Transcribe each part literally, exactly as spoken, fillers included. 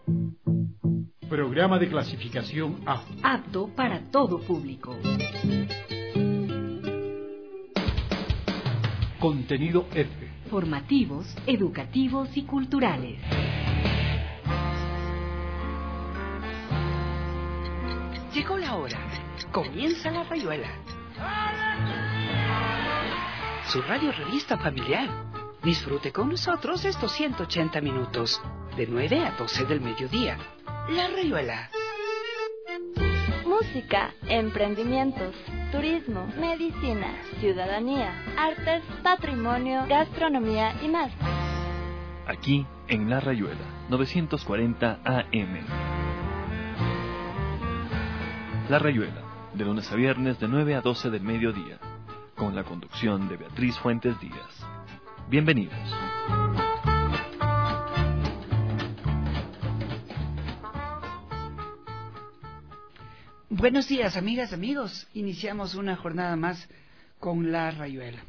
Programa de clasificación A. Apto para todo público. Contenido F. Formativos, educativos y culturales. Llegó la hora. Comienza La Rayuela. Su radio revista familiar. Disfrute con nosotros estos ciento ochenta minutos, de nueve a doce del mediodía. La Rayuela. Música, emprendimientos, turismo, medicina, ciudadanía, artes, patrimonio, gastronomía y más. Aquí en La Rayuela, novecientos cuarenta A M. La Rayuela, de lunes a viernes de nueve a doce del mediodía, con la conducción de Beatriz Fuentes Díaz. Bienvenidos. Buenos días, amigas, amigos. Iniciamos una jornada más con La Rayuela.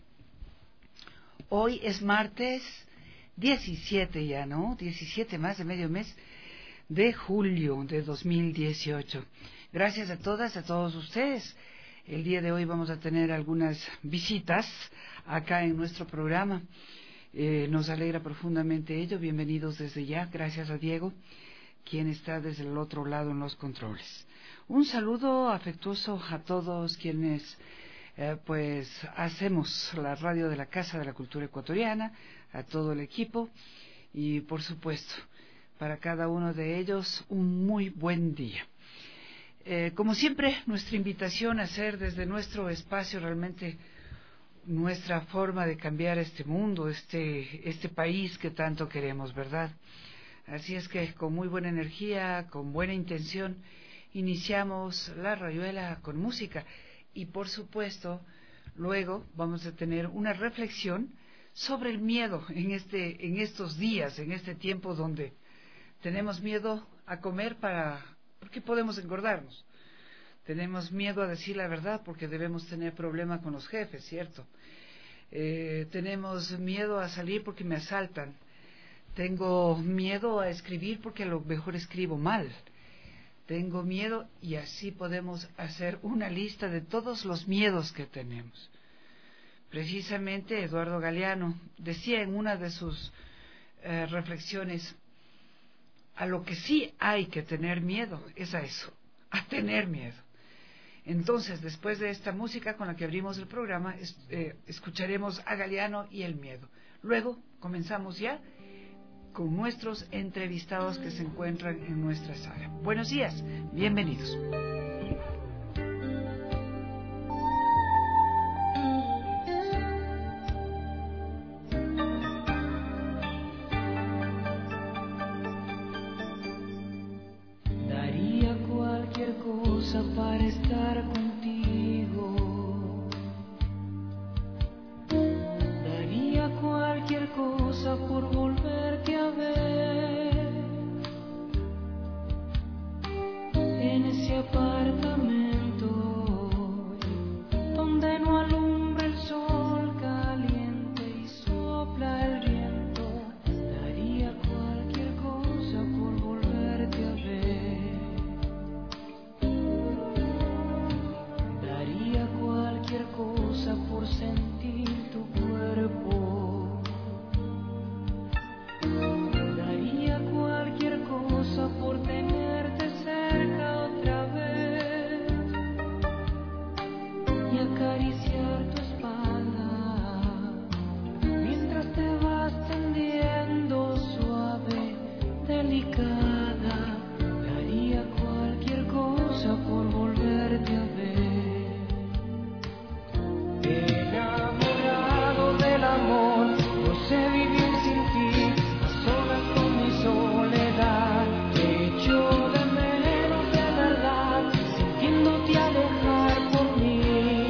Hoy es martes diecisiete ya, ¿no? diecisiete más de medio mes de julio de dos mil dieciocho. Gracias a todas, a todos ustedes. El día de hoy vamos a tener algunas visitas acá en nuestro programa. Eh, nos alegra profundamente ello. Bienvenidos desde ya. Gracias a Diego, quien está desde el otro lado en los controles. Un saludo afectuoso a todos quienes eh, pues hacemos la radio de la Casa de la Cultura Ecuatoriana, a todo el equipo y por supuesto para cada uno de ellos un muy buen día. Eh, como siempre, nuestra invitación a hacer desde nuestro espacio realmente nuestra forma de cambiar este mundo, este, este país que tanto queremos, ¿verdad? Así es que con muy buena energía, con buena intención, iniciamos La Rayuela con música y por supuesto luego vamos a tener una reflexión sobre el miedo en este en estos días, en este tiempo donde tenemos miedo a comer para porque podemos engordarnos. Tenemos miedo a decir la verdad porque debemos tener problemas con los jefes, ¿cierto? Eh, tenemos miedo a salir porque me asaltan. Tengo miedo a escribir porque a lo mejor escribo mal. Tengo miedo y así podemos hacer una lista de todos los miedos que tenemos. Precisamente Eduardo Galeano decía en una de sus eh, reflexiones, a lo que sí hay que tener miedo es a eso, a tener miedo. Entonces, después de esta música con la que abrimos el programa, es, eh, escucharemos a Galeano y el miedo. Luego comenzamos ya con nuestros entrevistados que se encuentran en nuestra sala. Buenos días, bienvenidos. Daría cualquier cosa para estar contigo. Daría cualquier cosa por volverte a ver en ese apartamento donde no alumbra el sol caliente y sopla el viento. Daría cualquier cosa por volverte a ver. Daría cualquier cosa por sentir tu cuerpo. Daría cualquier cosa por tenerte cerca otra vez y acariciar tu espalda mientras te vas tendiendo suave, delicada. Daría cualquier cosa por volverte a ver. Enamorado del amor, no sé vivir sin ti, a solas con mi soledad. Te echo de menos de verdad, sintiéndote alejar por mí.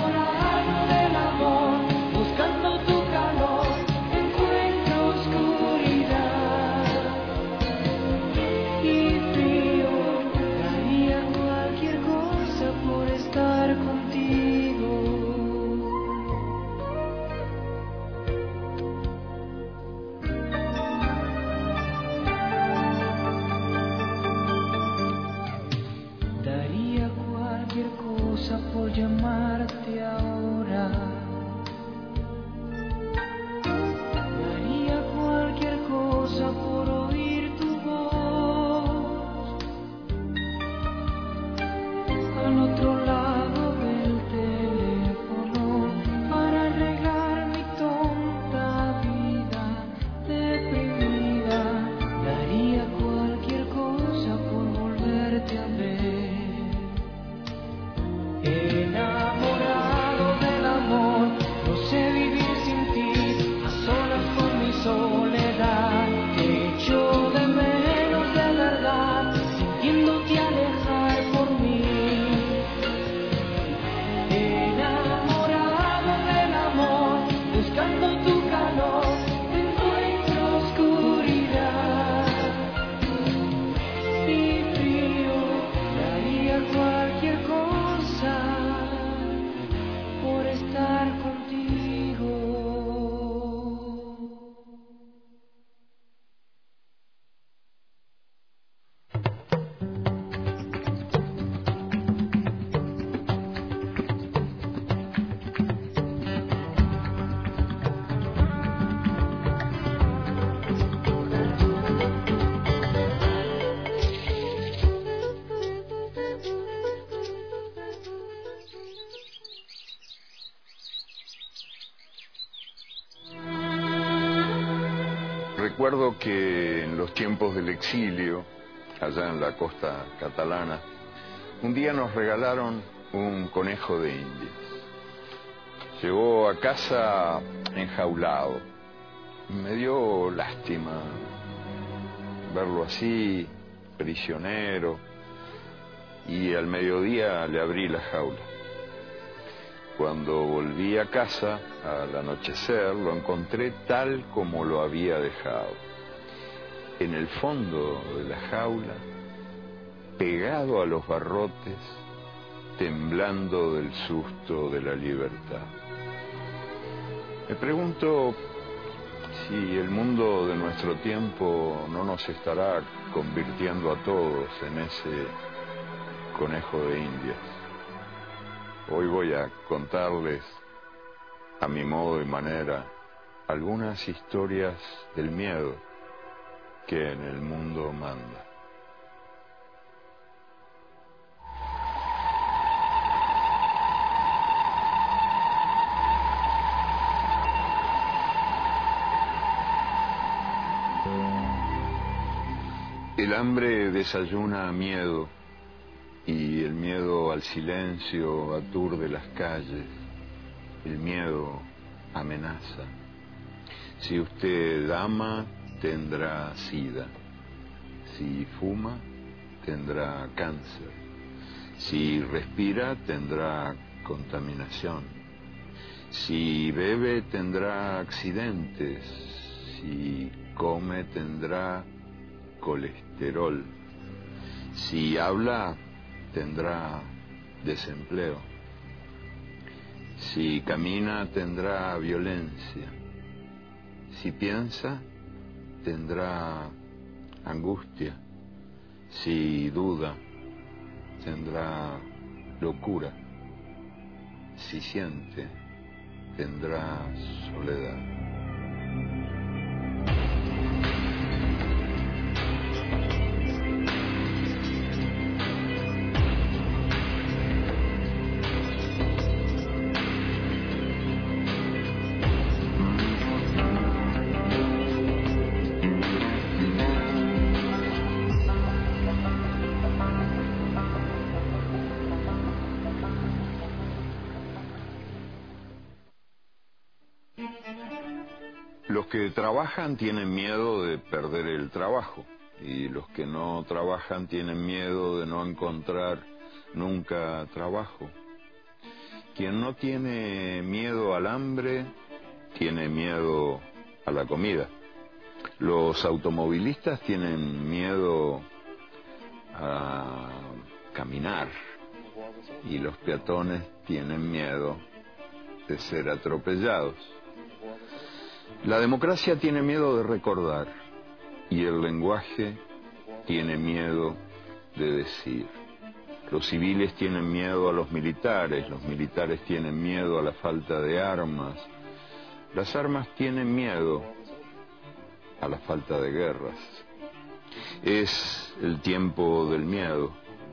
Enamorado del amor, buscando tu calor, encuentro oscuridad. Recuerdo que en los tiempos del exilio, allá en la costa catalana, un día nos regalaron un conejo de Indias. Llegó a casa enjaulado. Me dio lástima verlo así, prisionero, y al mediodía le abrí la jaula. Cuando volví a casa, al anochecer, lo encontré tal como lo había dejado. En el fondo de la jaula, pegado a los barrotes, temblando del susto de la libertad. Me pregunto si el mundo de nuestro tiempo no nos estará convirtiendo a todos en ese conejo de Indias. Hoy voy a contarles, a mi modo y manera, algunas historias del miedo que en el mundo manda. El hambre desayuna miedo, y el miedo al silencio aturde las calles. El miedo amenaza. Si usted ama, tendrá sida. Si fuma, tendrá cáncer. Si respira, tendrá contaminación. Si bebe, tendrá accidentes. Si come, tendrá colesterol. Si habla, tendrá desempleo. Si camina, tendrá violencia. Si piensa, tendrá angustia. Si duda, tendrá locura. Si siente, tendrá soledad. Los que trabajan tienen miedo de perder el trabajo, y los que no trabajan tienen miedo de no encontrar nunca trabajo. Quien no tiene miedo al hambre, tiene miedo a la comida. Los automovilistas tienen miedo a caminar, y los peatones tienen miedo de ser atropellados. La democracia tiene miedo de recordar, y el lenguaje tiene miedo de decir. Los civiles tienen miedo a los militares, los militares tienen miedo a la falta de armas, las armas tienen miedo a la falta de guerras. Es el tiempo del miedo.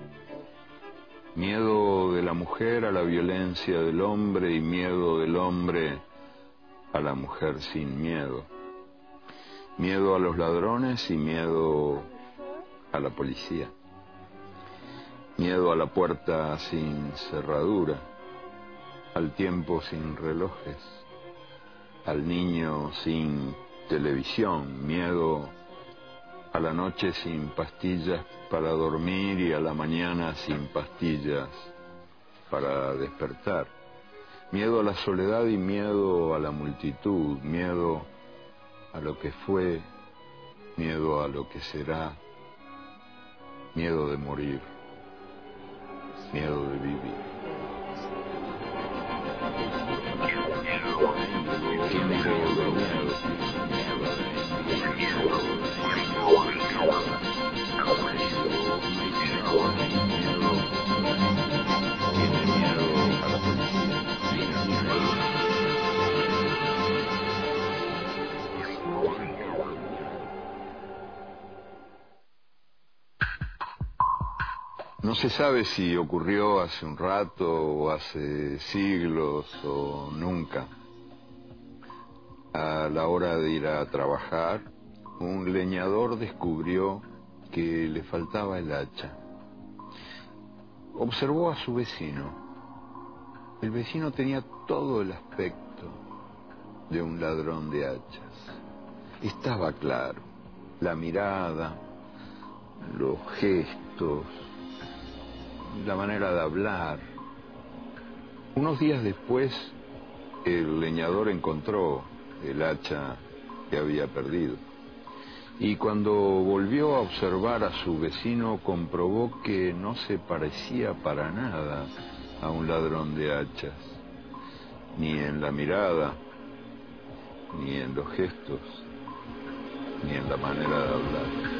Miedo de la mujer a la violencia del hombre, y miedo del hombre a la mujer sin miedo. Miedo a los ladrones y miedo a la policía. Miedo a la puerta sin cerradura, al tiempo sin relojes, al niño sin televisión. Miedo a la noche sin pastillas para dormir y a la mañana sin pastillas para despertar. Miedo a la soledad y miedo a la multitud, miedo a lo que fue, miedo a lo que será, miedo de morir, miedo de vivir. No se sabe si ocurrió hace un rato o hace siglos o nunca. A la hora de ir a trabajar, un leñador descubrió que le faltaba el hacha. Observó a su vecino. El vecino tenía todo el aspecto de un ladrón de hachas. Estaba claro, la mirada, los gestos, la manera de hablar. Unos días después, el leñador encontró el hacha que había perdido. Y cuando volvió a observar a su vecino, comprobó que no se parecía para nada a un ladrón de hachas, ni en la mirada, ni en los gestos, ni en la manera de hablar.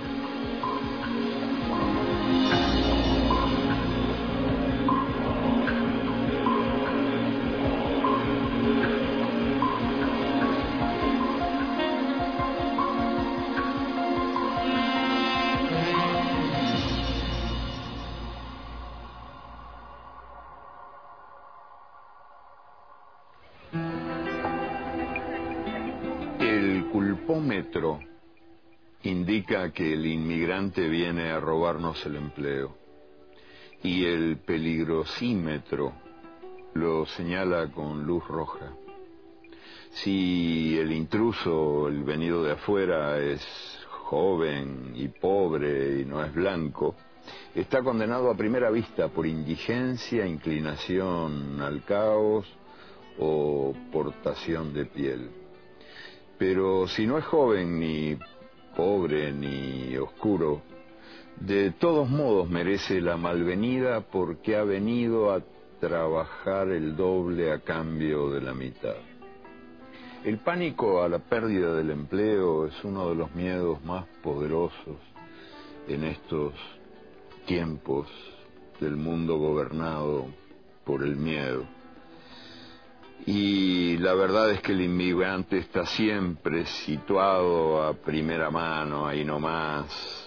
Metro indica que el inmigrante viene a robarnos el empleo y el peligrosímetro lo señala con luz roja. Si el intruso, el venido de afuera, es joven y pobre y no es blanco, está condenado a primera vista por indigencia, inclinación al caos o portación de piel. Pero si no es joven, ni pobre, ni oscuro, de todos modos merece la malvenida porque ha venido a trabajar el doble a cambio de la mitad. El pánico a la pérdida del empleo es uno de los miedos más poderosos en estos tiempos del mundo gobernado por el miedo. Y la verdad es que el inmigrante está siempre situado a primera mano, ahí nomás,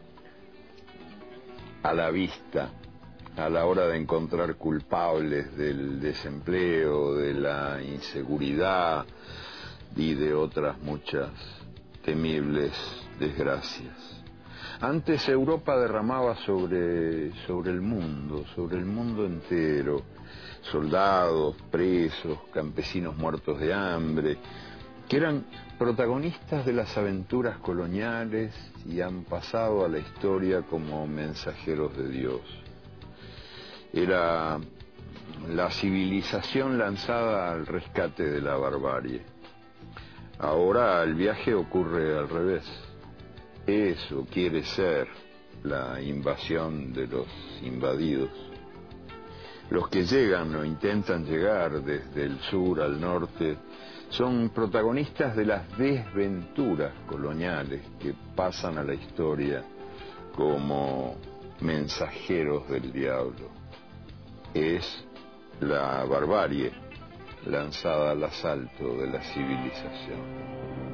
a la vista, a la hora de encontrar culpables del desempleo, de la inseguridad y de otras muchas temibles desgracias. Antes Europa derramaba sobre, sobre el mundo, sobre el mundo entero, soldados, presos, campesinos muertos de hambre, que eran protagonistas de las aventuras coloniales y han pasado a la historia como mensajeros de Dios. Era la civilización lanzada al rescate de la barbarie. Ahora el viaje ocurre al revés. Eso quiere ser la invasión de los invadidos. Los que llegan o intentan llegar desde el sur al norte son protagonistas de las desventuras coloniales que pasan a la historia como mensajeros del diablo. Es la barbarie lanzada al asalto de la civilización.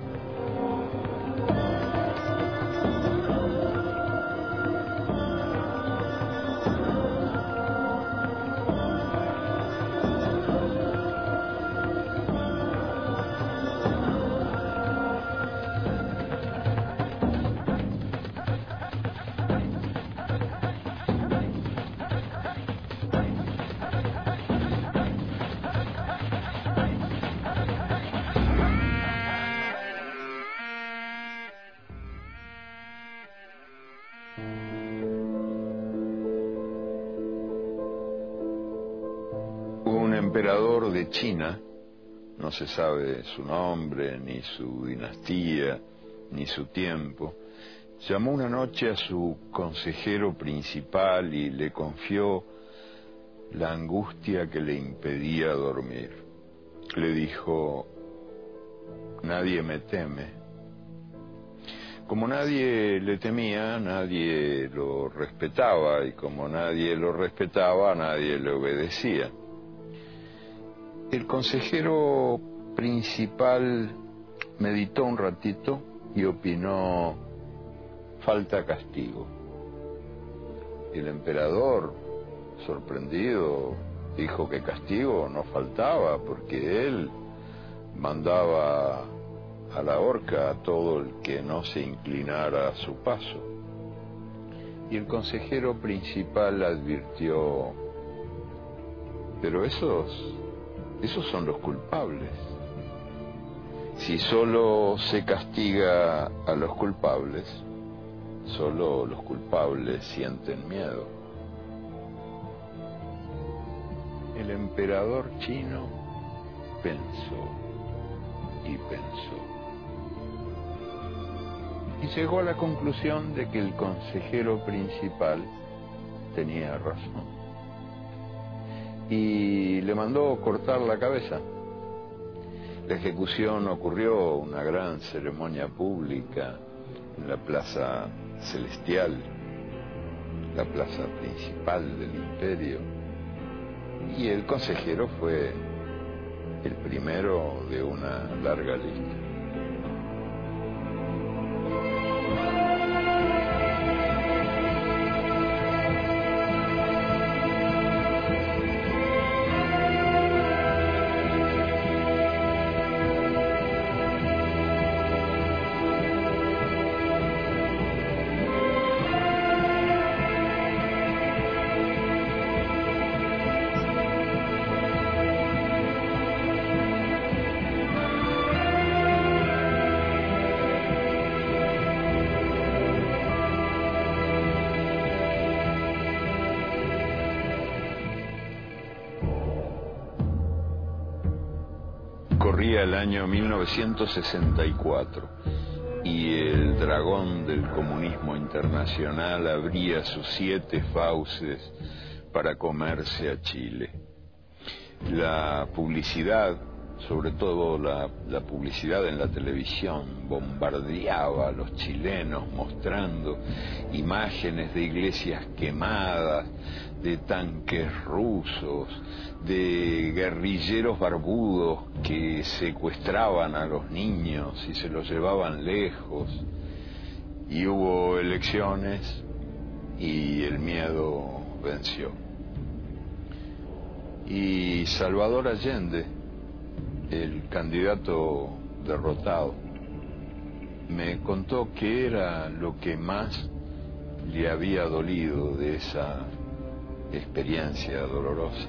Emperador de China, no se sabe su nombre, ni su dinastía, ni su tiempo, llamó una noche a su consejero principal y le confió la angustia que le impedía dormir. Le dijo: nadie me teme. Como nadie le temía, nadie lo respetaba, y como nadie lo respetaba, nadie le obedecía. El consejero principal meditó un ratito y opinó: falta castigo. El emperador, sorprendido, dijo que castigo no faltaba porque él mandaba a la horca a todo el que no se inclinara a su paso. Y el consejero principal advirtió: pero esos, esos son los culpables. Si solo se castiga a los culpables, solo los culpables sienten miedo. El emperador chino pensó y pensó y llegó a la conclusión de que el consejero principal tenía razón y le mandó cortar la cabeza. La ejecución ocurrió, una gran ceremonia pública en la Plaza Celestial, la plaza principal del imperio, y el consejero fue el primero de una larga lista. Corría el año mil novecientos sesenta y cuatro y el dragón del comunismo internacional abría sus siete fauces para comerse a Chile. La publicidad, sobre todo la, la publicidad en la televisión, bombardeaba a los chilenos mostrando imágenes de iglesias quemadas, de tanques rusos, de guerrilleros barbudos que secuestraban a los niños y se los llevaban lejos. Y hubo elecciones y el miedo venció. Y Salvador Allende, el candidato derrotado, me contó que era lo que más le había dolido de esa experiencia dolorosa.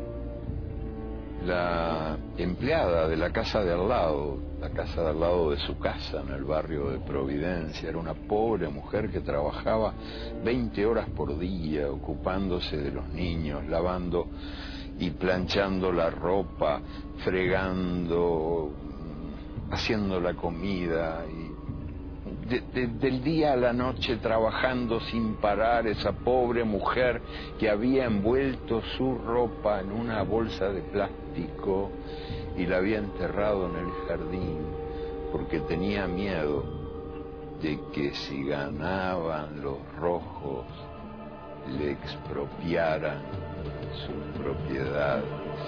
La empleada de la casa de al lado, la casa de al lado de su casa en el barrio de Providencia, era una pobre mujer que trabajaba veinte horas por día ocupándose de los niños, lavando y planchando la ropa, fregando, haciendo la comida, y de, de, del día a la noche trabajando sin parar, esa pobre mujer que había envuelto su ropa en una bolsa de plástico y la había enterrado en el jardín porque tenía miedo de que si ganaban los rojos le expropiaran su propiedad.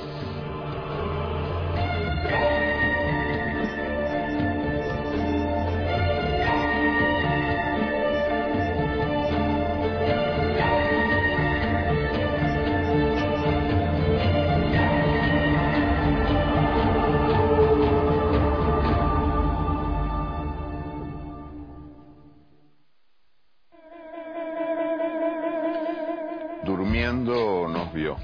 Durmiendo nos vio.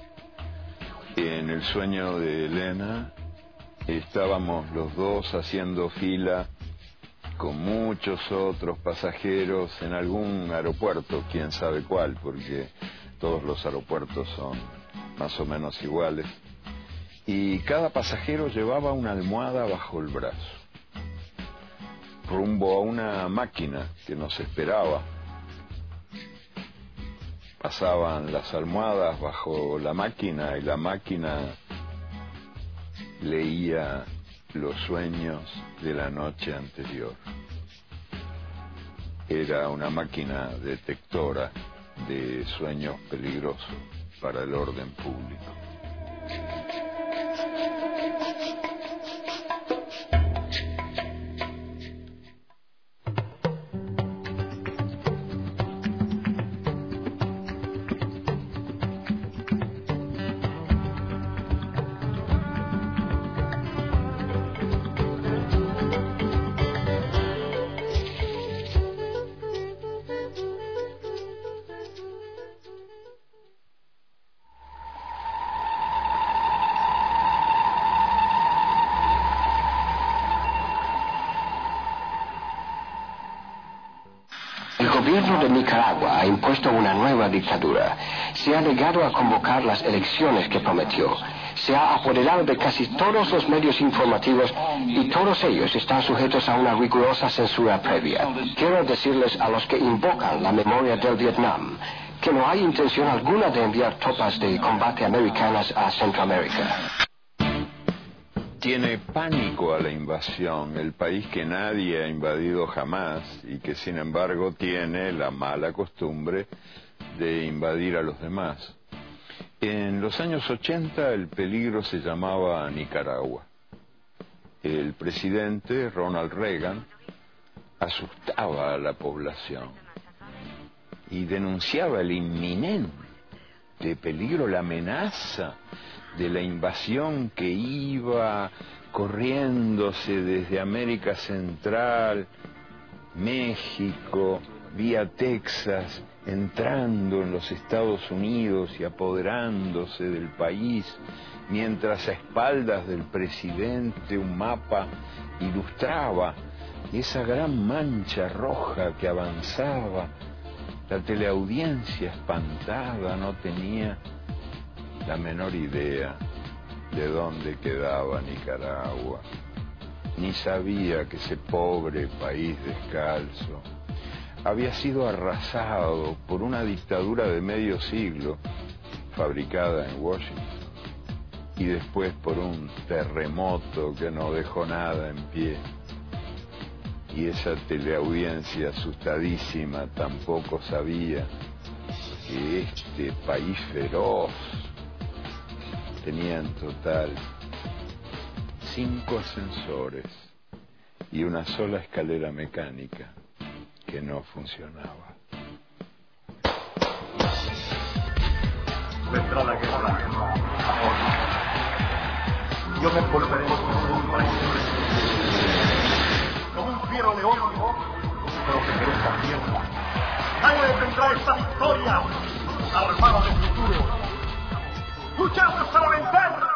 En el sueño de Elena estábamos los dos haciendo fila con muchos otros pasajeros en algún aeropuerto, quién sabe cuál, porque todos los aeropuertos son más o menos iguales, y cada pasajero llevaba una almohada bajo el brazo, rumbo a una máquina que nos esperaba. Pasaban las almohadas bajo la máquina y la máquina leía los sueños de la noche anterior. Era una máquina detectora de sueños peligrosos para el orden público. gobierno de Nicaragua ha impuesto una nueva dictadura. Se ha negado a convocar las elecciones que prometió. Se ha apoderado de casi todos los medios informativos y todos ellos están sujetos a una rigurosa censura previa. Quiero decirles a los que invocan la memoria del Vietnam que no hay intención alguna de enviar tropas de combate americanas a Centroamérica. Tiene pánico a la invasión, el país que nadie ha invadido jamás y que sin embargo tiene la mala costumbre de invadir a los demás. En los años ochenta el peligro se llamaba Nicaragua. El presidente Ronald Reagan asustaba a la población y denunciaba el inminente peligro, la amenaza de la invasión que iba corriéndose desde América Central, México, vía Texas, entrando en los Estados Unidos y apoderándose del país, mientras a espaldas del presidente un mapa ilustraba esa gran mancha roja que avanzaba. La teleaudiencia espantada no tenía la menor idea de dónde quedaba Nicaragua, ni sabía que ese pobre país descalzo había sido arrasado por una dictadura de medio siglo, fabricada en Washington, y después por un terremoto que no dejó nada en pie. Y esa teleaudiencia asustadísima tampoco sabía que este país feroz tenía en total cinco ascensores y una sola escalera mecánica que no funcionaba. Vendrá la guerra. Yo me volveré un país como un fiero león, pero que querés esta tierra. Nadie detendrá esta victoria, armada de futuro. ¡Luchamos para vencer!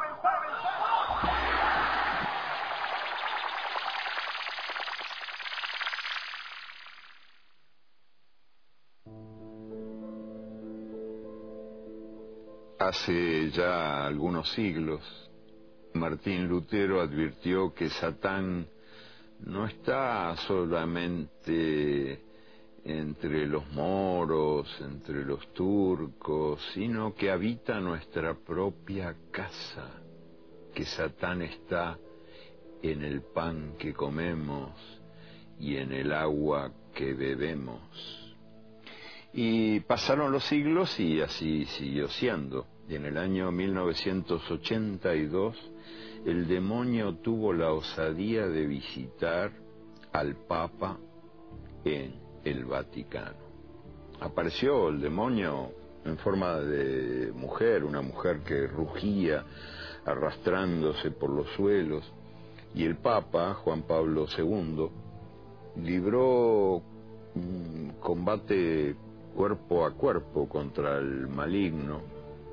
Hace ya algunos siglos, Martín Lutero advirtió que Satán no está solamente entre los moros, entre los turcos, sino que habita nuestra propia casa, que Satán está en el pan que comemos y en el agua que bebemos. Y pasaron los siglos y así siguió siendo. Y en el año mil novecientos ochenta y dos, el demonio tuvo la osadía de visitar al Papa en el Vaticano. Apareció el demonio en forma de mujer, una mujer que rugía arrastrándose por los suelos, y el Papa, Juan Pablo segundo, libró un combate cuerpo a cuerpo contra el maligno,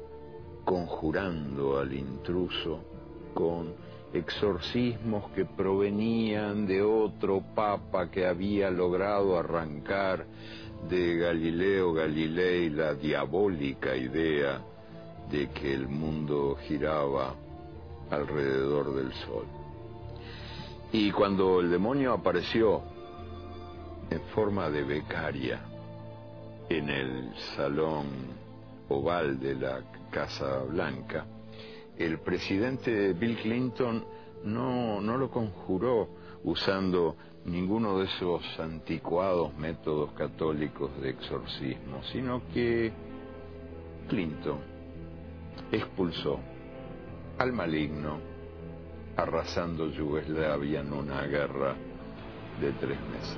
conjurando al intruso con exorcismos que provenían de otro papa que había logrado arrancar de Galileo Galilei la diabólica idea de que el mundo giraba alrededor del sol. Y cuando el demonio apareció en forma de becaria en el salón oval de la Casa Blanca, el presidente Bill Clinton no, no lo conjuró usando ninguno de esos anticuados métodos católicos de exorcismo, sino que Clinton expulsó al maligno, arrasando Yugoslavia en una guerra de tres meses.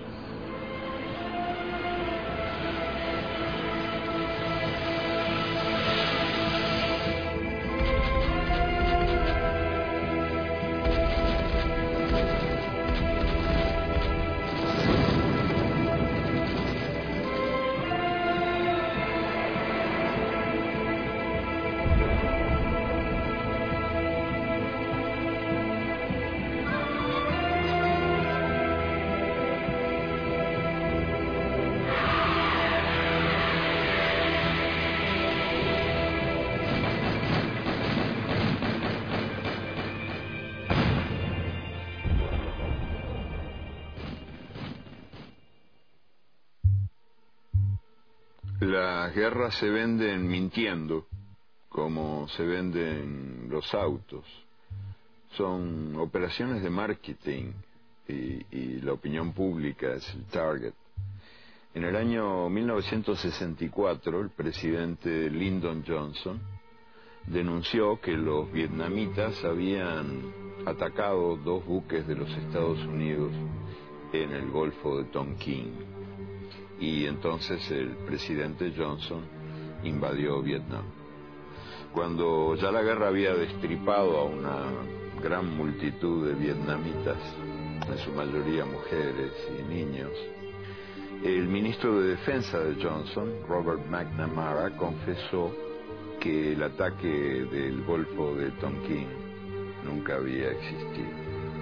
Las guerras se venden mintiendo, como se venden los autos. Son operaciones de marketing y, y la opinión pública es el target. En el año mil novecientos sesenta y cuatro, el presidente Lyndon Johnson denunció que los vietnamitas habían atacado dos buques de los Estados Unidos en el Golfo de Tonkin. Y entonces el presidente Johnson invadió Vietnam. Cuando ya la guerra había destripado a una gran multitud de vietnamitas, en su mayoría mujeres y niños, el ministro de Defensa de Johnson, Robert McNamara, confesó que el ataque del Golfo de Tonkin nunca había existido.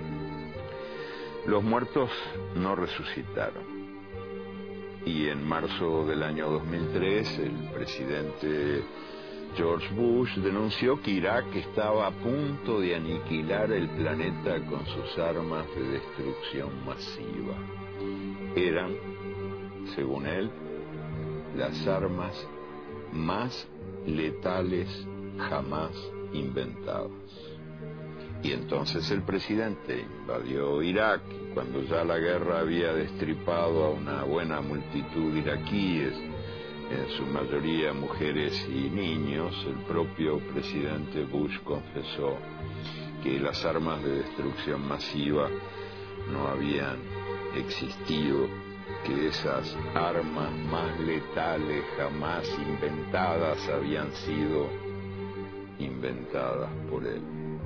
Los muertos no resucitaron. Y en marzo del año dos mil tres, el presidente George Bush denunció que Irak estaba a punto de aniquilar el planeta con sus armas de destrucción masiva. Eran, según él, las armas más letales jamás inventadas. Y entonces el presidente invadió Irak, y cuando ya la guerra había destripado a una buena multitud de iraquíes, en su mayoría mujeres y niños, el propio presidente Bush confesó que las armas de destrucción masiva no habían existido, que esas armas más letales jamás inventadas habían sido inventadas por él.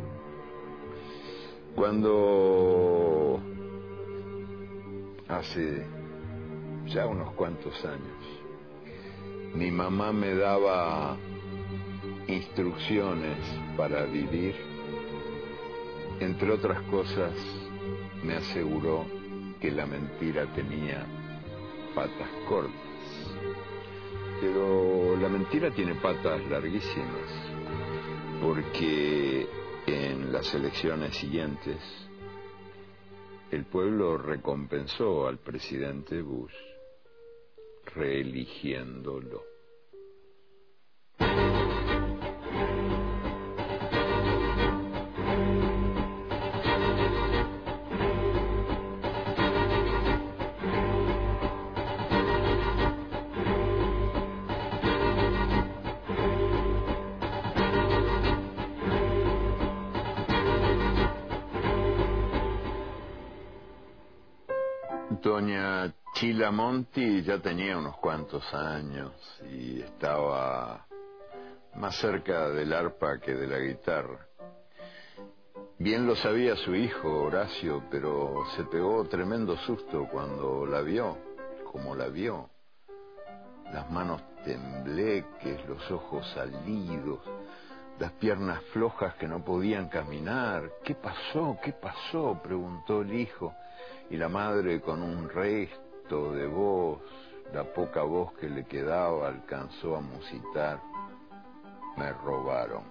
Cuando hace ya unos cuantos años mi mamá me daba instrucciones para vivir, entre otras cosas me aseguró que la mentira tenía patas cortas. Pero la mentira tiene patas larguísimas, porque en las elecciones siguientes el pueblo recompensó al presidente Bush reeligiéndolo. Doña Chila Monti ya tenía unos cuantos años y estaba más cerca del arpa que de la guitarra. Bien lo sabía su hijo Horacio, pero se pegó tremendo susto cuando la vio, como la vio. Las manos tembleques, los ojos salidos, las piernas flojas que no podían caminar. ¿Qué pasó? ¿Qué pasó?, preguntó el hijo. Y la madre, con un resto de voz, la poca voz que le quedaba, alcanzó a musitar: me robaron.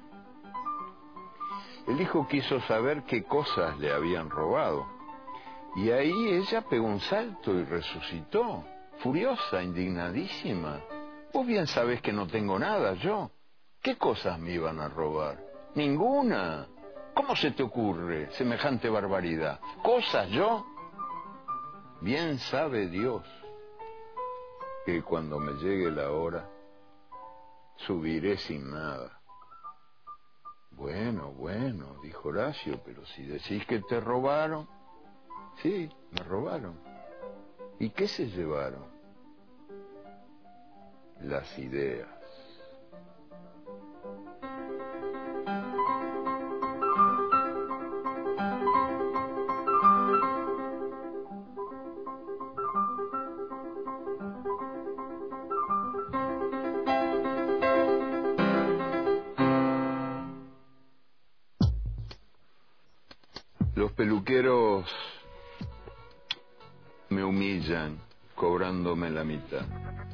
El hijo quiso saber qué cosas le habían robado. Y ahí ella pegó un salto y resucitó, furiosa, indignadísima. Vos bien sabés que no tengo nada yo. ¿Qué cosas me iban a robar? Ninguna. ¿Cómo se te ocurre semejante barbaridad? ¿Cosas yo? Bien sabe Dios que cuando me llegue la hora subiré sin nada. Bueno, bueno, dijo Horacio, pero si decís que te robaron. Sí, me robaron. ¿Y qué se llevaron? Las ideas. Los peluqueros me humillan cobrándome la mitad.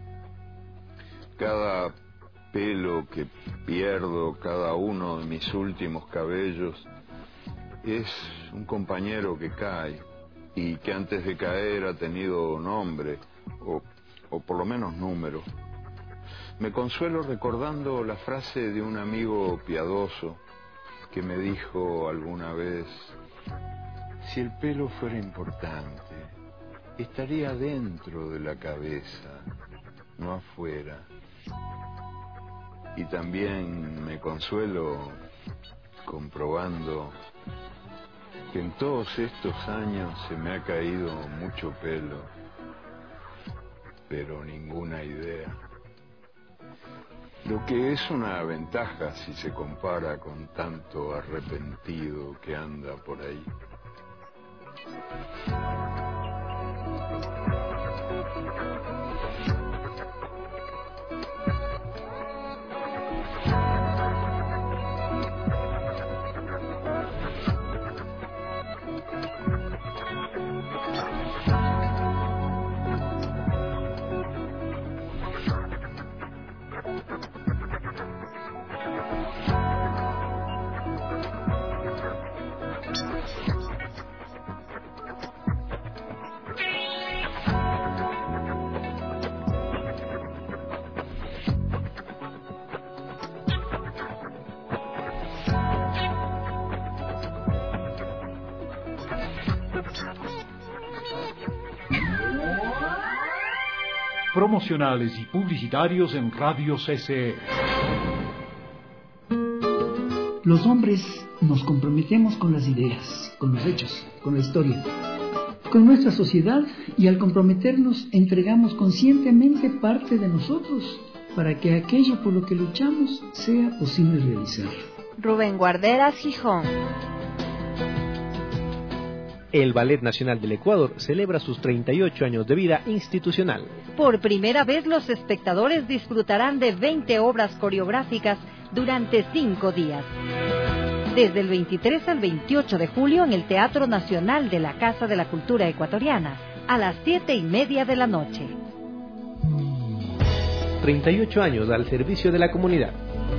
Cada pelo que pierdo, cada uno de mis últimos cabellos, es un compañero que cae y que antes de caer ha tenido nombre, o, o por lo menos número. Me consuelo recordando la frase de un amigo piadoso que me dijo alguna vez: si el pelo fuera importante, estaría dentro de la cabeza, no afuera. Y también me consuelo comprobando que en todos estos años se me ha caído mucho pelo, pero ninguna idea. Lo que es una ventaja si se compara con tanto arrepentido que anda por ahí. Promocionales y publicitarios en Radio C C E. Los hombres nos comprometemos con las ideas, con los hechos, con la historia, con nuestra sociedad, y al comprometernos entregamos conscientemente parte de nosotros para que aquello por lo que luchamos sea posible realizar. Rubén Guarderas, Gijón. El Ballet Nacional del Ecuador celebra sus treinta y ocho años de vida institucional. Por primera vez los espectadores disfrutarán de veinte obras coreográficas durante cinco días. Desde el veintitrés al veintiocho de julio en el Teatro Nacional de la Casa de la Cultura Ecuatoriana, a las siete y media de la noche. treinta y ocho años al servicio de la comunidad.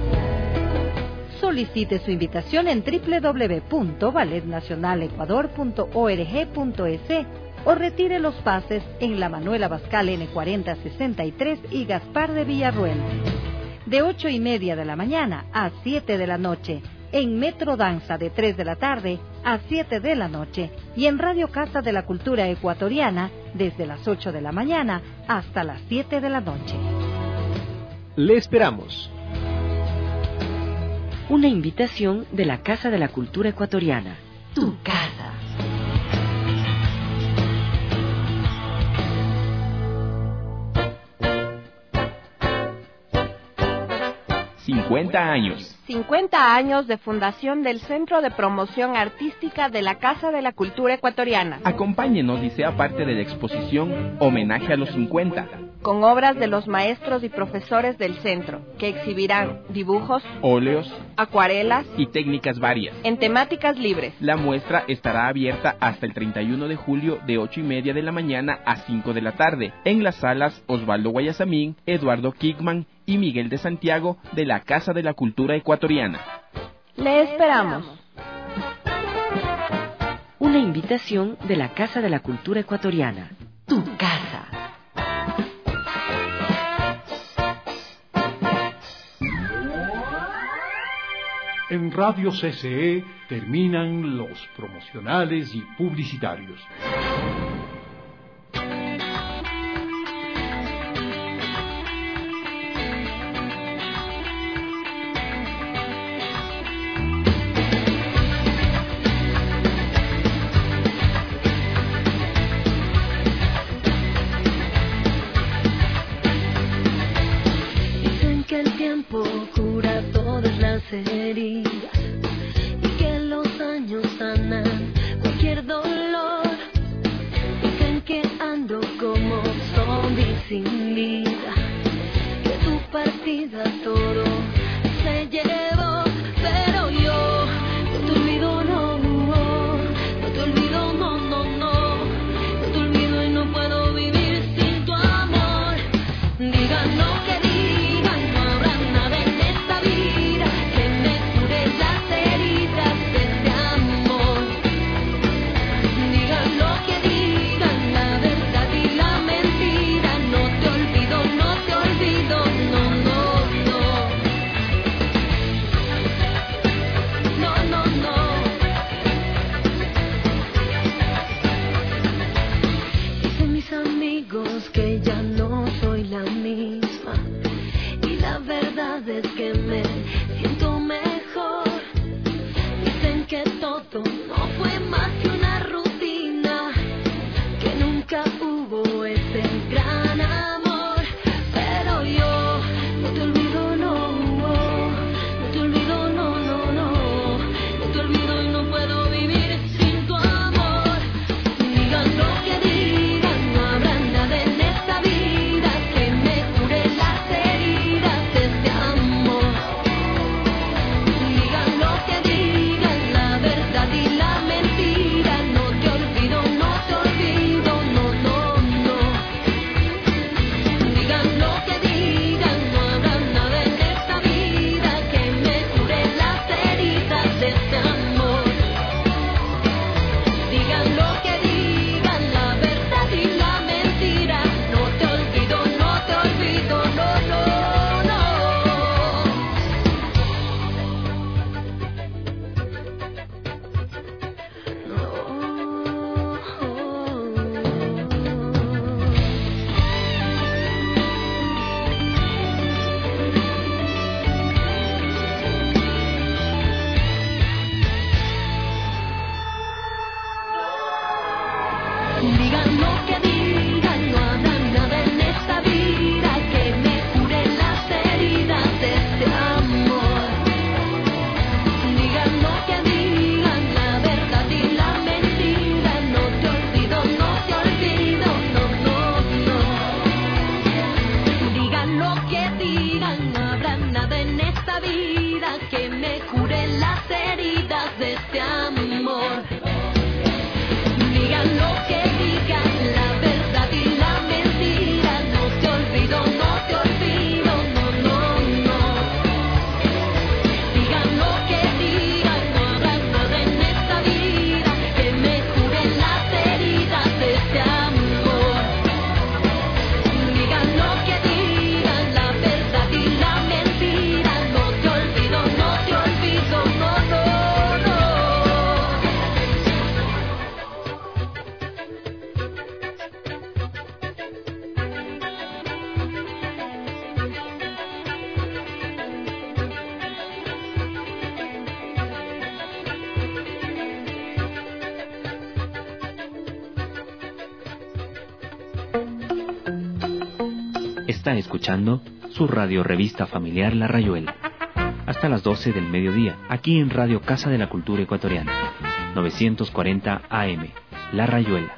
Solicite su invitación en doble u doble u doble u punto ballet nacional ecuador punto org punto es o retire los pases en la Manuel Abascal N cuarenta sesenta y tres y Gaspar de Villarruel. De ocho y media de la mañana a siete de la noche, en Metro Danza de tres de la tarde a siete de la noche y en Radio Casa de la Cultura Ecuatoriana desde las ocho de la mañana hasta las siete de la noche. Le esperamos. Una invitación de la Casa de la Cultura Ecuatoriana. Tu casa. cincuenta años. cincuenta años de fundación del Centro de Promoción Artística de la Casa de la Cultura Ecuatoriana. Acompáñenos y sea parte de la exposición Homenaje a los cincuenta. Con obras de los maestros y profesores del centro, que exhibirán dibujos, óleos, acuarelas y técnicas varias, en temáticas libres. La muestra estará abierta hasta el treinta y uno de julio de ocho y media de la mañana a cinco de la tarde, en las salas Osvaldo Guayasamín, Eduardo Kickman y Miguel de Santiago de la Casa de la Cultura Ecuatoriana. Le esperamos. Una invitación de la Casa de la Cultura Ecuatoriana. Tu casa. En Radio C C E terminan los promocionales y publicitarios. Dicen que el tiempo cura todas las heridas y que los años sanan cualquier dolor. Dicen que ando como zombie sin vida, que tu partida todo se llevó, pero yo no te olvido, no, no te olvido, no, no, no, no te olvido y no puedo vivir sin tu amor. Digan lo que digan, no habrá nada en esta vida que me cure las heridas de este amor. Digan lo que digan, la verdad y la mentira, no te olvido. amigos que ya no soy la misma. Y la verdad es que me siento mejor. Dicen que todo no fue más que una rutina, que nunca hubo ese gran amor. Pero yo no te olvido, no, no te olvido, no, no, no, no te olvido y no puedo vivir sin tu amor. Digan lo que digan, no habrá nada en esta vida que me cure las heridas de este amor. Digan lo que digan, la verdad y la mentira, no te olvido, no te olvido, no, no, no. Digan lo que digan, no habrá nada en esta vida que me cure las heridas de este amor. Digan lo que digan, la verdad y la mentira, no te olvido, no te olvido, no, no, no. Digan lo que digan, no habrá nada en esta vida que me cure las heridas de este amor. Digan lo que digan, la verdad y la mentira, no te olvido, no te olvido, no, no, no. Digan lo que digan, no habrá nada en esta vida que me cure las heridas de este amor. Digan lo que digan, la verdad y la mentira, no te olvido, no te olvido, no, no, no. Digan lo que digan, no habrá nada en esta vida que me cure las heridas de este amor. Digan lo que digan, la verdad y la mentira, no te olvido, no te olvido, no, no, no. Está escuchando su radio revista familiar La Rayuela. Hasta las doce del mediodía, aquí en Radio Casa de la Cultura Ecuatoriana. novecientos cuarenta A M, La Rayuela.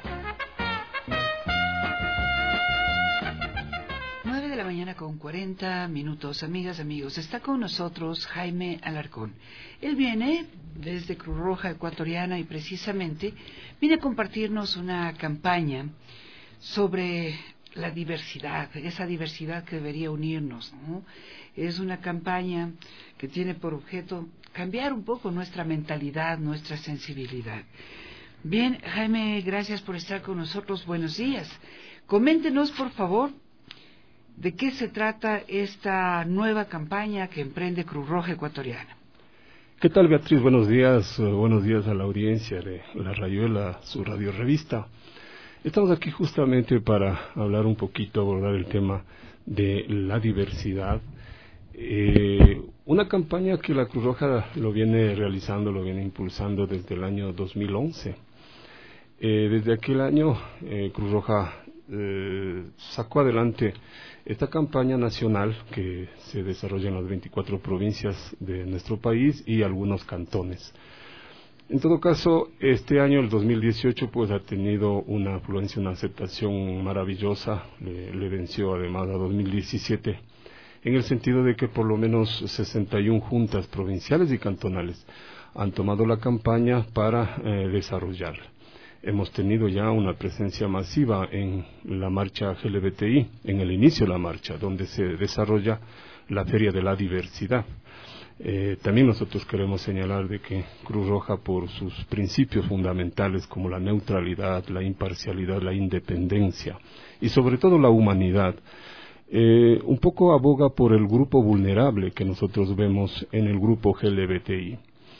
nueve de la mañana con cuarenta minutos. Amigas, amigos, está con nosotros Jaime Alarcón. Él viene desde Cruz Roja Ecuatoriana y precisamente viene a compartirnos una campaña sobre la diversidad, esa diversidad que debería unirnos, ¿no? Es una campaña que tiene por objeto cambiar un poco nuestra mentalidad, nuestra sensibilidad. Bien, Jaime, gracias por estar con nosotros. Buenos días. Coméntenos, por favor, de qué se trata esta nueva campaña que emprende Cruz Roja Ecuatoriana. ¿Qué tal, Beatriz? Buenos días, uh, buenos días a la audiencia de La Rayuela, su radio revista. Estamos aquí justamente para hablar un poquito, abordar el tema de la diversidad. Eh, una campaña que la Cruz Roja lo viene realizando, lo viene impulsando desde el año dos mil once. Eh, desde aquel año, eh, Cruz Roja eh, sacó adelante esta campaña nacional que se desarrolla en las veinticuatro provincias de nuestro país y algunos cantones. En todo caso, este año, el dos mil dieciocho, pues ha tenido una afluencia, una aceptación maravillosa, le, le venció además a dos mil diecisiete, en el sentido de que por lo menos sesenta y una juntas provinciales y cantonales han tomado la campaña para eh, desarrollarla. Hemos tenido ya una presencia masiva en la marcha L G B T I, en el inicio de la marcha, donde se desarrolla la Feria de la Diversidad. Eh, también nosotros queremos señalar de que Cruz Roja, por sus principios fundamentales como la neutralidad, la imparcialidad, la independencia y sobre todo la humanidad, eh, un poco aboga por el grupo vulnerable que nosotros vemos en el grupo L G B T I.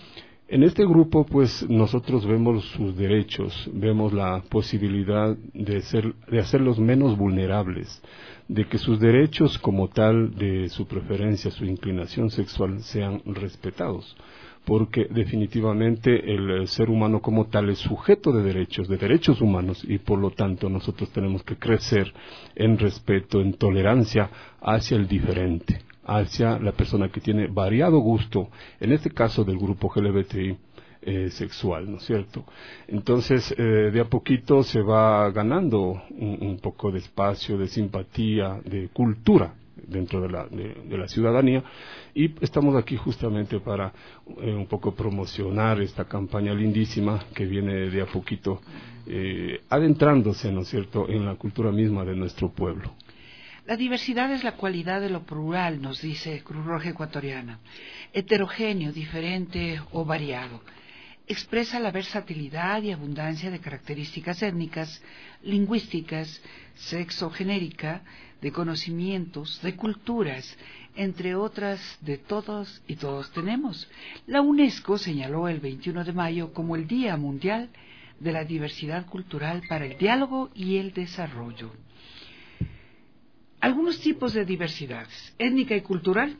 En este grupo, pues, nosotros vemos sus derechos, vemos la posibilidad de, ser, de hacerlos menos vulnerables, de que sus derechos como tal, de su preferencia, su inclinación sexual, sean respetados, porque definitivamente el ser humano como tal es sujeto de derechos, de derechos humanos, y por lo tanto nosotros tenemos que crecer en respeto, en tolerancia hacia el diferente, hacia la persona que tiene variado gusto, en este caso del grupo L G B T I eh, sexual, ¿no es cierto? Entonces, eh, de a poquito se va ganando un, un poco de espacio, de simpatía, de cultura dentro de la, de, de la ciudadanía, y estamos aquí justamente para eh, un poco promocionar esta campaña lindísima que viene de a poquito eh, adentrándose, ¿no es cierto?, en la cultura misma de nuestro pueblo. La diversidad es la cualidad de lo plural, nos dice Cruz Roja Ecuatoriana. Heterogéneo, diferente o variado. Expresa la versatilidad y abundancia de características étnicas, lingüísticas, sexogenérica, de conocimientos, de culturas, entre otras de todos y todos tenemos. La UNESCO señaló el veintiuno de mayo como el Día Mundial de la Diversidad Cultural para el Diálogo y el Desarrollo. Algunos tipos de diversidades: étnica y cultural,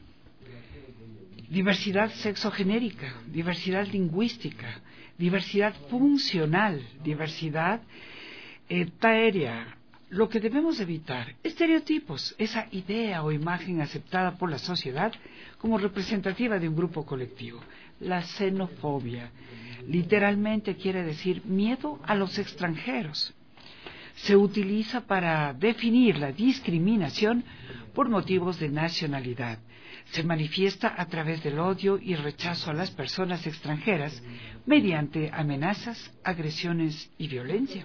diversidad sexogenérica, diversidad lingüística, diversidad funcional, diversidad etárea. Lo que debemos evitar: estereotipos, esa idea o imagen aceptada por la sociedad como representativa de un grupo colectivo. La xenofobia, literalmente quiere decir miedo a los extranjeros. Se utiliza para definir la discriminación por motivos de nacionalidad. Se manifiesta a través del odio y rechazo a las personas extranjeras mediante amenazas, agresiones y violencia.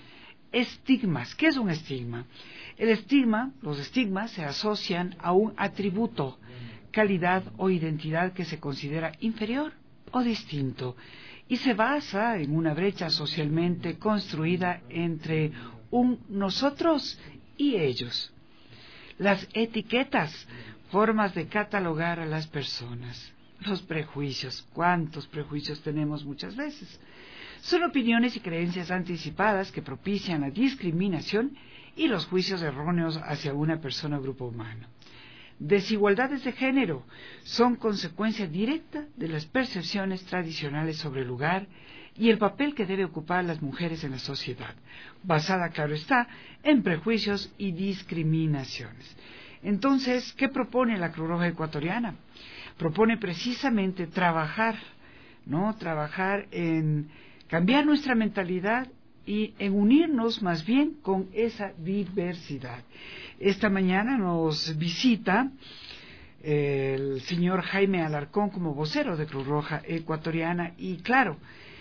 Estigmas. ¿Qué es un estigma? El estigma, los estigmas se asocian a un atributo, calidad o identidad que se considera inferior o distinto, y se basa en una brecha socialmente construida entre un nosotros y ellos. Las etiquetas, formas de catalogar a las personas. Los prejuicios, ¿cuántos prejuicios tenemos muchas veces? Son opiniones y creencias anticipadas que propician la discriminación y los juicios erróneos hacia una persona o grupo humano. Desigualdades de género son consecuencia directa de las percepciones tradicionales sobre el lugar y el papel que debe ocupar las mujeres en la sociedad, basada, claro está, en prejuicios y discriminaciones. Entonces, ¿qué propone la Cruz Roja Ecuatoriana? Propone precisamente trabajar, ¿no? Trabajar en cambiar nuestra mentalidad y en unirnos más bien con esa diversidad. Esta mañana nos visita eh, el señor Jaime Alarcón como vocero de Cruz Roja Ecuatoriana y claro,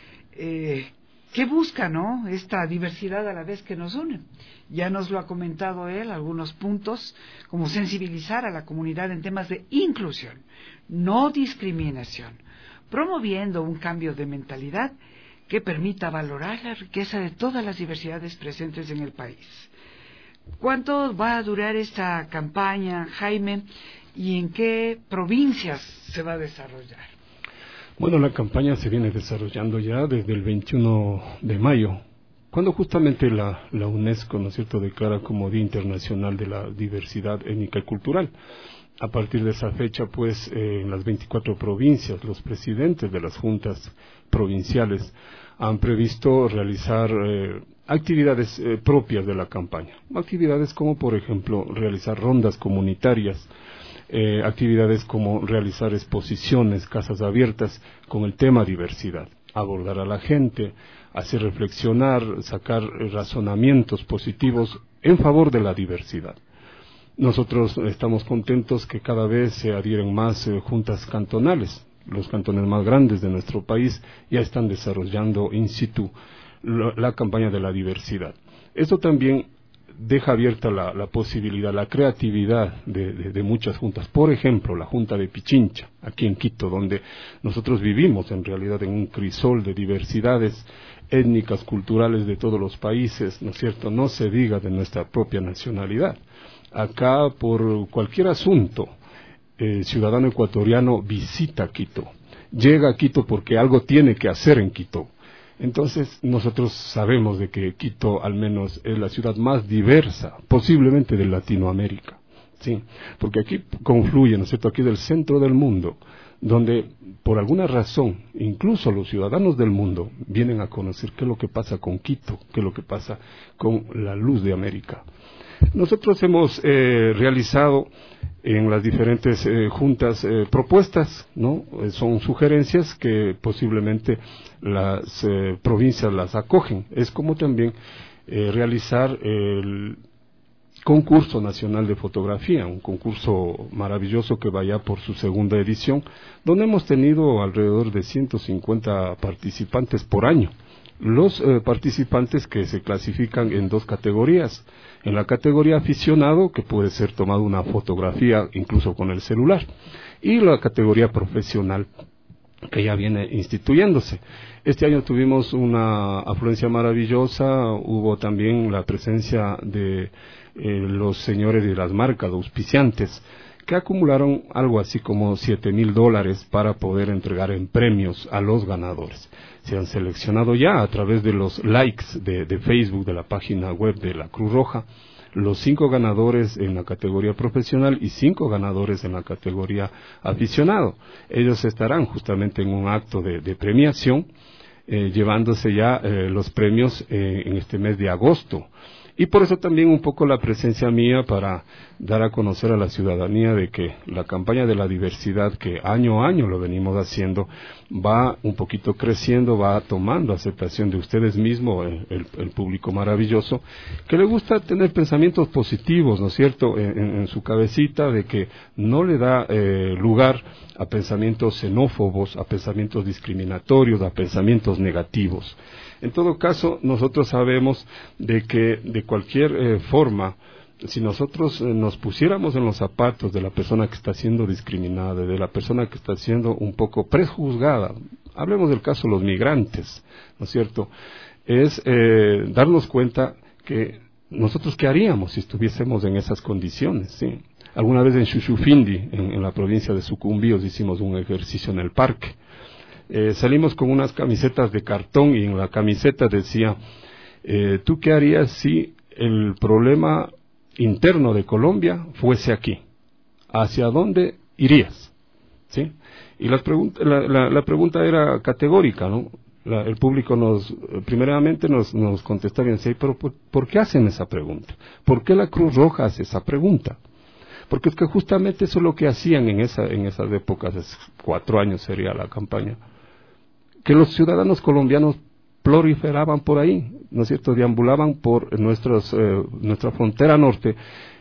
eh, ¿qué busca, no? Esta diversidad a la vez que nos une. Ya nos lo ha comentado él, algunos puntos, como sensibilizar a la comunidad en temas de inclusión, no discriminación, promoviendo un cambio de mentalidad que permita valorar la riqueza de todas las diversidades presentes en el país. ¿Cuánto va a durar esta campaña, Jaime, y en qué provincias se va a desarrollar? Bueno, la campaña se viene desarrollando ya desde el veintiuno de mayo, cuando justamente la, la UNESCO, ¿no es cierto?, declara como Día Internacional de la Diversidad Étnica y Cultural. A partir de esa fecha, pues, eh, en las veinticuatro provincias, los presidentes de las juntas provinciales han previsto realizar eh, actividades eh, propias de la campaña. Actividades como, por ejemplo, realizar rondas comunitarias, eh, actividades como realizar exposiciones, casas abiertas con el tema diversidad, abordar a la gente, hacer reflexionar, sacar razonamientos positivos en favor de la diversidad. Nosotros estamos contentos que cada vez se adhieren más eh, juntas cantonales. Los cantones más grandes de nuestro país ya están desarrollando in situ la, la campaña de la diversidad. Esto también deja abierta la, la posibilidad, la creatividad de, de, de muchas juntas. Por ejemplo, la Junta de Pichincha, aquí en Quito, donde nosotros vivimos en realidad en un crisol de diversidades étnicas, culturales de todos los países, ¿no es cierto? No se diga de nuestra propia nacionalidad. Acá, por cualquier asunto, el ciudadano ecuatoriano visita Quito llega a Quito porque algo tiene que hacer en Quito. Entonces nosotros sabemos de que Quito al menos es la ciudad más diversa, posiblemente de Latinoamérica, sí, porque aquí confluye, ¿no es cierto?, aquí del centro del mundo, donde por alguna razón, incluso los ciudadanos del mundo vienen a conocer qué es lo que pasa con Quito, qué es lo que pasa con la luz de América. Nosotros hemos eh, realizado en las diferentes eh, juntas eh, propuestas, ¿no? Eh, son sugerencias que posiblemente las eh, provincias las acogen. Es como también eh, realizar el concurso nacional de fotografía, un concurso maravilloso que vaya por su segunda edición, donde hemos tenido alrededor de ciento cincuenta participantes por año. Los eh, participantes que se clasifican en dos categorías. En la categoría aficionado, que puede ser tomada una fotografía incluso con el celular, y la categoría profesional, que ya viene instituyéndose. Este año tuvimos una afluencia maravillosa, hubo también la presencia de eh, los señores de las marcas auspiciantes, que acumularon algo así como siete mil dólares para poder entregar en premios a los ganadores. Se han seleccionado ya a través de los likes de, de Facebook, de la página web de la Cruz Roja, los cinco ganadores en la categoría profesional y cinco ganadores en la categoría aficionado. Ellos estarán justamente en un acto de, de premiación, eh, llevándose ya eh, los premios eh, en este mes de agosto. Y por eso también un poco la presencia mía para dar a conocer a la ciudadanía de que la campaña de la diversidad, que año a año lo venimos haciendo, va un poquito creciendo, va tomando aceptación de ustedes mismos, el, el, el público maravilloso, que le gusta tener pensamientos positivos, ¿no es cierto?, en, en, en su cabecita, de que no le da eh, lugar a pensamientos xenófobos, a pensamientos discriminatorios, a pensamientos negativos. En todo caso, nosotros sabemos de que de cualquier eh, forma, si nosotros eh, nos pusiéramos en los zapatos de la persona que está siendo discriminada, de la persona que está siendo un poco prejuzgada, hablemos del caso de los migrantes, ¿no es cierto?, es eh, darnos cuenta que nosotros qué haríamos si estuviésemos en esas condiciones, ¿sí? Alguna vez en Xuxufindi, en, en la provincia de Sucumbíos, hicimos un ejercicio en el parque. Eh, salimos con unas camisetas de cartón y en la camiseta decía, eh, ¿tú qué harías si el problema interno de Colombia fuese aquí? ¿Hacia dónde irías? ¿Sí? Y las pregunta, la, la, la pregunta era categórica, ¿no? La, el público nos, primeramente nos, nos contestaba y decía, pero ¿por, ¿por qué hacen esa pregunta? ¿Por qué la Cruz Roja hace esa pregunta? Porque es que justamente eso es lo que hacían en, esa, en esas épocas, hace cuatro años sería la campaña, que los ciudadanos colombianos proliferaban por ahí, ¿no es cierto?, deambulaban por nuestros, eh, nuestra frontera norte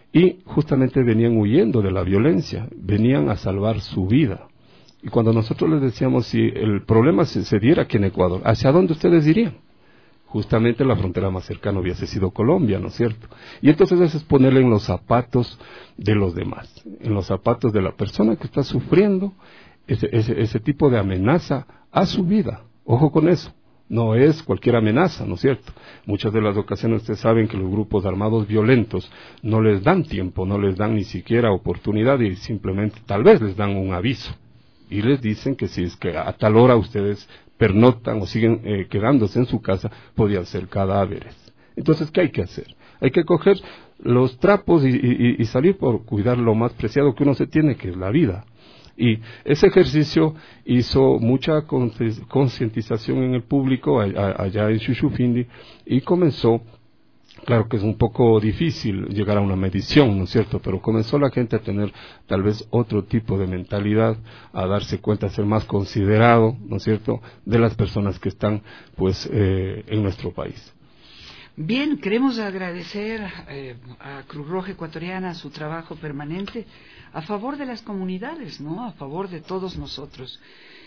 y justamente venían huyendo de la violencia, venían a salvar su vida. Y cuando nosotros les decíamos, si el problema se, se diera aquí en Ecuador, ¿hacia dónde ustedes irían? Justamente la frontera más cercana hubiese sido Colombia, ¿no es cierto? Y entonces eso es ponerle en los zapatos de los demás, en los zapatos de la persona que está sufriendo ese, ese, ese tipo de amenaza a su vida. Ojo con eso, no es cualquier amenaza, ¿no es cierto? Muchas de las ocasiones ustedes saben que los grupos armados violentos no les dan tiempo, no les dan ni siquiera oportunidad y simplemente tal vez les dan un aviso y les dicen que si es que a tal hora ustedes pernoctan o siguen eh, quedándose en su casa, podrían ser cadáveres. Entonces, ¿qué hay que hacer? Hay que coger los trapos y, y, y salir por cuidar lo más preciado que uno se tiene, que es la vida. Y ese ejercicio hizo mucha concientización en el público allá en Xuxufindi y comenzó, claro que es un poco difícil llegar a una medición, ¿no es cierto?, pero comenzó la gente a tener tal vez otro tipo de mentalidad, a darse cuenta, a ser más considerado, ¿no es cierto?, de las personas que están pues eh, en nuestro país. Bien, queremos agradecer eh, a Cruz Roja Ecuatoriana su trabajo permanente a favor de las comunidades, ¿no?, a favor de todos nosotros.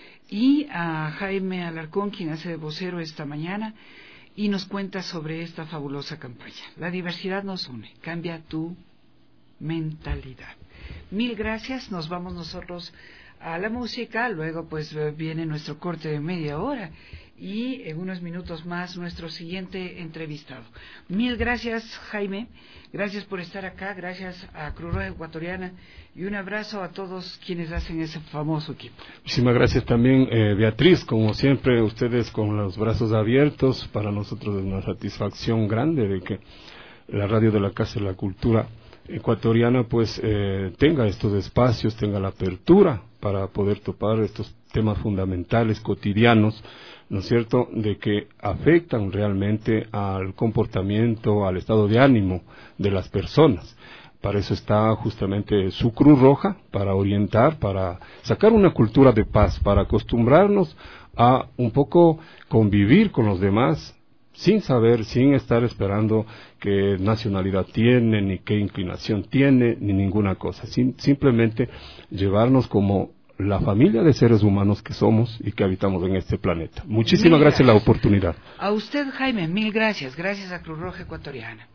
Y a Jaime Alarcón, quien hace de vocero esta mañana y nos cuenta sobre esta fabulosa campaña. La diversidad nos une, cambia tu mentalidad. Mil gracias, nos vamos nosotros a la música, luego pues viene nuestro corte de media hora y en unos minutos más nuestro siguiente entrevistado. Mil gracias, Jaime, gracias por estar acá, gracias a Cruz Roja Ecuatoriana y un abrazo a todos quienes hacen ese famoso equipo. Muchísimas gracias también, eh, Beatriz, como siempre ustedes con los brazos abiertos. Para nosotros es una satisfacción grande de que la radio de la Casa de la Cultura Ecuatoriana pues eh, tenga estos espacios, tenga la apertura para poder topar estos temas fundamentales, cotidianos, ¿no es cierto?, de que afectan realmente al comportamiento, al estado de ánimo de las personas. Para eso está justamente su Cruz Roja, para orientar, para sacar una cultura de paz, para acostumbrarnos a un poco convivir con los demás, sin saber, sin estar esperando qué nacionalidad tiene, ni qué inclinación tiene, ni ninguna cosa. Sin, simplemente llevarnos como la familia de seres humanos que somos y que habitamos en este planeta. Muchísimas gracias por la oportunidad. A usted, Jaime, mil gracias. Gracias a Cruz Roja Ecuatoriana.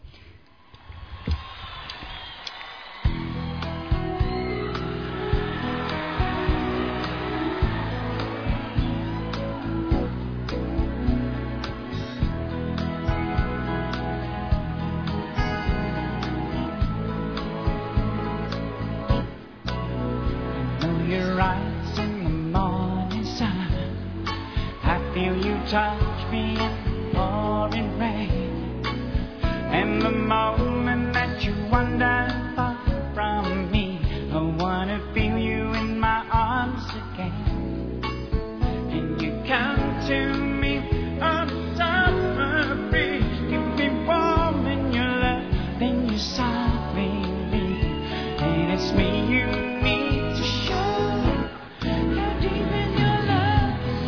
Touch me in pouring rain, and the moment that you wander far from me, I wanna feel you in my arms again. And you come to me on a summer breeze, keep me warm in your love, then you softly leave, and it's me you need to show how deep in your love.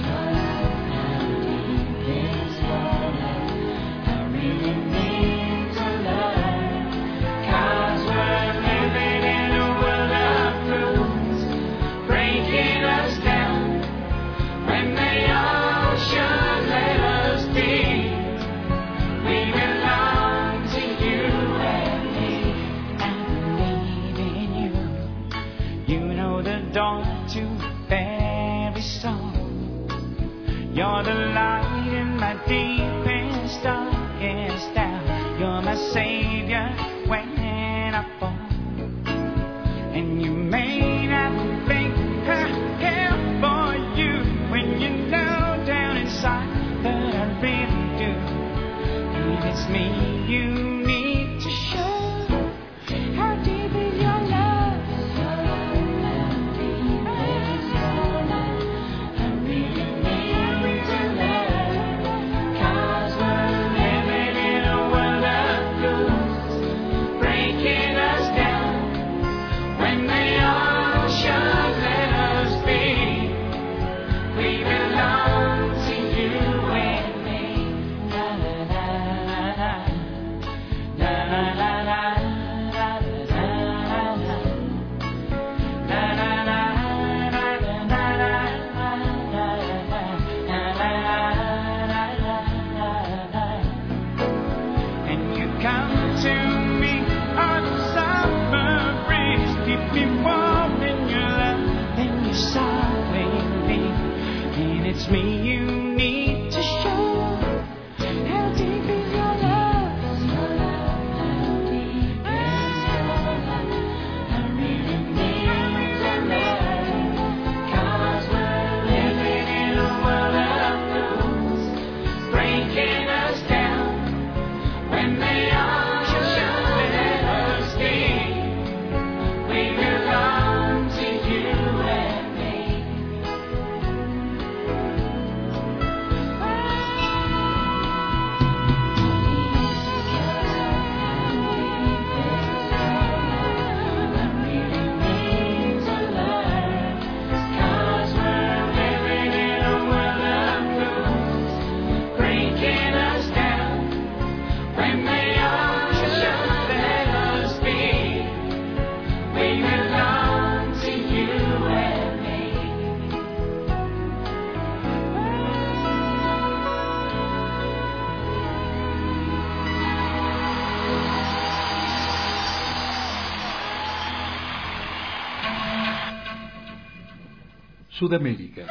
You're the light in my deepest, darkest hour. You're my savior when I fall. And you may not think I care for you when you know down inside that I really do. And it's me you need to show how deep is your love. Sudamérica.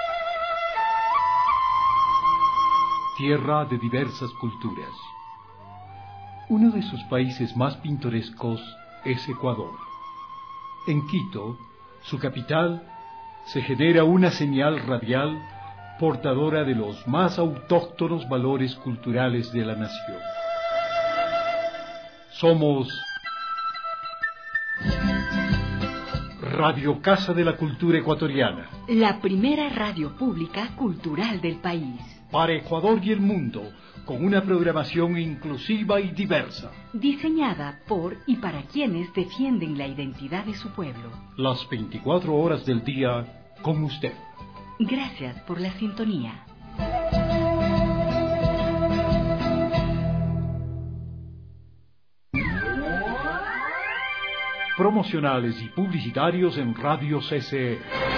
Tierra de diversas culturas. Uno de sus países más pintorescos es Ecuador. En Quito, su capital, se genera una señal radial portadora de los más autóctonos valores culturales de la nación. Somos Radio Casa de la Cultura Ecuatoriana, la primera radio pública cultural del país. Para Ecuador y el mundo, con una programación inclusiva y diversa. Diseñada por y para quienes defienden la identidad de su pueblo. Las veinticuatro horas del día con usted. Gracias por la sintonía. Promocionales y publicitarios en Radio C C E.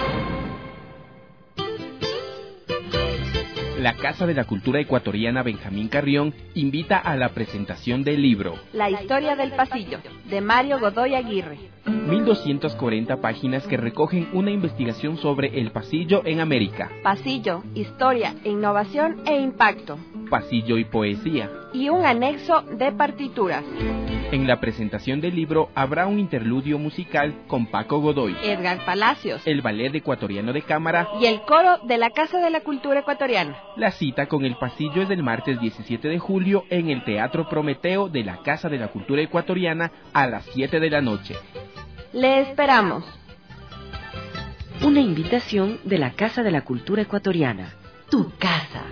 La Casa de la Cultura Ecuatoriana Benjamín Carrión invita a la presentación del libro La historia del pasillo, de Mario Godoy Aguirre. mil doscientas cuarenta páginas que recogen una investigación sobre el pasillo en América. Pasillo, historia, innovación e impacto. Pasillo y poesía. Y un anexo de partituras. En la presentación del libro habrá un interludio musical con Paco Godoy, Edgar Palacios, el Ballet Ecuatoriano de Cámara y el coro de la Casa de la Cultura Ecuatoriana. La cita con el pasillo es del martes diecisiete de julio en el Teatro Prometeo de la Casa de la Cultura Ecuatoriana a las siete de la noche. Le esperamos. Una invitación de la Casa de la Cultura Ecuatoriana. Tu casa.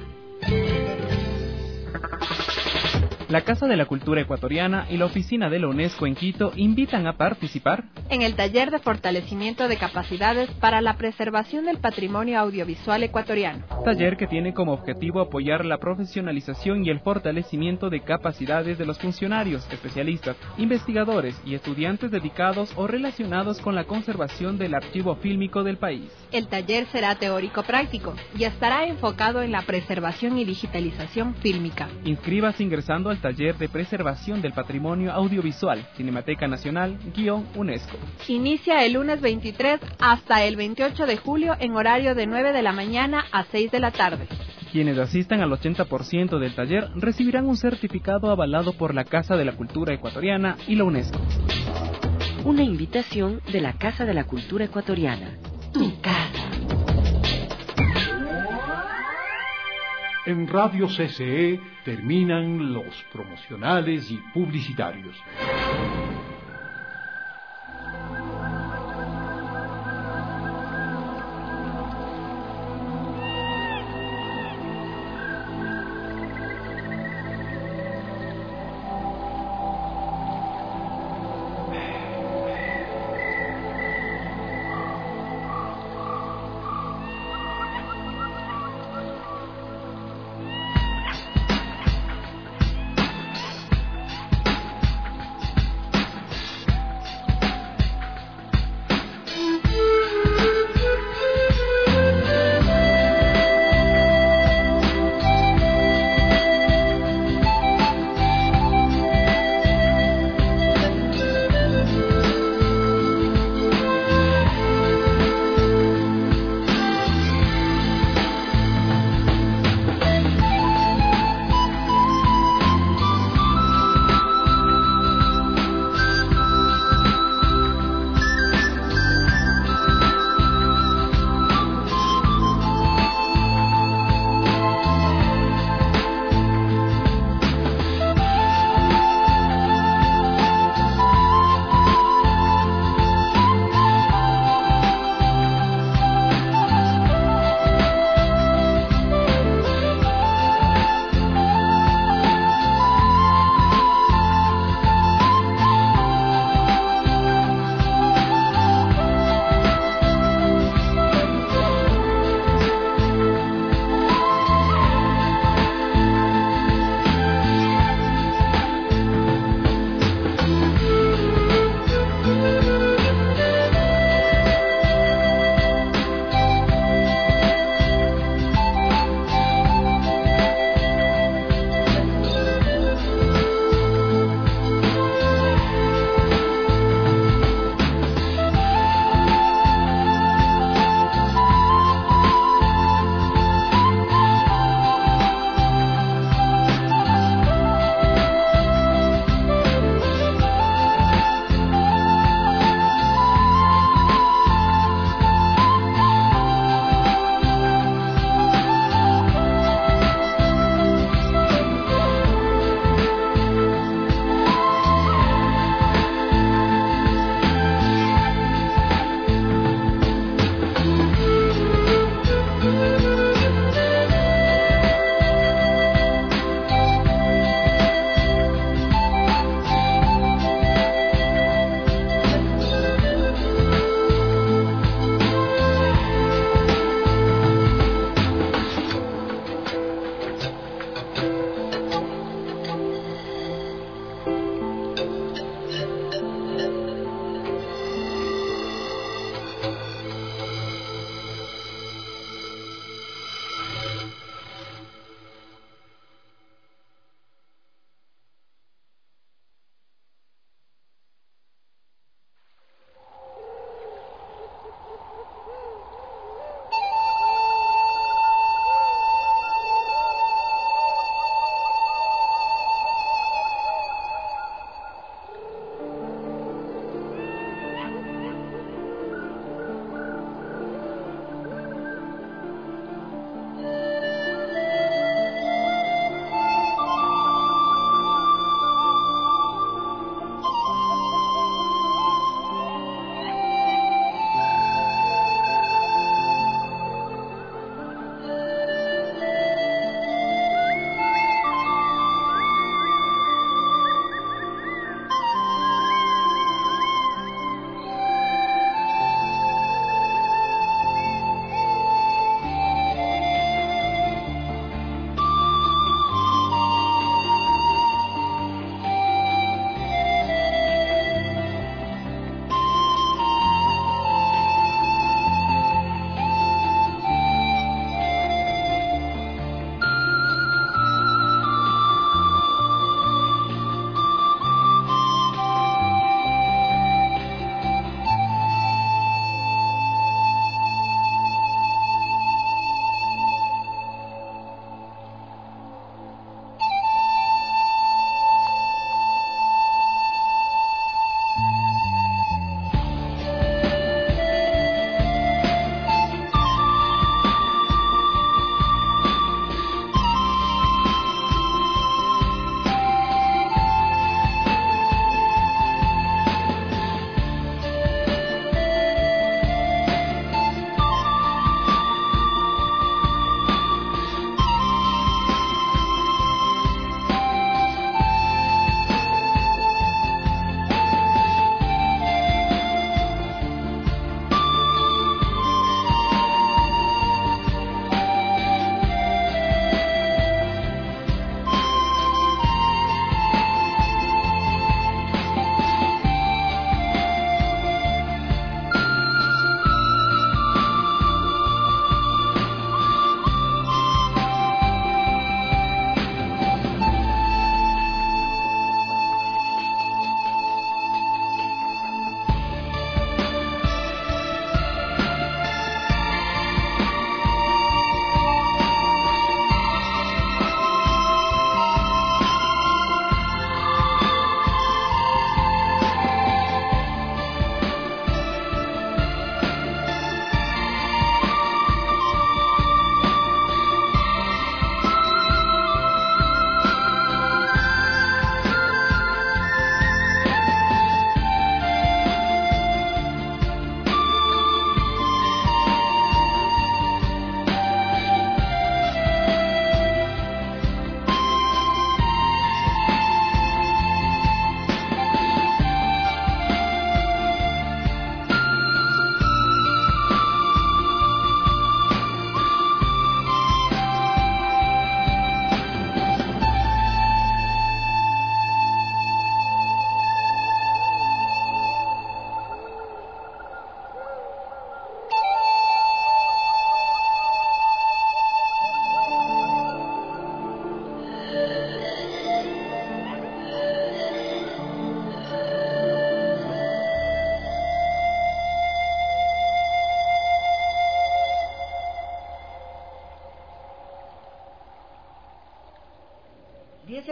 La Casa de la Cultura Ecuatoriana y la Oficina de la UNESCO en Quito invitan a participar en el taller de fortalecimiento de capacidades para la preservación del patrimonio audiovisual ecuatoriano. Taller que tiene como objetivo apoyar la profesionalización y el fortalecimiento de capacidades de los funcionarios, especialistas, investigadores y estudiantes dedicados o relacionados con la conservación del archivo fílmico del país. El taller será teórico-práctico y estará enfocado en la preservación y digitalización fílmica. Inscríbase ingresando al taller de preservación del patrimonio audiovisual, Cinemateca Nacional, guión UNESCO. Inicia el lunes veintitrés hasta el veintiocho de julio en horario de nueve de la mañana a seis de la tarde. Quienes asistan al ochenta por ciento del taller recibirán un certificado avalado por la Casa de la Cultura Ecuatoriana y la UNESCO. Una invitación de la Casa de la Cultura Ecuatoriana. Tu casa. En Radio C C E terminan los promocionales y publicitarios.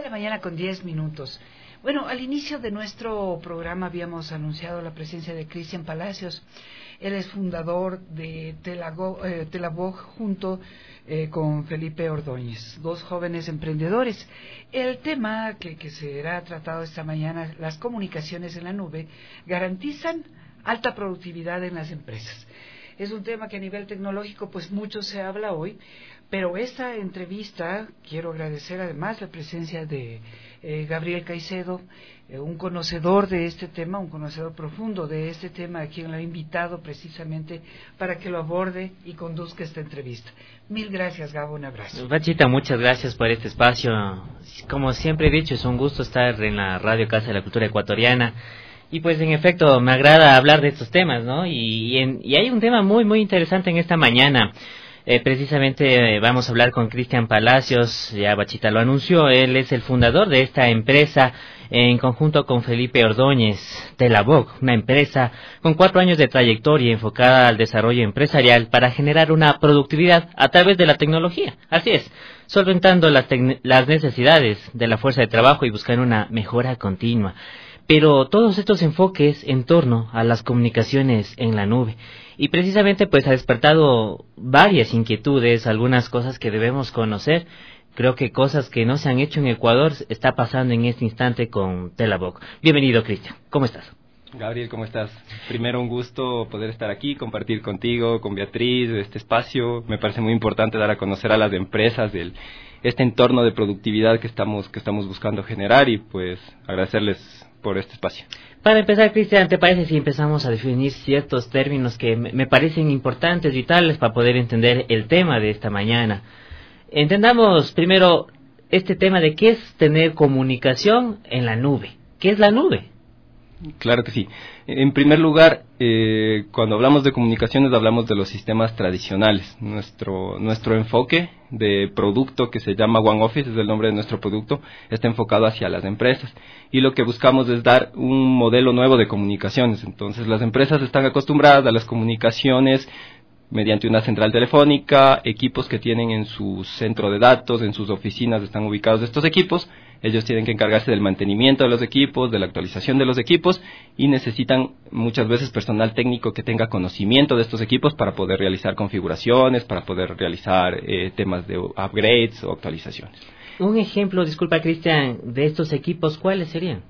la mañana con diez minutos. Bueno, al inicio de nuestro programa habíamos anunciado la presencia de Cristian Palacios. Él es fundador de Telago, eh, Telabog junto eh, con Felipe Ordóñez, dos jóvenes emprendedores. El tema que, que será tratado esta mañana, las comunicaciones en la nube, garantizan alta productividad en las empresas. Es un tema que a nivel tecnológico pues mucho se habla hoy, pero esta entrevista, quiero agradecer además la presencia de eh, Gabriel Caicedo, eh, un conocedor de este tema, un conocedor profundo de este tema, a quien lo he invitado precisamente para que lo aborde y conduzca esta entrevista. Mil gracias, Gabo, un abrazo. Bachita, muchas gracias por este espacio. Como siempre he dicho, es un gusto estar en la Radio Casa de la Cultura Ecuatoriana. Y pues en efecto me agrada hablar de estos temas, ¿no? Y, y, en, y hay un tema muy muy interesante en esta mañana. Eh, precisamente eh, vamos a hablar con Cristian Palacios, ya Bachita lo anunció, él es el fundador de esta empresa en conjunto con Felipe Ordóñez, Telabog, una empresa con cuatro años de trayectoria enfocada al desarrollo empresarial para generar una productividad a través de la tecnología. Así es, solventando las, las necesidades de la fuerza de trabajo y buscando una mejora continua. Pero todos estos enfoques en torno a las comunicaciones en la nube. Y precisamente pues ha despertado varias inquietudes, algunas cosas que debemos conocer. Creo que cosas que no se han hecho en Ecuador está pasando en este instante con Telabog. Bienvenido, Cristian. ¿Cómo estás? Gabriel, ¿cómo estás? Primero, un gusto poder estar aquí, compartir contigo, con Beatriz, este espacio. Me parece muy importante dar a conocer a las empresas del este entorno de productividad que estamos que estamos buscando generar y pues agradecerles por este espacio. Para empezar, Cristian, ¿te parece si empezamos a definir ciertos términos que me parecen importantes, vitales, para poder entender el tema de esta mañana? Entendamos primero este tema de qué es tener comunicación en la nube. ¿Qué es la nube? Claro que sí. En primer lugar, eh, cuando hablamos de comunicaciones hablamos de los sistemas tradicionales. Nuestro nuestro enfoque de producto, que se llama One Office, es el nombre de nuestro producto, está enfocado hacia las empresas. Y lo que buscamos es dar un modelo nuevo de comunicaciones. Entonces, las empresas están acostumbradas a las comunicaciones mediante una central telefónica, equipos que tienen en su centro de datos, en sus oficinas están ubicados estos equipos. Ellos tienen que encargarse del mantenimiento de los equipos, de la actualización de los equipos y necesitan muchas veces personal técnico que tenga conocimiento de estos equipos para poder realizar configuraciones, para poder realizar eh, temas de upgrades o actualizaciones. Un ejemplo, disculpa Cristian, de estos equipos, ¿cuáles serían?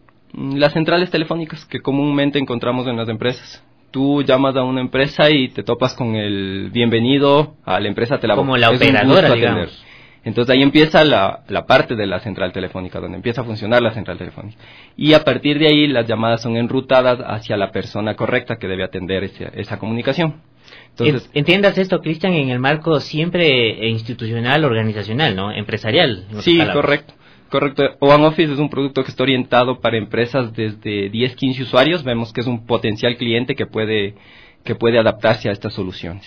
Las centrales telefónicas que comúnmente encontramos en las empresas. Tú llamas a una empresa y te topas con el bienvenido a la empresa Telabog. Como la operadora, digamos. Entonces ahí empieza la, la parte de la central telefónica, donde empieza a funcionar la central telefónica. Y a partir de ahí las llamadas son enrutadas hacia la persona correcta que debe atender esa, esa comunicación. Entonces, entiendas esto, Cristian, en el marco siempre institucional, organizacional, ¿no? Empresarial. Sí, correcto. Correcto. One Office es un producto que está orientado para empresas desde diez, quince usuarios. Vemos que es un potencial cliente que puede, que puede adaptarse a estas soluciones.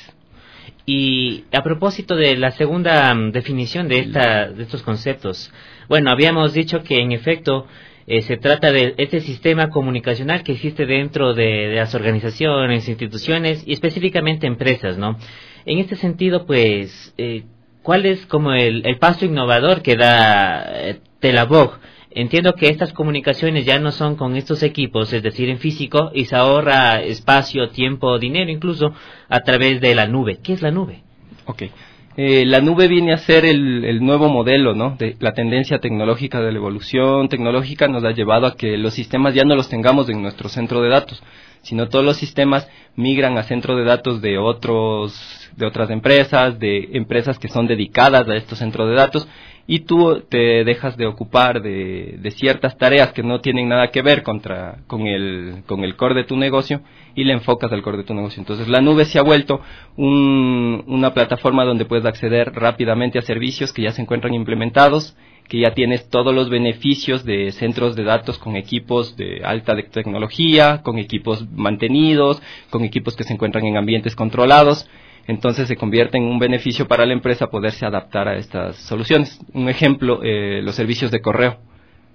Y a propósito de la segunda um, definición de, esta, de estos conceptos, bueno, habíamos dicho que en efecto eh, se trata de este sistema comunicacional que existe dentro de, de las organizaciones, instituciones y específicamente empresas, ¿no? En este sentido, pues, eh, ¿cuál es como el, el paso innovador que da eh, Telabog? Entiendo que estas comunicaciones ya no son con estos equipos, es decir, en físico, y se ahorra espacio, tiempo, dinero, incluso a través de la nube. ¿Qué es la nube? Ok. Eh, la nube viene a ser el, el nuevo modelo, ¿no? De la tendencia tecnológica, de la evolución tecnológica nos ha llevado a que los sistemas ya no los tengamos en nuestro centro de datos, sino todos los sistemas migran a centro de datos de otros, de otras empresas, de empresas que son dedicadas a estos centros de datos, y tú te dejas de ocupar de, de ciertas tareas que no tienen nada que ver contra, con el, con el core de tu negocio y le enfocas al core de tu negocio. Entonces la nube se ha vuelto un, una plataforma donde puedes acceder rápidamente a servicios que ya se encuentran implementados, que ya tienes todos los beneficios de centros de datos con equipos de alta de tecnología, con equipos mantenidos, con equipos que se encuentran en ambientes controlados. Entonces se convierte en un beneficio para la empresa poderse adaptar a estas soluciones. Un ejemplo, eh, los servicios de correo.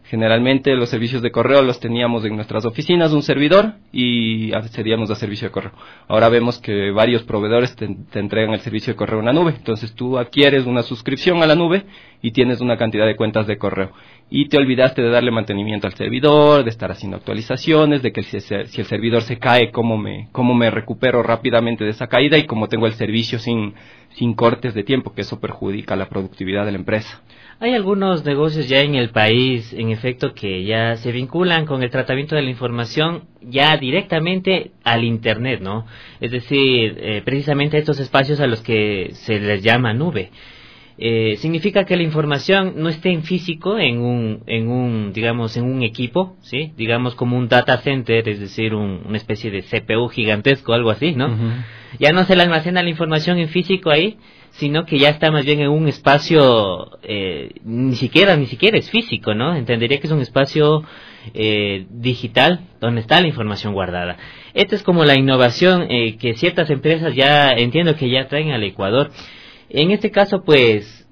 Generalmente los servicios de correo los teníamos en nuestras oficinas, un servidor, y accedíamos a servicio de correo. Ahora vemos que varios proveedores te, te entregan el servicio de correo en la nube. Entonces tú adquieres una suscripción a la nube y tienes una cantidad de cuentas de correo. Y te olvidaste de darle mantenimiento al servidor, de estar haciendo actualizaciones, de que si, si el servidor se cae, cómo me, cómo me recupero rápidamente de esa caída y cómo tengo el servicio sin, sin cortes de tiempo, que eso perjudica la productividad de la empresa. Hay algunos negocios ya en el país, en efecto, que ya se vinculan con el tratamiento de la información ya directamente al Internet, ¿no? Es decir, eh, precisamente estos espacios a los que se les llama nube. Eh, significa que la información no esté en físico, en un, en un, digamos, en un equipo, ¿sí? Digamos como un data center, es decir, un, una especie de C P U gigantesco, algo así, ¿no? Uh-huh. Ya no se le almacena la información en físico ahí, sino que ya está más bien en un espacio, eh, ni siquiera, ni siquiera es físico, ¿no? Entendería que es un espacio eh, digital donde está la información guardada. Esta es como la innovación eh, que ciertas empresas ya, entiendo que ya traen al Ecuador. En este caso, pues,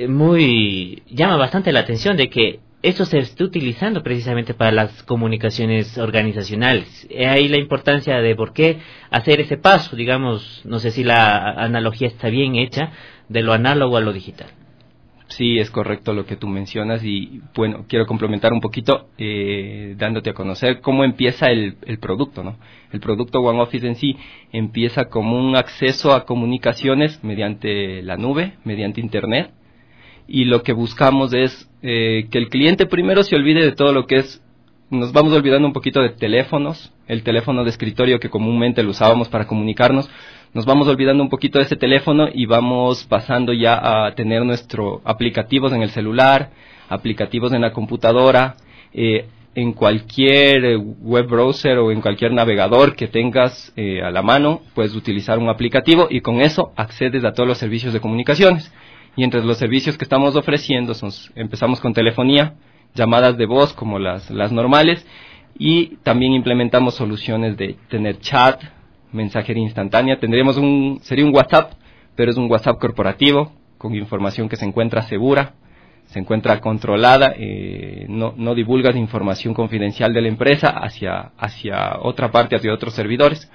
muy, llama bastante la atención de que esto se esté utilizando precisamente para las comunicaciones organizacionales. Ahí la importancia de por qué hacer ese paso, digamos, no sé si la analogía está bien hecha, de lo análogo a lo digital. Sí, es correcto lo que tú mencionas y, bueno, quiero complementar un poquito eh, dándote a conocer cómo empieza el, el producto, ¿no? El producto One Office en sí empieza como un acceso a comunicaciones mediante la nube, mediante Internet, y lo que buscamos es eh, que el cliente primero se olvide de todo lo que es, nos vamos olvidando un poquito de teléfonos, el teléfono de escritorio que comúnmente lo usábamos para comunicarnos, nos vamos olvidando un poquito de ese teléfono y vamos pasando ya a tener nuestros aplicativos en el celular, aplicativos en la computadora, eh, en cualquier web browser o en cualquier navegador que tengas eh, a la mano, puedes utilizar un aplicativo y con eso accedes a todos los servicios de comunicaciones. Y entre los servicios que estamos ofreciendo, son, empezamos con telefonía, llamadas de voz como las, las normales, y también implementamos soluciones de tener chat, mensajería instantánea. Tendríamos un, sería un WhatsApp, pero es un WhatsApp corporativo, con información que se encuentra segura, se encuentra controlada, eh, no, no divulgas información confidencial de la empresa hacia, hacia otra parte, hacia otros servidores.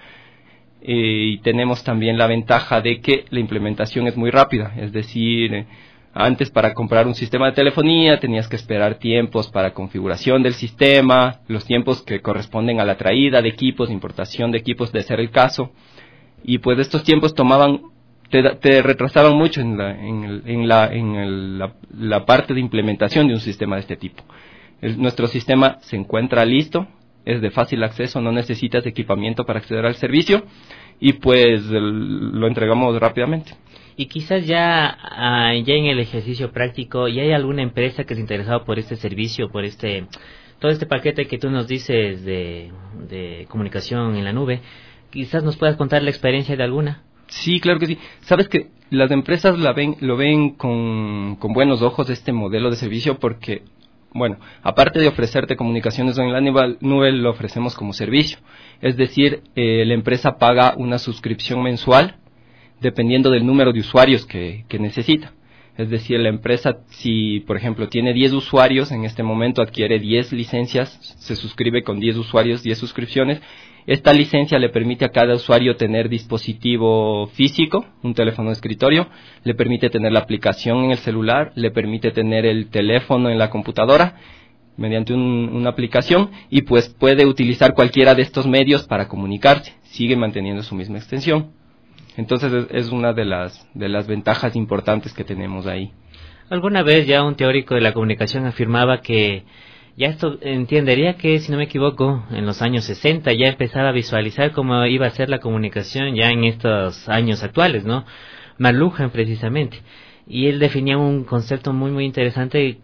Eh, y tenemos también la ventaja de que la implementación es muy rápida, es decir, eh, antes para comprar un sistema de telefonía tenías que esperar tiempos para configuración del sistema, los tiempos que corresponden a la traída de equipos, importación de equipos, de ser el caso, y pues estos tiempos tomaban, te, te retrasaban mucho en la, en el, en la, en el, la, la parte de implementación de un sistema de este tipo. El, nuestro sistema se encuentra listo, es de fácil acceso, no necesitas equipamiento para acceder al servicio y pues el, lo entregamos rápidamente. Y quizás ya, uh, ya en el ejercicio práctico, ¿ya hay alguna empresa que se interesado por este servicio, por este todo este paquete que tú nos dices de, de comunicación en la nube? Quizás nos puedas contar la experiencia de alguna. Sí, claro que sí. Sabes que las empresas la ven, lo ven con, con buenos ojos este modelo de servicio porque, bueno, aparte de ofrecerte comunicaciones en la nube, lo ofrecemos como servicio. Es decir, eh, la empresa paga una suscripción mensual dependiendo del número de usuarios que, que necesita. Es decir, la empresa, si por ejemplo tiene diez usuarios, en este momento adquiere diez licencias, se suscribe con diez usuarios, diez suscripciones. Esta licencia le permite a cada usuario tener dispositivo físico, un teléfono de escritorio, le permite tener la aplicación en el celular, le permite tener el teléfono en la computadora mediante un, una aplicación y pues puede utilizar cualquiera de estos medios para comunicarse, sigue manteniendo su misma extensión. Entonces es, es una de las, de las ventajas importantes que tenemos ahí. Alguna vez ya un teórico de la comunicación afirmaba que ya esto entendería que, si no me equivoco, en los años sesenta ya empezaba a visualizar cómo iba a ser la comunicación ya en estos años actuales, ¿no? McLuhan precisamente. Y él definía un concepto muy muy interesante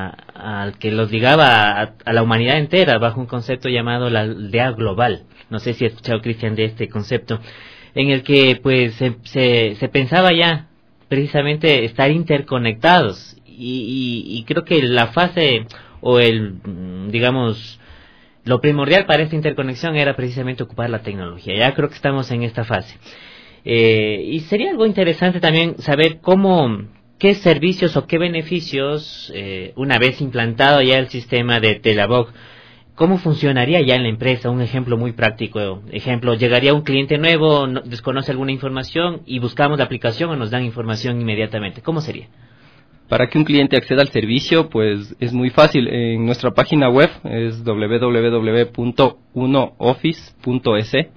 al que los ligaba a, a la humanidad entera bajo un concepto llamado la aldea global. No sé si has escuchado, Cristian, de este concepto, en el que pues se, se, se pensaba ya precisamente estar interconectados y, y, y creo que la fase o el, digamos, lo primordial para esta interconexión era precisamente ocupar la tecnología. Ya creo que estamos en esta fase. Eh, y sería algo interesante también saber cómo, ¿qué servicios o qué beneficios, eh, una vez implantado ya el sistema de Telavoc, cómo funcionaría ya en la empresa? Un ejemplo muy práctico. Ejemplo, llegaría un cliente nuevo, no, desconoce alguna información y buscamos la aplicación o nos dan información inmediatamente. ¿Cómo sería? Para que un cliente acceda al servicio, pues es muy fácil. En nuestra página web es doble u doble u doble u punto uno office punto e s.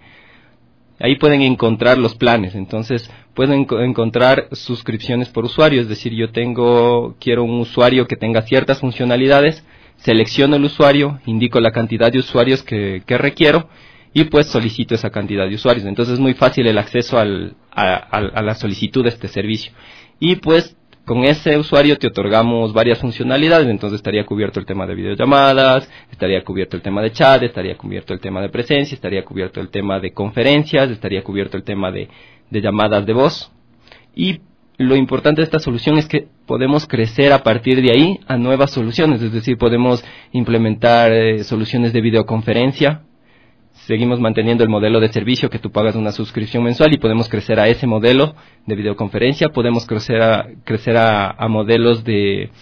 Ahí pueden encontrar los planes. Entonces, pueden encontrar suscripciones por usuario. Es decir, yo tengo, quiero un usuario que tenga ciertas funcionalidades, selecciono el usuario, indico la cantidad de usuarios que, que requiero y pues solicito esa cantidad de usuarios. Entonces, es muy fácil el acceso al, a, a, a la solicitud de este servicio. Y pues, con ese usuario te otorgamos varias funcionalidades, entonces estaría cubierto el tema de videollamadas, estaría cubierto el tema de chat, estaría cubierto el tema de presencia, estaría cubierto el tema de conferencias, estaría cubierto el tema de, de llamadas de voz. Y lo importante de esta solución es que podemos crecer a partir de ahí a nuevas soluciones, es decir, podemos implementar eh, soluciones de videoconferencia. Seguimos manteniendo el modelo de servicio que tú pagas una suscripción mensual y podemos crecer a ese modelo de videoconferencia, podemos crecer a, crecer a, a modelos de,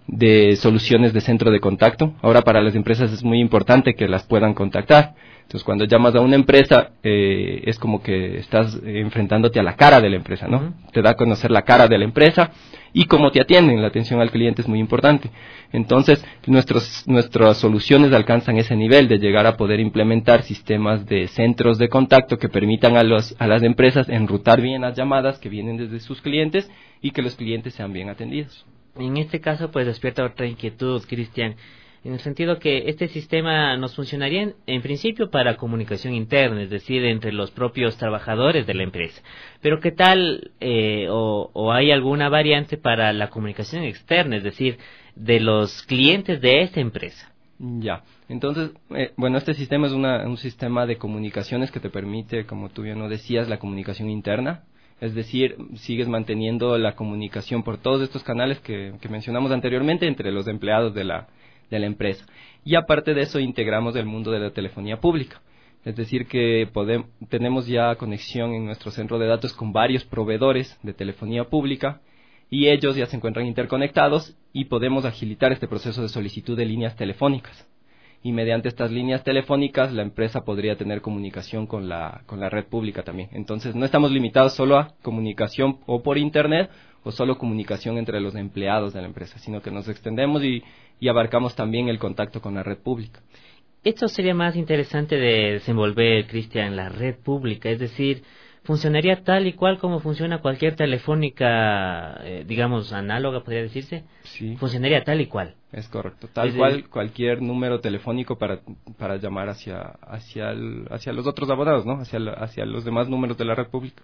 de soluciones de centro de contacto. Ahora para las empresas es muy importante que las puedan contactar. Entonces cuando llamas a una empresa eh, es como que estás enfrentándote a la cara de la empresa, ¿no? Uh-huh. Te da a conocer la cara de la empresa y cómo te atienden. La atención al cliente es muy importante. Entonces nuestros, nuestras soluciones alcanzan ese nivel de llegar a poder implementar sistemas de centros de contacto que permitan a, los, a las empresas enrutar bien las llamadas que vienen desde sus clientes y que los clientes sean bien atendidos. En este caso pues despierta otra inquietud, Cristian, en el sentido que este sistema nos funcionaría en, en principio para comunicación interna, es decir, entre los propios trabajadores de la empresa. Pero ¿qué tal eh, o, o hay alguna variante para la comunicación externa, es decir, de los clientes de esta empresa? Ya, entonces, eh, bueno, este sistema es una, un sistema de comunicaciones que te permite, como tú bien lo decías, la comunicación interna. Es decir, sigues manteniendo la comunicación por todos estos canales que, que mencionamos anteriormente entre los empleados de la de la empresa. Y aparte de eso integramos el mundo de la telefonía pública. Es decir que podemos, tenemos ya conexión en nuestro centro de datos con varios proveedores de telefonía pública y ellos ya se encuentran interconectados y podemos agilitar este proceso de solicitud de líneas telefónicas. Y mediante estas líneas telefónicas la empresa podría tener comunicación con la, con la red pública también. Entonces no estamos limitados solo a comunicación o por internet o solo comunicación entre los empleados de la empresa, sino que nos extendemos y, y abarcamos también el contacto con la red pública. Esto sería más interesante de desenvolver, Cristian, la red pública, es decir, funcionaría tal y cual como funciona cualquier telefónica, eh, digamos, análoga, podría decirse. Sí. Funcionaría tal y cual. Es correcto, tal es cual, de... cualquier número telefónico para para llamar hacia hacia el, hacia los otros abonados, ¿no? Hacia la, hacia los demás números de la red pública.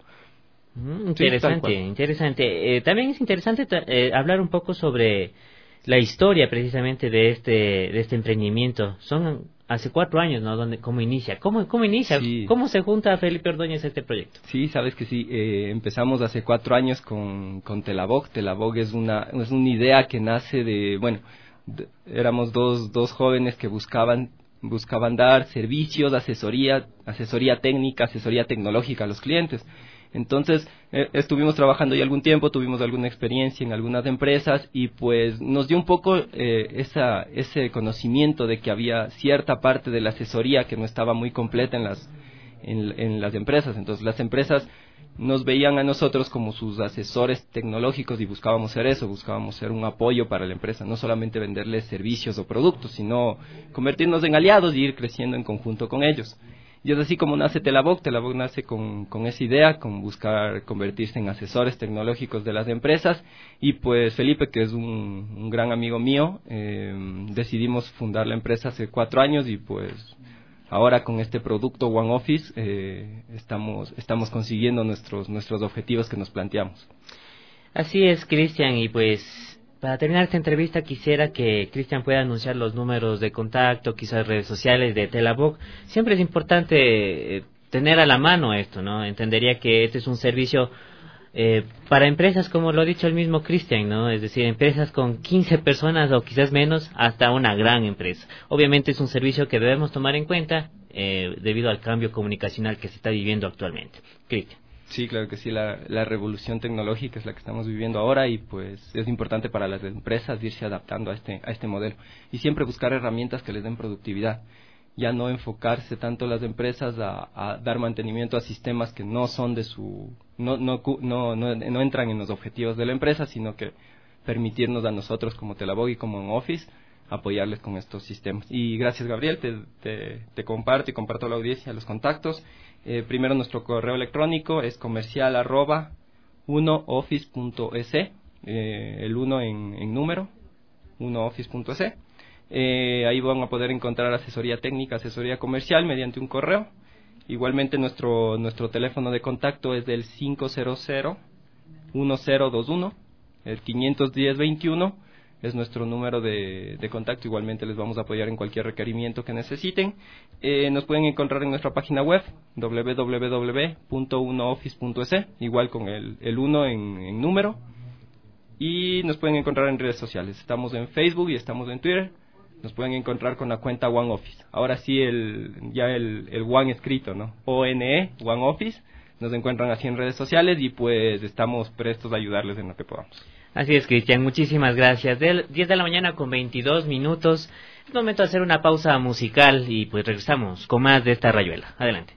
Mm, interesante, sí, interesante. Eh, también es interesante eh, hablar un poco sobre la historia precisamente de este de este emprendimiento. Son hace cuatro años, ¿no? Donde cómo inicia, cómo cómo inicia, sí. ¿Cómo se junta Felipe Ordóñez a este proyecto? Sí, sabes que sí. Eh, empezamos hace cuatro años con con Telavoc. Telavoc es una es una idea que nace de bueno, de, éramos dos dos jóvenes que buscaban buscaban dar servicios, asesoría, asesoría técnica, asesoría tecnológica a los clientes. Entonces, eh, estuvimos trabajando ya algún tiempo, tuvimos alguna experiencia en algunas empresas y pues nos dio un poco eh, esa, ese conocimiento de que había cierta parte de la asesoría que no estaba muy completa en las, en, en las empresas. Entonces, las empresas nos veían a nosotros como sus asesores tecnológicos y buscábamos ser eso, buscábamos ser un apoyo para la empresa, no solamente venderles servicios o productos, sino convertirnos en aliados y ir creciendo en conjunto con ellos. Y es así como nace Telavoc. Telavoc nace con, con esa idea, con buscar convertirse en asesores tecnológicos de las empresas. Y pues Felipe, que es un, un gran amigo mío, eh, decidimos fundar la empresa hace cuatro años y pues ahora con este producto One Office eh, estamos, estamos consiguiendo nuestros, nuestros objetivos que nos planteamos. Así es, Cristian, y pues para terminar esta entrevista quisiera que Cristian pueda anunciar los números de contacto, quizás redes sociales de Telavoc. Siempre es importante eh, tener a la mano esto, ¿no? Entendería que este es un servicio eh, para empresas, como lo ha dicho el mismo Cristian, ¿no? Es decir, empresas con quince personas o quizás menos hasta una gran empresa. Obviamente es un servicio que debemos tomar en cuenta eh, debido al cambio comunicacional que se está viviendo actualmente. Cristian. Sí, claro que sí, la, la revolución tecnológica es la que estamos viviendo ahora y pues es importante para las empresas irse adaptando a este, a este modelo y siempre buscar herramientas que les den productividad, ya no enfocarse tanto las empresas a, a dar mantenimiento a sistemas que no son de su, no, no, no, no, no entran en los objetivos de la empresa, sino que permitirnos a nosotros como Telabog y como en Office apoyarles con estos sistemas. Y gracias, Gabriel, te, te, te comparto y comparto a la audiencia los contactos. Eh, primero nuestro correo electrónico es comercial arroba uno office punto es, eh, el uno en, en número, uno office punto es. Eh, ahí van a poder encontrar asesoría técnica, asesoría comercial mediante un correo. Igualmente nuestro, nuestro teléfono de contacto es del cinco cero cero uno cero dos uno, el quinientos diez veintiuno. Es nuestro número de, de contacto. Igualmente les vamos a apoyar en cualquier requerimiento que necesiten. Eh, nos pueden encontrar en nuestra página web doble u doble u doble u punto uno office punto es, igual con el, el uno en, en número. Y nos pueden encontrar en redes sociales. Estamos en Facebook y estamos en Twitter. Nos pueden encontrar con la cuenta One Office. Ahora sí, el, ya el, el One escrito, ¿no? O N E, One Office. Nos encuentran así en redes sociales y pues estamos prestos a ayudarles en lo que podamos. Así es, Cristian, muchísimas gracias. Del diez de la mañana con veintidós minutos, es momento de hacer una pausa musical y pues regresamos con más de esta rayuela. Adelante.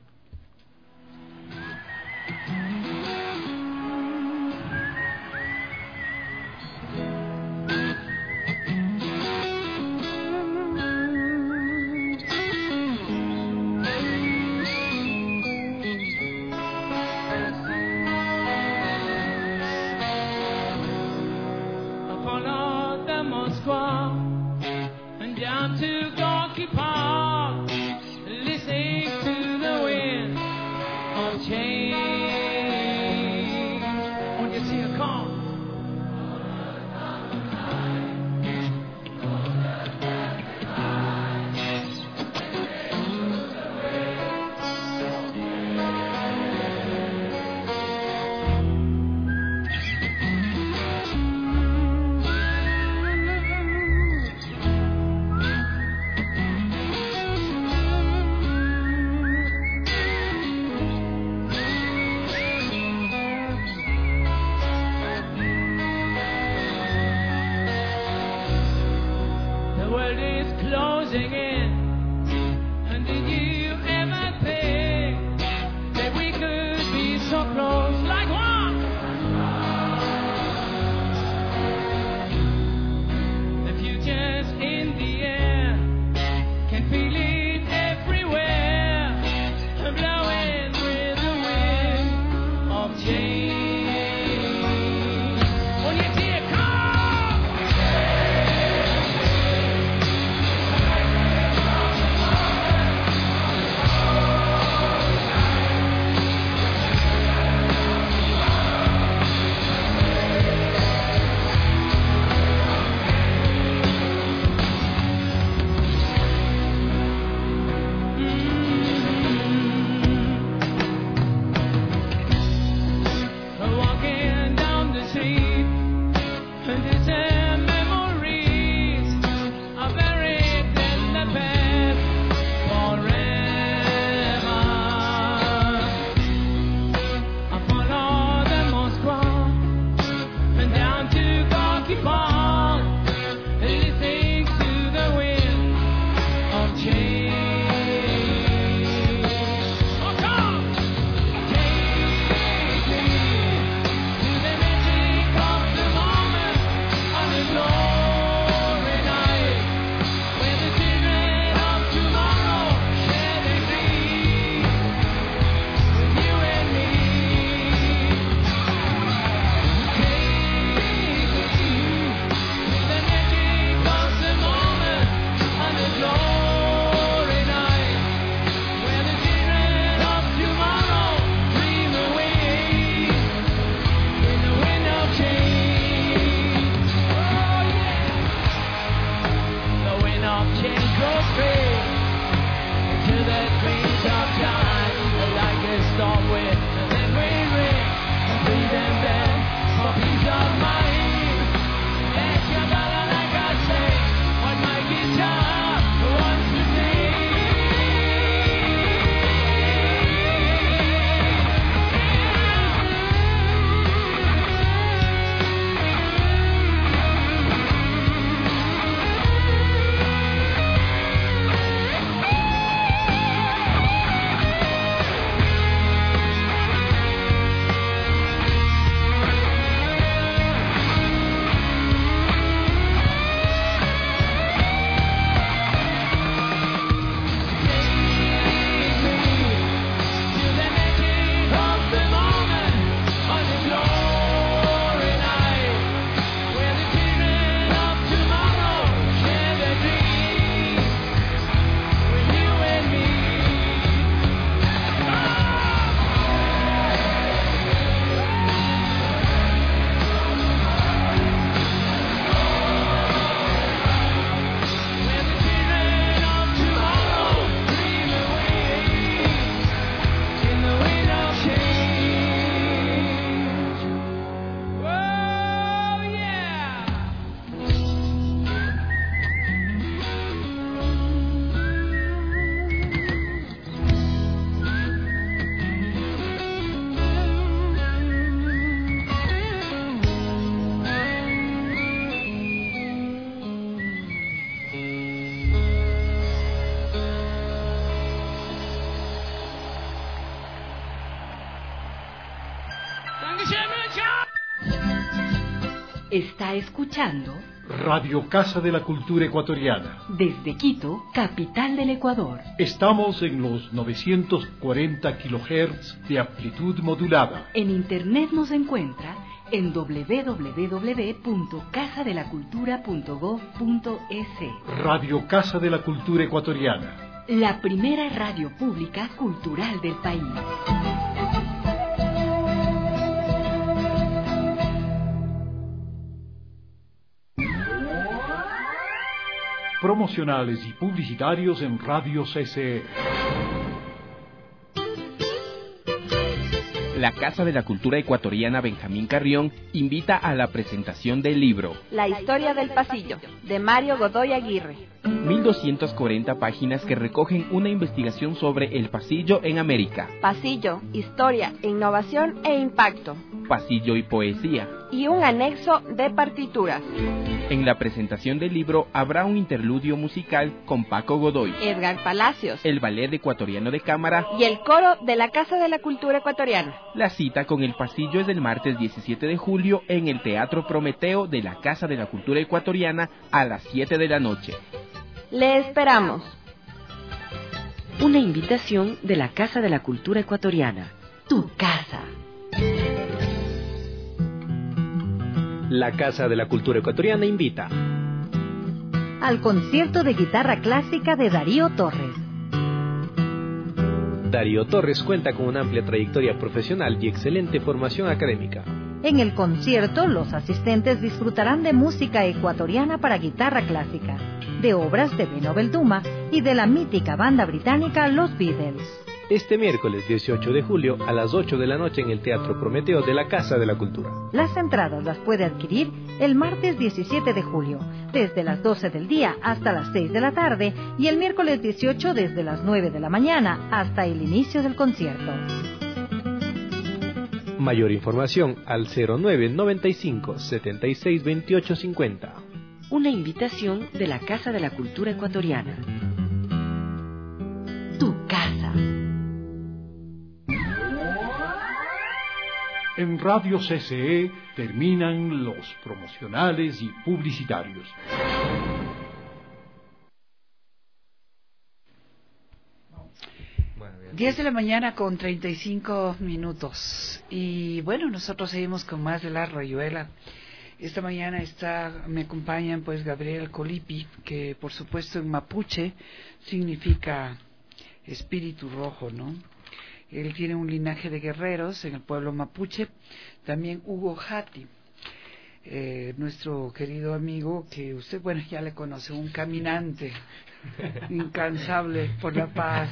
Está escuchando Radio Casa de la Cultura Ecuatoriana. Desde Quito, capital del Ecuador. Estamos en los novecientos cuarenta kilohertz de amplitud modulada. En internet nos encuentra en doble u doble u doble u punto casa de la cultura punto gob punto es. Radio Casa de la Cultura Ecuatoriana. La primera radio pública cultural del país. Promocionales y publicitarios en Radio C C E. La Casa de la Cultura Ecuatoriana Benjamín Carrión invita a la presentación del libro La historia del pasillo, de Mario Godoy Aguirre. mil doscientas cuarenta páginas que recogen una investigación sobre el pasillo en América. Pasillo, historia, innovación e impacto. Pasillo y poesía. Y un anexo de partituras. En la presentación del libro habrá un interludio musical con Paco Godoy, Edgar Palacios, el Ballet Ecuatoriano de Cámara y el Coro de la Casa de la Cultura Ecuatoriana. La cita con el pasillo es el martes diecisiete de julio en el Teatro Prometeo de la Casa de la Cultura Ecuatoriana a las siete de la noche. Le esperamos. Una invitación de la Casa de la Cultura Ecuatoriana. Tu casa. La Casa de la Cultura Ecuatoriana invita al concierto de guitarra clásica de Darío Torres. Darío Torres cuenta con una amplia trayectoria profesional y excelente formación académica. En el concierto, los asistentes disfrutarán de música ecuatoriana para guitarra clásica, de obras de Beno Belduma y de la mítica banda británica Los Beatles. Este miércoles dieciocho de julio a las ocho de la noche en el Teatro Prometeo de la Casa de la Cultura. Las entradas las puede adquirir el martes diecisiete de julio, desde las doce del día hasta las seis de la tarde, y el miércoles dieciocho desde las nueve de la mañana hasta el inicio del concierto. Mayor información al cero nueve noventa y cinco setenta y seis veintiocho cincuenta. Una invitación de la Casa de la Cultura Ecuatoriana. Tu casa. En Radio C C E terminan los promocionales y publicitarios. diez de la mañana con treinta y cinco minutos. Y bueno, nosotros seguimos con más de La Rayuela. Esta mañana está, me acompañan pues Gabriel Colipi, que por supuesto en mapuche significa espíritu rojo, ¿no? Él tiene un linaje de guerreros en el pueblo mapuche. También Hugo Jati, eh, nuestro querido amigo, que usted, bueno, ya le conoce, un caminante incansable por la paz,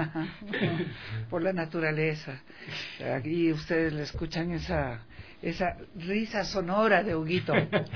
por la naturaleza. Aquí ustedes le escuchan esa, esa risa sonora de Huguito.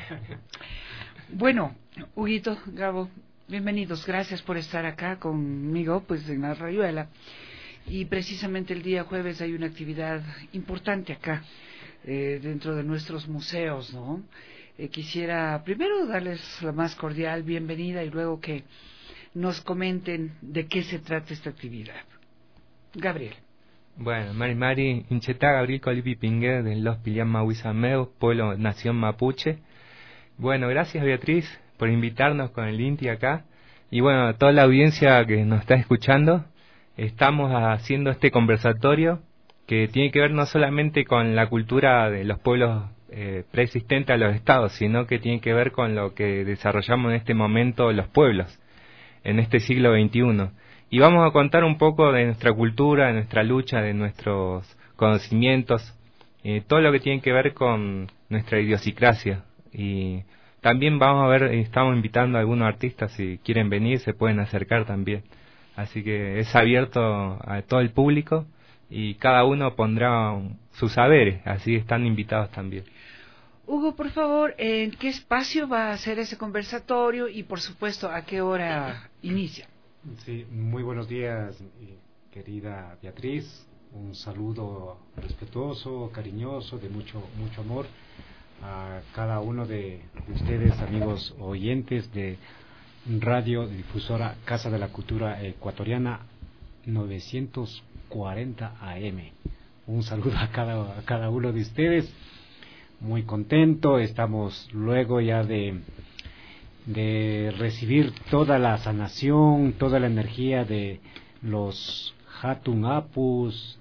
Bueno, Huguito, Gabo, bienvenidos, gracias por estar acá conmigo, pues en La Rayuela. Y precisamente el día jueves hay una actividad importante acá, eh, dentro de nuestros museos, ¿no? Eh, quisiera primero darles la más cordial bienvenida y luego que nos comenten de qué se trata esta actividad. Gabriel. Bueno, Mari Mari, Incheta Gabriel Colipi Pingue de Los Pilián Mahuizameo, pueblo Nación Mapuche. Bueno, gracias Beatriz por invitarnos con el INTI acá. Y bueno, a toda la audiencia que nos está escuchando, estamos haciendo este conversatorio que tiene que ver no solamente con la cultura de los pueblos eh, preexistentes a los estados, sino que tiene que ver con lo que desarrollamos en este momento los pueblos, en este siglo veintiuno. Y vamos a contar un poco de nuestra cultura, de nuestra lucha, de nuestros conocimientos, eh, todo lo que tiene que ver con nuestra idiosincrasia. Y también vamos a ver, estamos invitando a algunos artistas, si quieren venir se pueden acercar también. Así que es abierto a todo el público y cada uno pondrá sus saberes, así están invitados también. Hugo, por favor, ¿en qué espacio va a ser ese conversatorio y, por supuesto, a qué hora inicia? Sí, muy buenos días, querida Beatriz. Un saludo respetuoso, cariñoso, de mucho, mucho amor a cada uno de ustedes, amigos oyentes de Radio Difusora Casa de la Cultura Ecuatoriana novecientos cuarenta A M. un saludo a cada, a cada uno de ustedes. Muy contento, estamos luego ya de, de recibir toda la sanación, toda la energía de los Hatun Apus,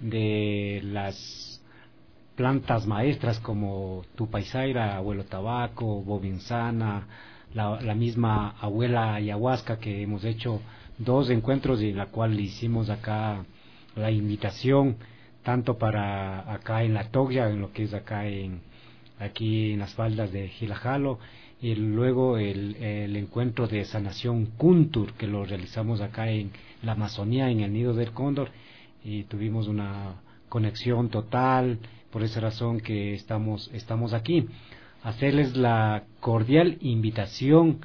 de las plantas maestras como Tupaisaira, Abuelo Tabaco, Bobinsana, la, la misma abuela ayahuasca, que hemos hecho dos encuentros y en la cual hicimos acá la invitación tanto para acá en la Togya, en lo que es acá en aquí en las faldas de Gilajalo, y luego el, el encuentro de sanación Kuntur, que lo realizamos acá en la Amazonía, en el Nido del Cóndor, y tuvimos una conexión total. Por esa razón que estamos estamos aquí, hacerles la cordial invitación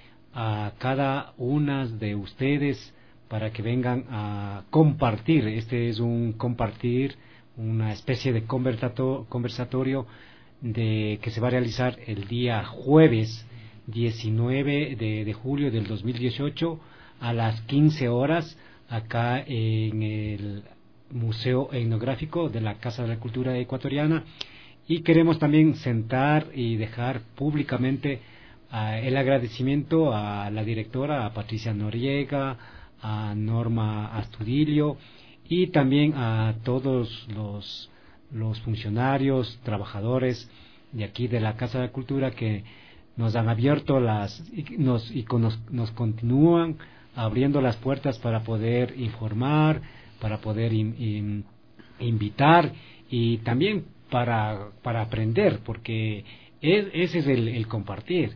a cada una de ustedes para que vengan a compartir. Este es un compartir, una especie de conversato, conversatorio de que se va a realizar el día jueves diecinueve de, de julio del dos mil dieciocho a las quince horas acá en el Museo Etnográfico de la Casa de la Cultura Ecuatoriana, y queremos también sentar y dejar públicamente uh, el agradecimiento a la directora, a Patricia Noriega, a Norma Astudillo, y también a todos los, los funcionarios, trabajadores de aquí de la Casa de la Cultura que nos han abierto las y nos, y nos, nos continúan abriendo las puertas para poder informar, para poder in, in, invitar y también para, para aprender, porque es, ese es el, el compartir.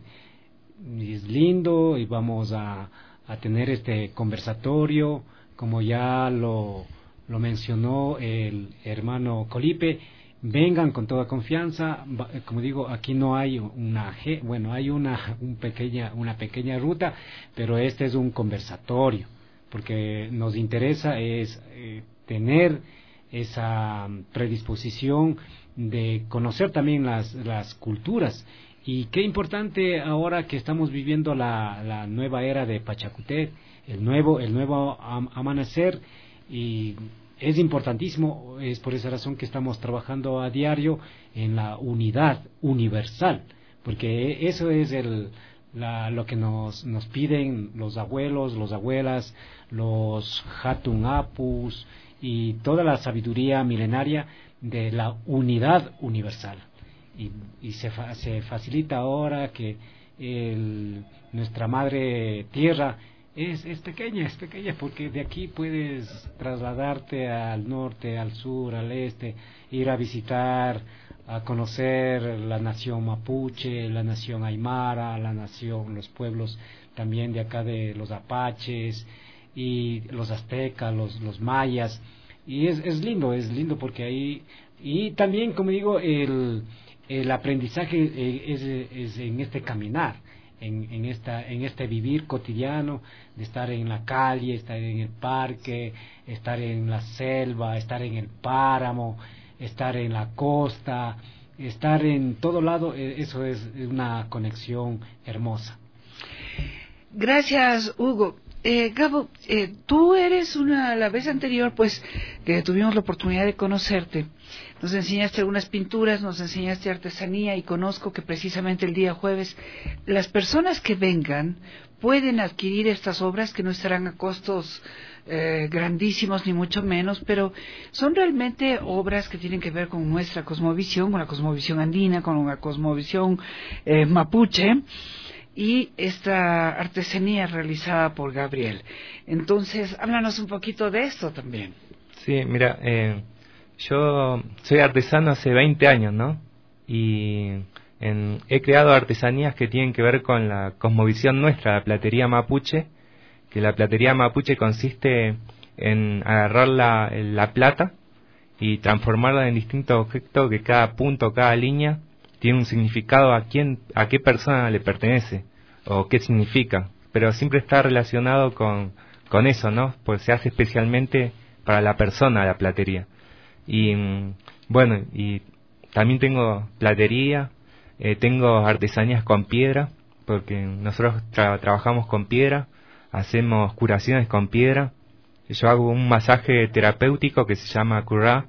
Es lindo y vamos a, a tener este conversatorio, como ya lo, lo mencionó el hermano Colipe. Vengan con toda confianza. Como digo, aquí no hay una bueno hay una un pequeña una pequeña ruta, pero este es un conversatorio, porque nos interesa es eh, tener esa predisposición de conocer también las las culturas. Y qué importante ahora que estamos viviendo la, la nueva era de Pachacútec, el nuevo el nuevo am, amanecer, y es importantísimo. Es por esa razón que estamos trabajando a diario en la unidad universal, porque eso es el La, lo que nos, nos piden los abuelos, los abuelas, los Hatun Apus y toda la sabiduría milenaria de la unidad universal. Y, y se, fa, se facilita ahora que el, nuestra madre tierra es, es pequeña, es pequeña, porque de aquí puedes trasladarte al norte, al sur, al este, ir a visitar, a conocer la nación mapuche, la nación aymara, la nación, los pueblos también de acá de los apaches y los aztecas, los, los mayas, y es, es lindo, es lindo porque ahí, y también, como digo, el, el aprendizaje es, es en este caminar, en, en, esta, en este vivir cotidiano, de estar en la calle, estar en el parque, estar en la selva, estar en el páramo, estar en la costa, estar en todo lado. Eso es una conexión hermosa. Gracias, Hugo. Eh, Gabo, eh, tú eres una, la vez anterior, pues, que tuvimos la oportunidad de conocerte, nos enseñaste algunas pinturas, nos enseñaste artesanía, y conozco que precisamente el día jueves las personas que vengan pueden adquirir estas obras, que no estarán a costos eh, grandísimos ni mucho menos, pero son realmente obras que tienen que ver con nuestra cosmovisión, con la cosmovisión andina, con la cosmovisión eh, mapuche, y esta artesanía realizada por Gabriel. Entonces, háblanos un poquito de esto también. Sí, mira, eh, yo soy artesano hace veinte años, ¿no? Y en, he creado artesanías que tienen que ver con la cosmovisión nuestra, la platería mapuche, que la platería mapuche consiste en agarrar la, la plata y transformarla en distintos objetos, que cada punto, cada línea tiene un significado a quién, a qué persona le pertenece o qué significa, pero siempre está relacionado con, con eso, ¿no? Pues se hace especialmente para la persona la platería. Y bueno, y también tengo platería, eh, tengo artesanías con piedra, porque nosotros tra- trabajamos con piedra, hacemos curaciones con piedra. Yo hago un masaje terapéutico que se llama Curá,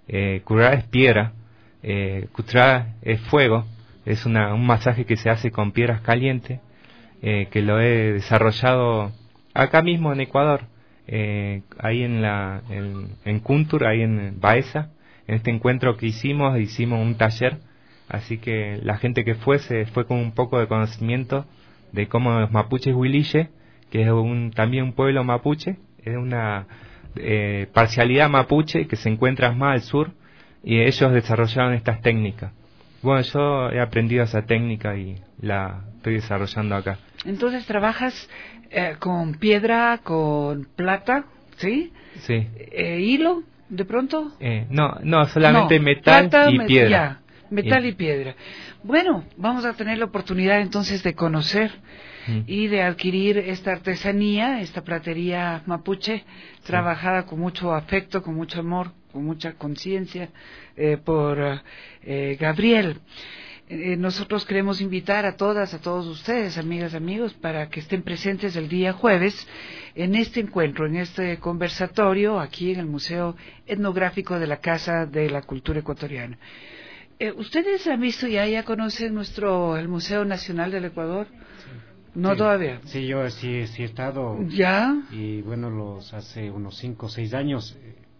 Eh, Curá es piedra, eh, Cutrá es fuego, es una, un masaje que se hace con piedras calientes, eh, que lo he desarrollado acá mismo en Ecuador, eh, ahí en la en, en Kuntur, ahí en Baeza. En este encuentro que hicimos, hicimos un taller, así que la gente que fue se fue con un poco de conocimiento de cómo es Mapuche Huilliche, que es un, también un pueblo mapuche, es una eh, parcialidad mapuche que se encuentra más al sur, y ellos desarrollaron estas técnicas. Bueno, yo he aprendido esa técnica y la estoy desarrollando acá. Entonces trabajas eh, con piedra, con plata, ¿sí? Sí. Eh, ¿Hilo, de pronto? Eh, no, no, solamente no, metal plata, y me, piedra. Ya, metal y, y piedra. Bueno, vamos a tener la oportunidad entonces de conocer mm. y de adquirir esta artesanía, esta platería mapuche, sí. trabajada con mucho afecto, con mucho amor, con mucha conciencia eh, por eh, Gabriel. Eh, nosotros queremos invitar a todas, a todos ustedes, amigas, amigos, para que estén presentes el día jueves en este encuentro, en este conversatorio, aquí en el Museo Etnográfico de la Casa de la Cultura Ecuatoriana. Eh, ¿Ustedes han visto ya, ya conocen nuestro, el Museo Nacional del Ecuador? Sí. ¿No sí, todavía? Sí, yo sí, sí he estado. ¿Ya? Y bueno, los hace unos cinco o seis años.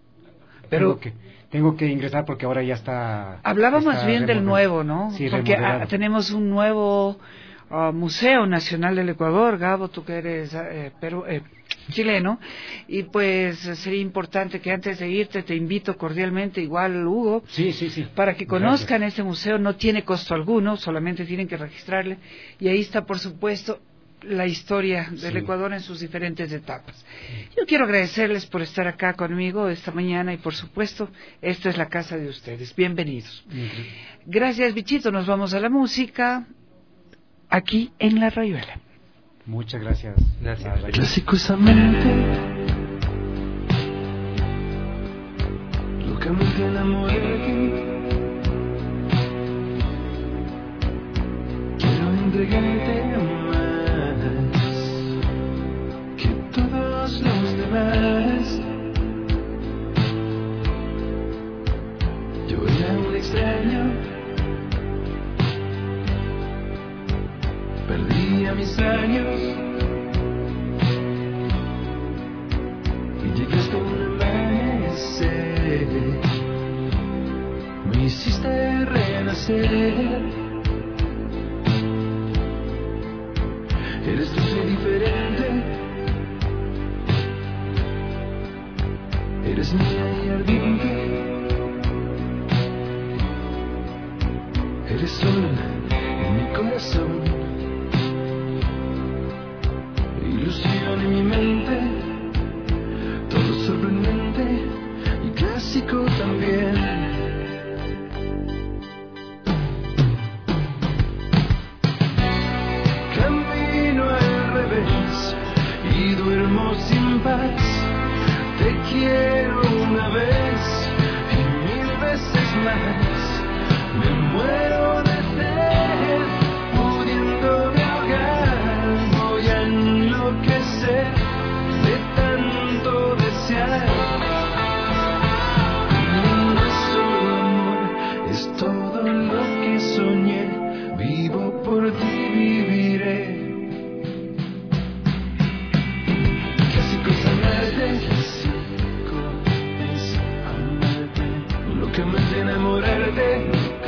Pero tengo que, tengo que ingresar porque ahora ya está. Hablaba está más bien del nuevo, ¿no? Sí, porque a, tenemos un nuevo uh, Museo Nacional del Ecuador, Gabo, tú que eres eh, Perú, eh, chileno, y pues sería importante que antes de irte te invito cordialmente, igual Hugo, sí, sí, sí. para que conozcan Gracias. Este museo. No tiene costo alguno, solamente tienen que registrarle, y ahí está, por supuesto, la historia del sí. Ecuador en sus diferentes etapas. Yo quiero agradecerles por estar acá conmigo esta mañana y por supuesto esta es la casa de ustedes. Bienvenidos. Uh-huh. Gracias, Bichito. Nos vamos a la música aquí en La Rayuela. Muchas gracias. Gracias. Clásicosamente locamente enamoré de ti. Quiero entregarte los demás. Yo era un extraño, perdía mis años y llegaste a un amanecer, me hiciste renacer. Eres dulce y diferente, eres mía y ardiente, eres sol en mi corazón, ilusión en mi mente, todo sorprendente y clásico también. Camino al revés y duermo sin paz. Te quiero una vez y mil veces más. Me muero de sed, pudiéndome ahogar. Voy a enloquecer de tanto desear. No es solo amor, es todo lo que soñé. Vivo por ti, viviré. Clásicos amarte. Locamente enamorarte,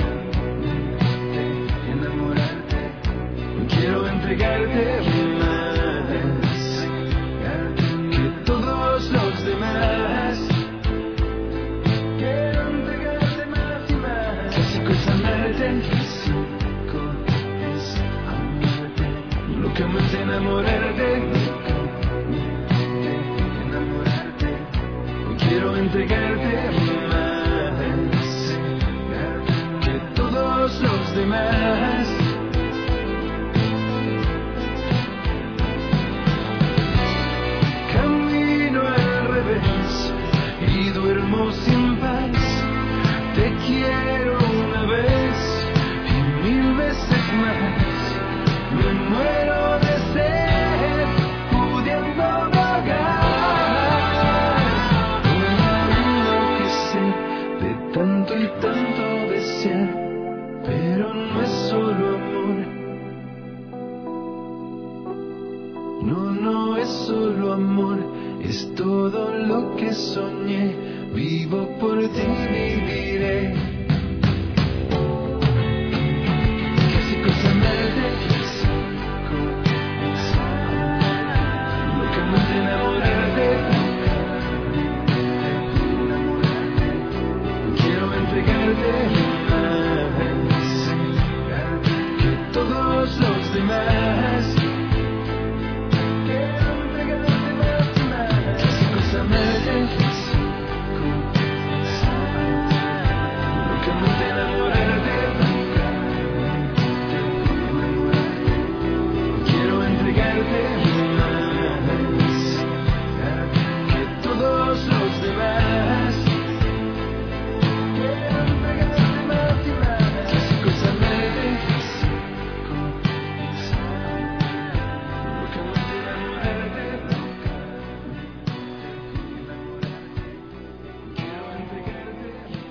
enamorarte, quiero entregarte más que todos los demás. Quiero entregarte más y más. Clásico es amarte, clásico es amarte, locamente enamorarte, enamorarte, quiero entregarte más. Los demás. Camino al revés y duermo sin paz. Te quiero una vez y mil veces más. Me muero de sed, pudiendo ahogar. Una que sé de soñé, vivo por ti, viviré. Casi cosa me dejas, locamente enamorarte. Quiero entregarte más que todos los demás. Quiero entregarte más. Casi cosa me dejas. Locamente enamorarte. Quiero entregarte más que todos los demás. Quiero entregarte más y más. Casi cosa me dejas. Locamente enamorarte. Quiero entregarte.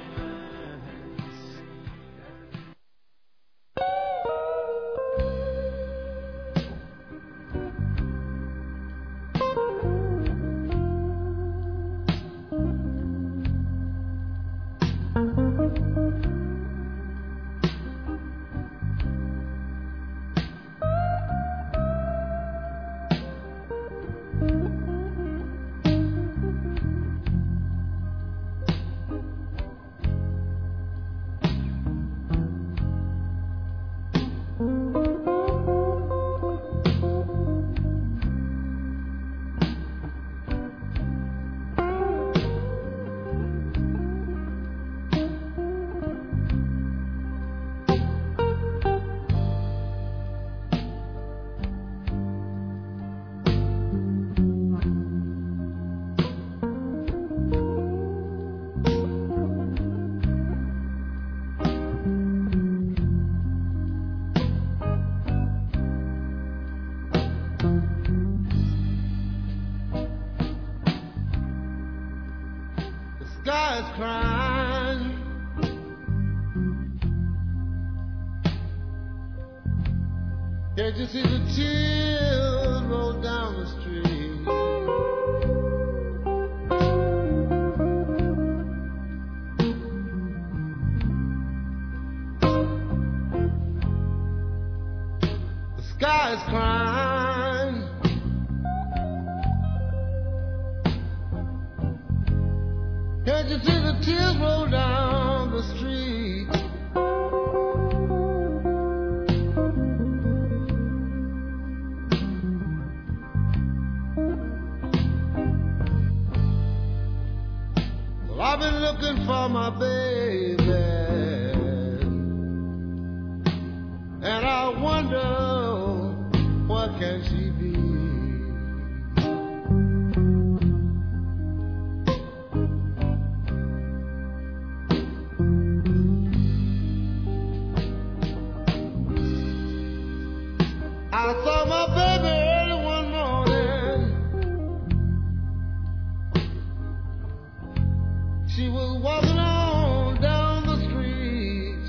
The sky is crying. Can't you see the tears roll down the street? The sky is crying. Can't you see the tears roll down the street? Well, I've been looking for my baby, and I wonder what can she be? I saw my baby early one morning. She was walking on down the street.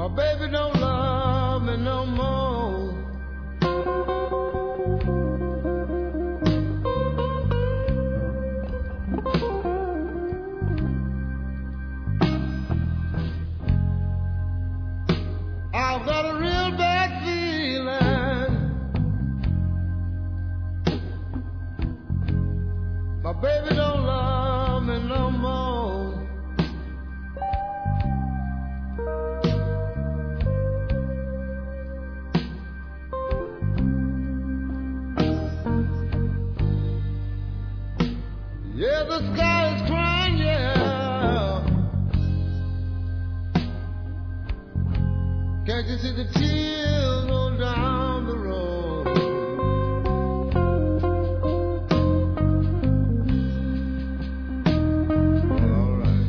My baby don't love me no more. I've got a real bad feeling. My baby don't love me no more. Yeah, the sky is crying, yeah. Can't you see the tears roll down the road? All right.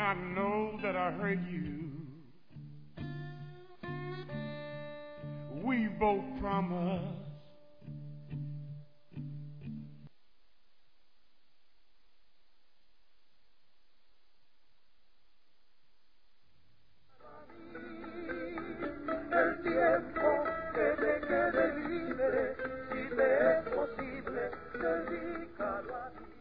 I know that I hurt you. We both promised el tiempo que te quede libre, si te es posible, dedícalo a ti.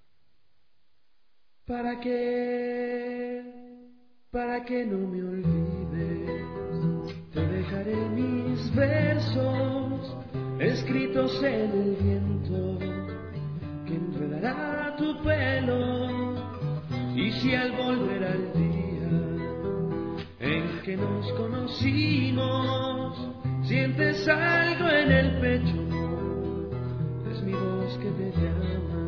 ¿Para qué? Para que no me olvides, te dejaré mis versos escritos en el viento que enredará tu pelo. Y si al volver al día en que nos conocimos sientes algo en el pecho, es mi voz que te llama.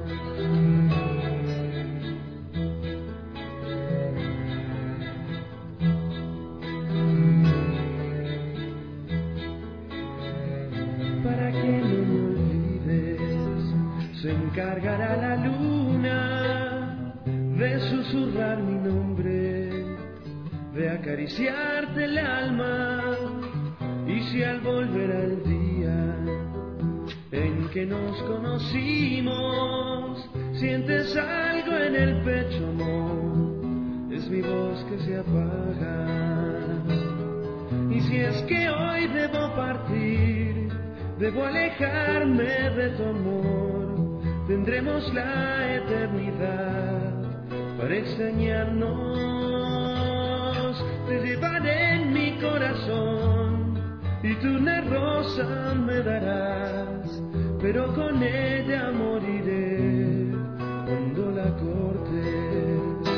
Para que no me olvides, se encargará la luna de susurrar mi nombre, de acariciarte el alma. Y si al volver al día en que nos conocimos sientes algo en el pecho, amor, es mi voz que se apaga. Y si es que hoy debo partir, debo alejarme de tu amor, tendremos la eternidad para extrañarnos. Te llevaré en mi corazón y tú una rosa me darás, pero con ella moriré cuando la cortes.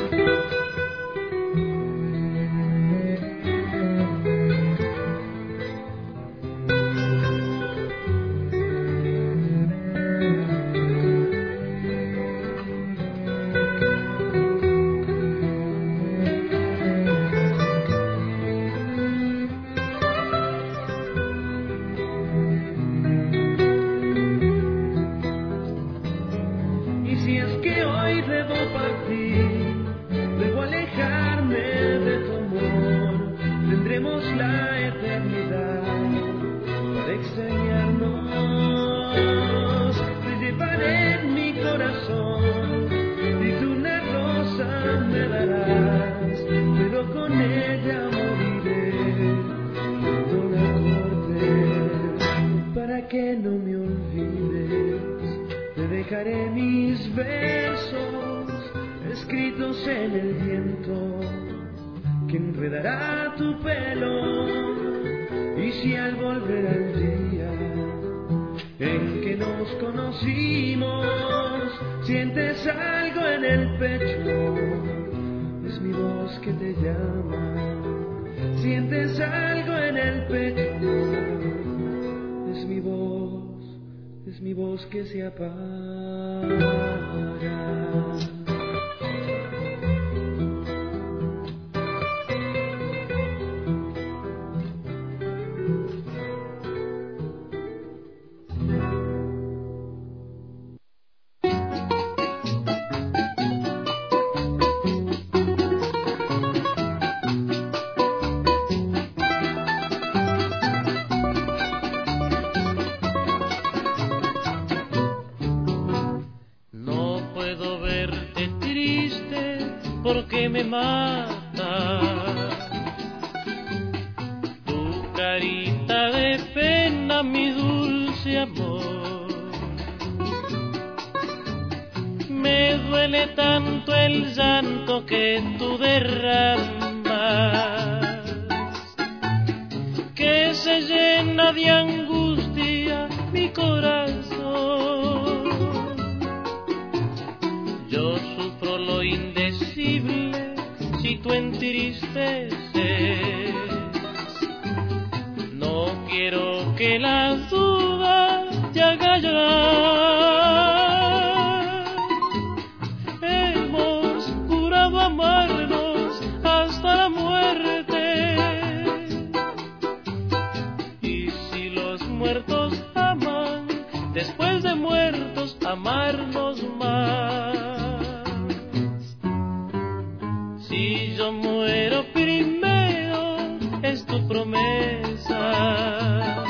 Que se apaga. porque me mata tu carita de pena, mi dulce amor. Me duele tanto el llanto que tú derramas, que se llena de angustia mi corazón. Yo sufro lo indecible si tú entristeces. No quiero que las dudas te hagan llorar. Hemos jurado amarnos hasta la muerte, y si los muertos aman, después de muertos amarnos más. Si yo muero primero, es tu promesa.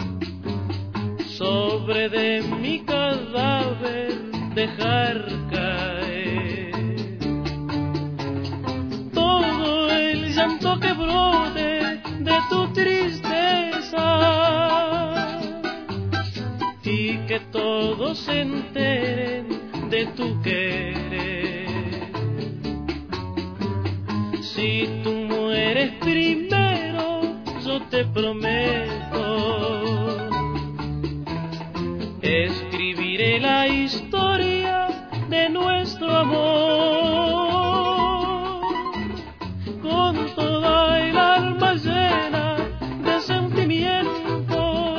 Sobre de mi cadáver dejar caer todo el llanto que brote de tu tristeza, y que todos se enteren de tu querer. Si tú mueres primero, yo te prometo, escribiré la historia de nuestro amor, con toda el alma llena de sentimiento.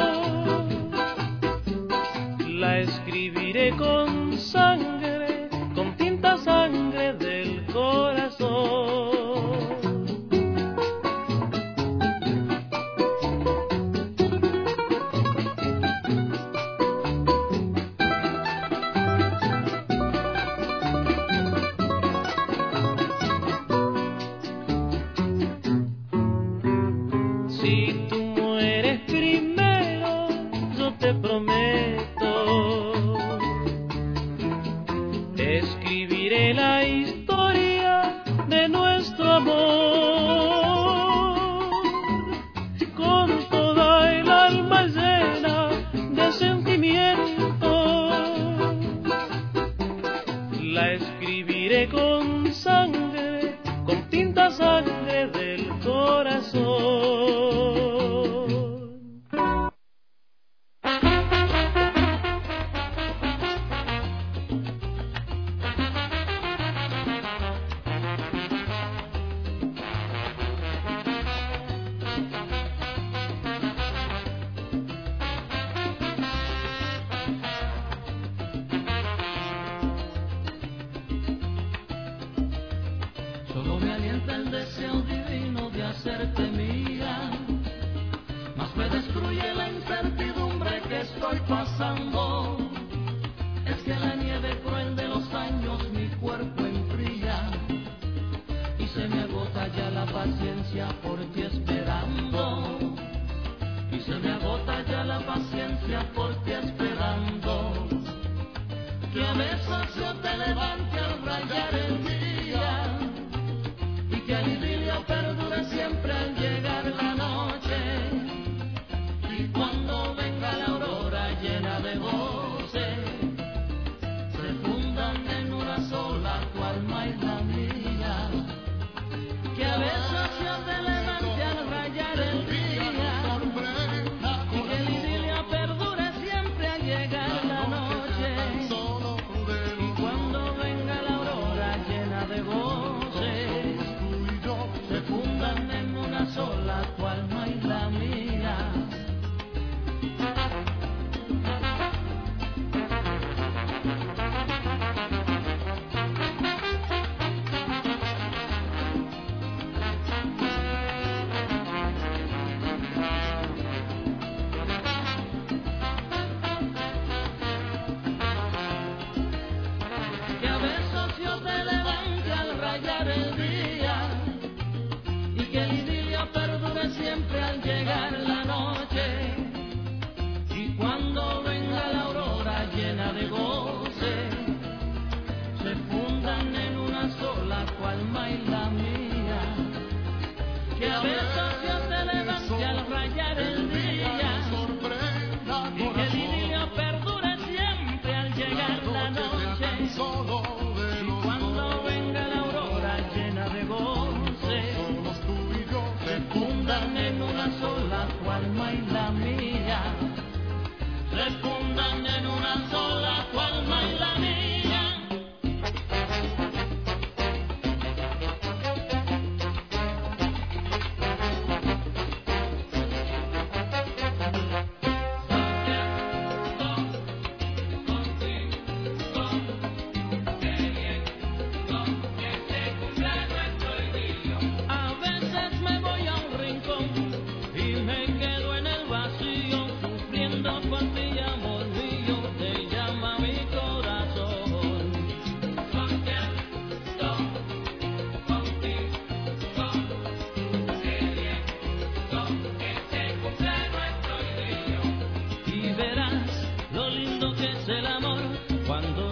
La escribiré con sangre, con tinta sangre del corazón.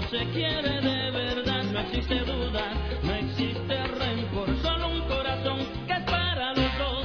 se quiere de verdad, no existe duda, no existe rencor, solo un corazón que es para los dos.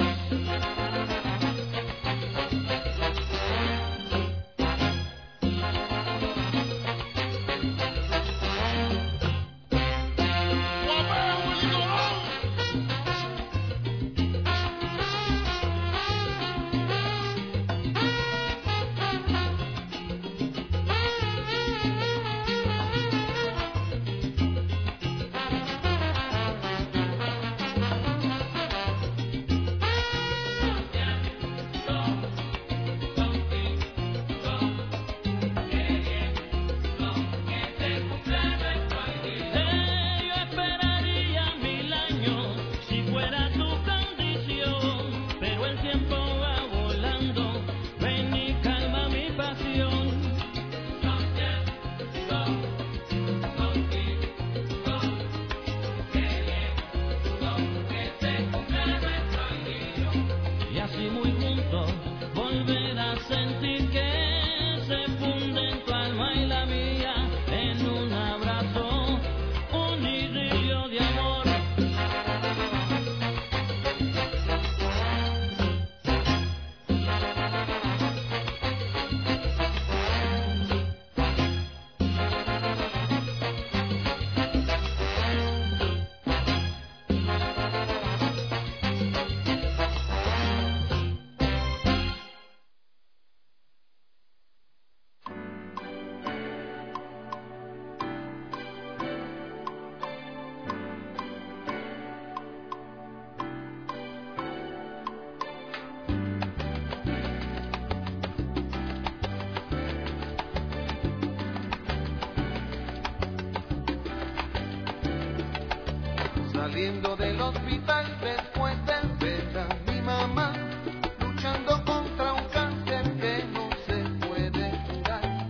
Saliendo del hospital después del ver a mi mamá luchando contra un cáncer que no se puede curar.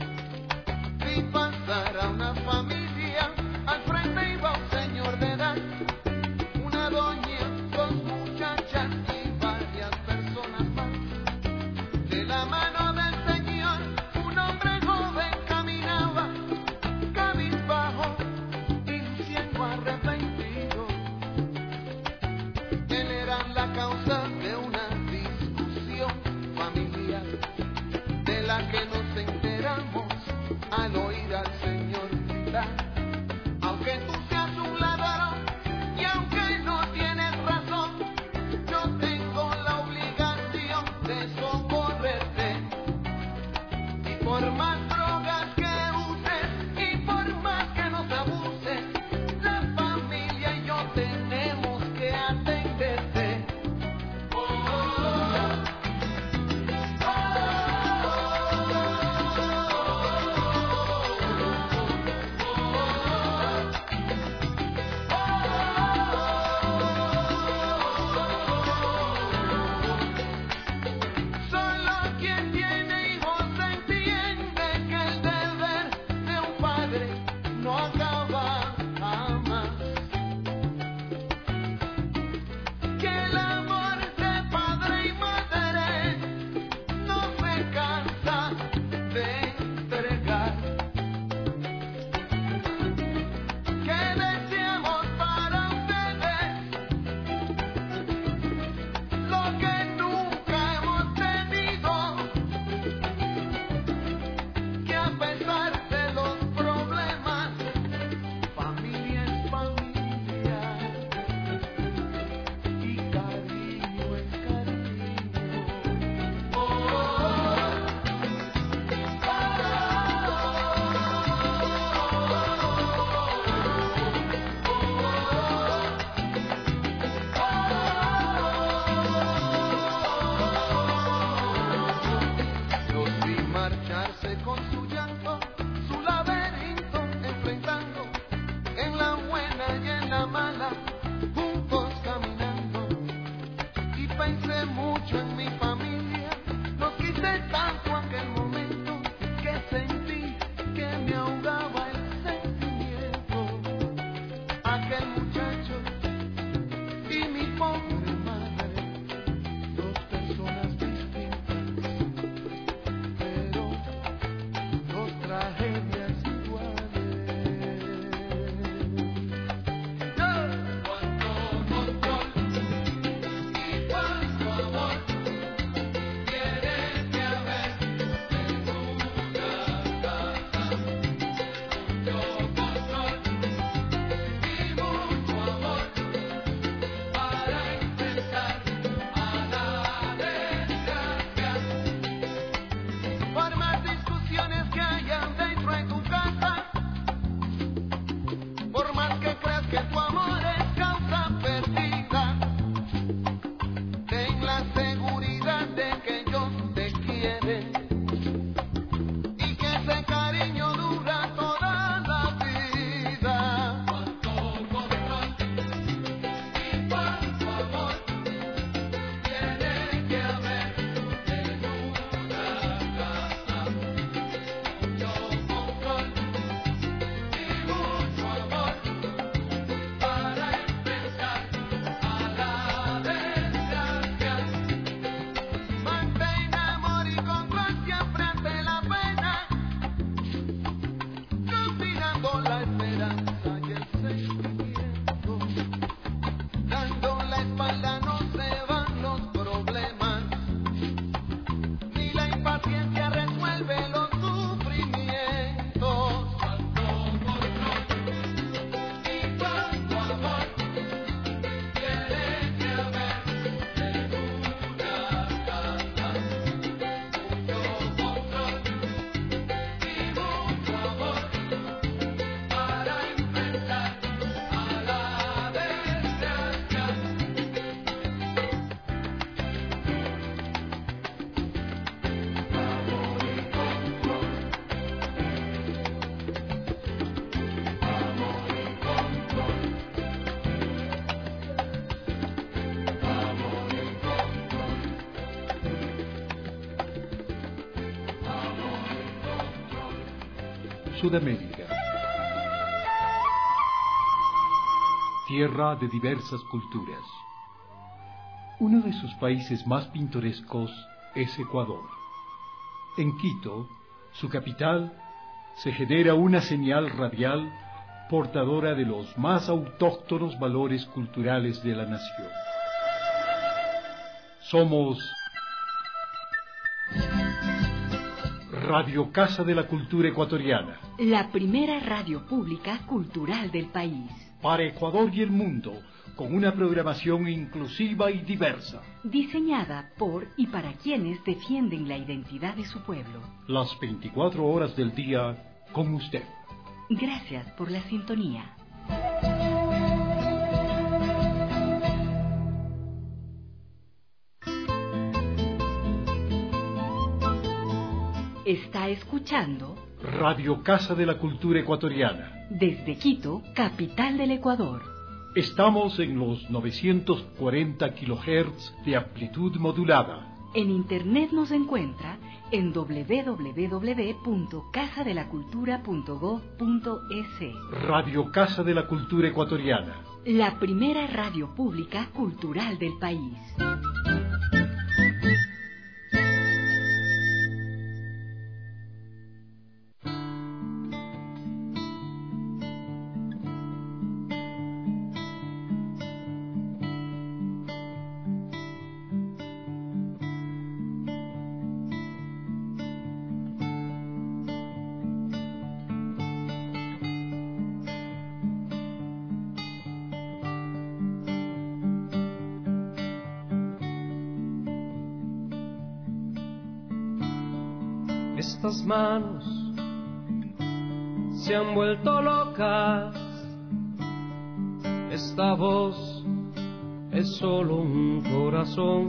Vi pasar a una familia, al frente iba un señor de edad, una doña, dos muchachas y varias personas más. De la mano del señor, un hombre joven caminaba, cabizbajo y luciendo arrepentido. La causa de una discusión familiar de la que nos enteramos al oír al Señor gritar: aunque tú seas un ladrón y aunque no tienes razón, yo tengo la obligación de socorrerte. Y por más drogas que uses y por más que nos abuses, la familia y yo tenemos que atenderte. Sudamérica. Tierra de diversas culturas. Uno de sus países más pintorescos es Ecuador. En Quito, su capital, se genera una señal radial portadora de los más autóctonos valores culturales de la nación. Somos Radio Casa de la Cultura Ecuatoriana. La primera radio pública cultural del país. Para Ecuador y el mundo, con una programación inclusiva y diversa. Diseñada por y para quienes defienden la identidad de su pueblo. Las veinticuatro horas del día con usted. Gracias por la sintonía. Está escuchando Radio Casa de la Cultura Ecuatoriana. Desde Quito, capital del Ecuador. Estamos en los novecientos cuarenta kilohertz de amplitud modulada. En internet nos encuentra en doble u doble u doble u punto casa de la cultura punto gob punto es. Radio Casa de la Cultura Ecuatoriana. La primera radio pública cultural del país. Estas manos se han vuelto locas, esta voz es solo un corazón.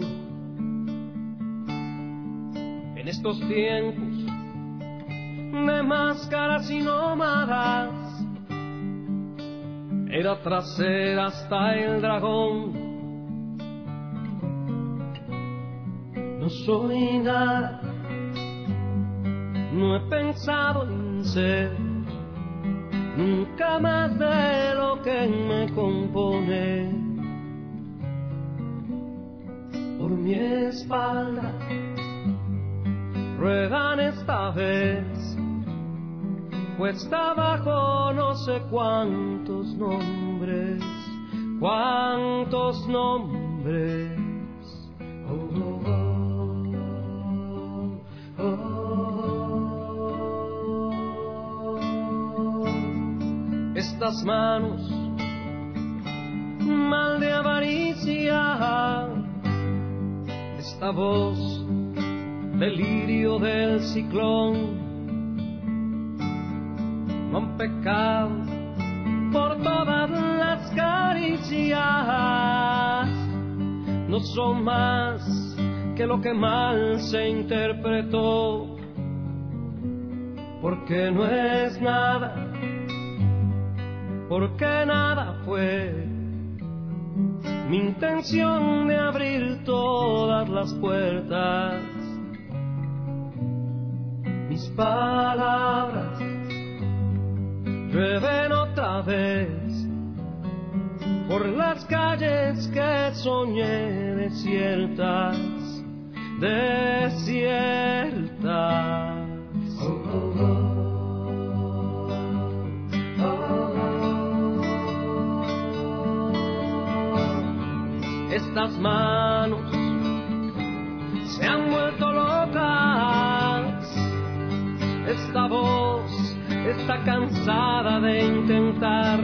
En estos tiempos de máscaras y nómadas, era traser hasta el dragón. No soy nada, no he pensado en ser nunca más de lo que me compone. Por mi espalda ruedan esta vez, cuesta abajo no sé cuántos nombres, cuántos nombres. Oh, oh, oh, oh. Estas manos, mal de avaricia, esta voz, delirio del ciclón, no han pecado por todas las caricias, no son más que lo que mal se interpretó, porque no es nada, porque nada fue mi intención de abrir todas las puertas. Mis palabras llueven otra vez por las calles que soñé desiertas, desiertas. Oh, oh, oh. Estas manos se han vuelto locas, esta voz está cansada de intentar.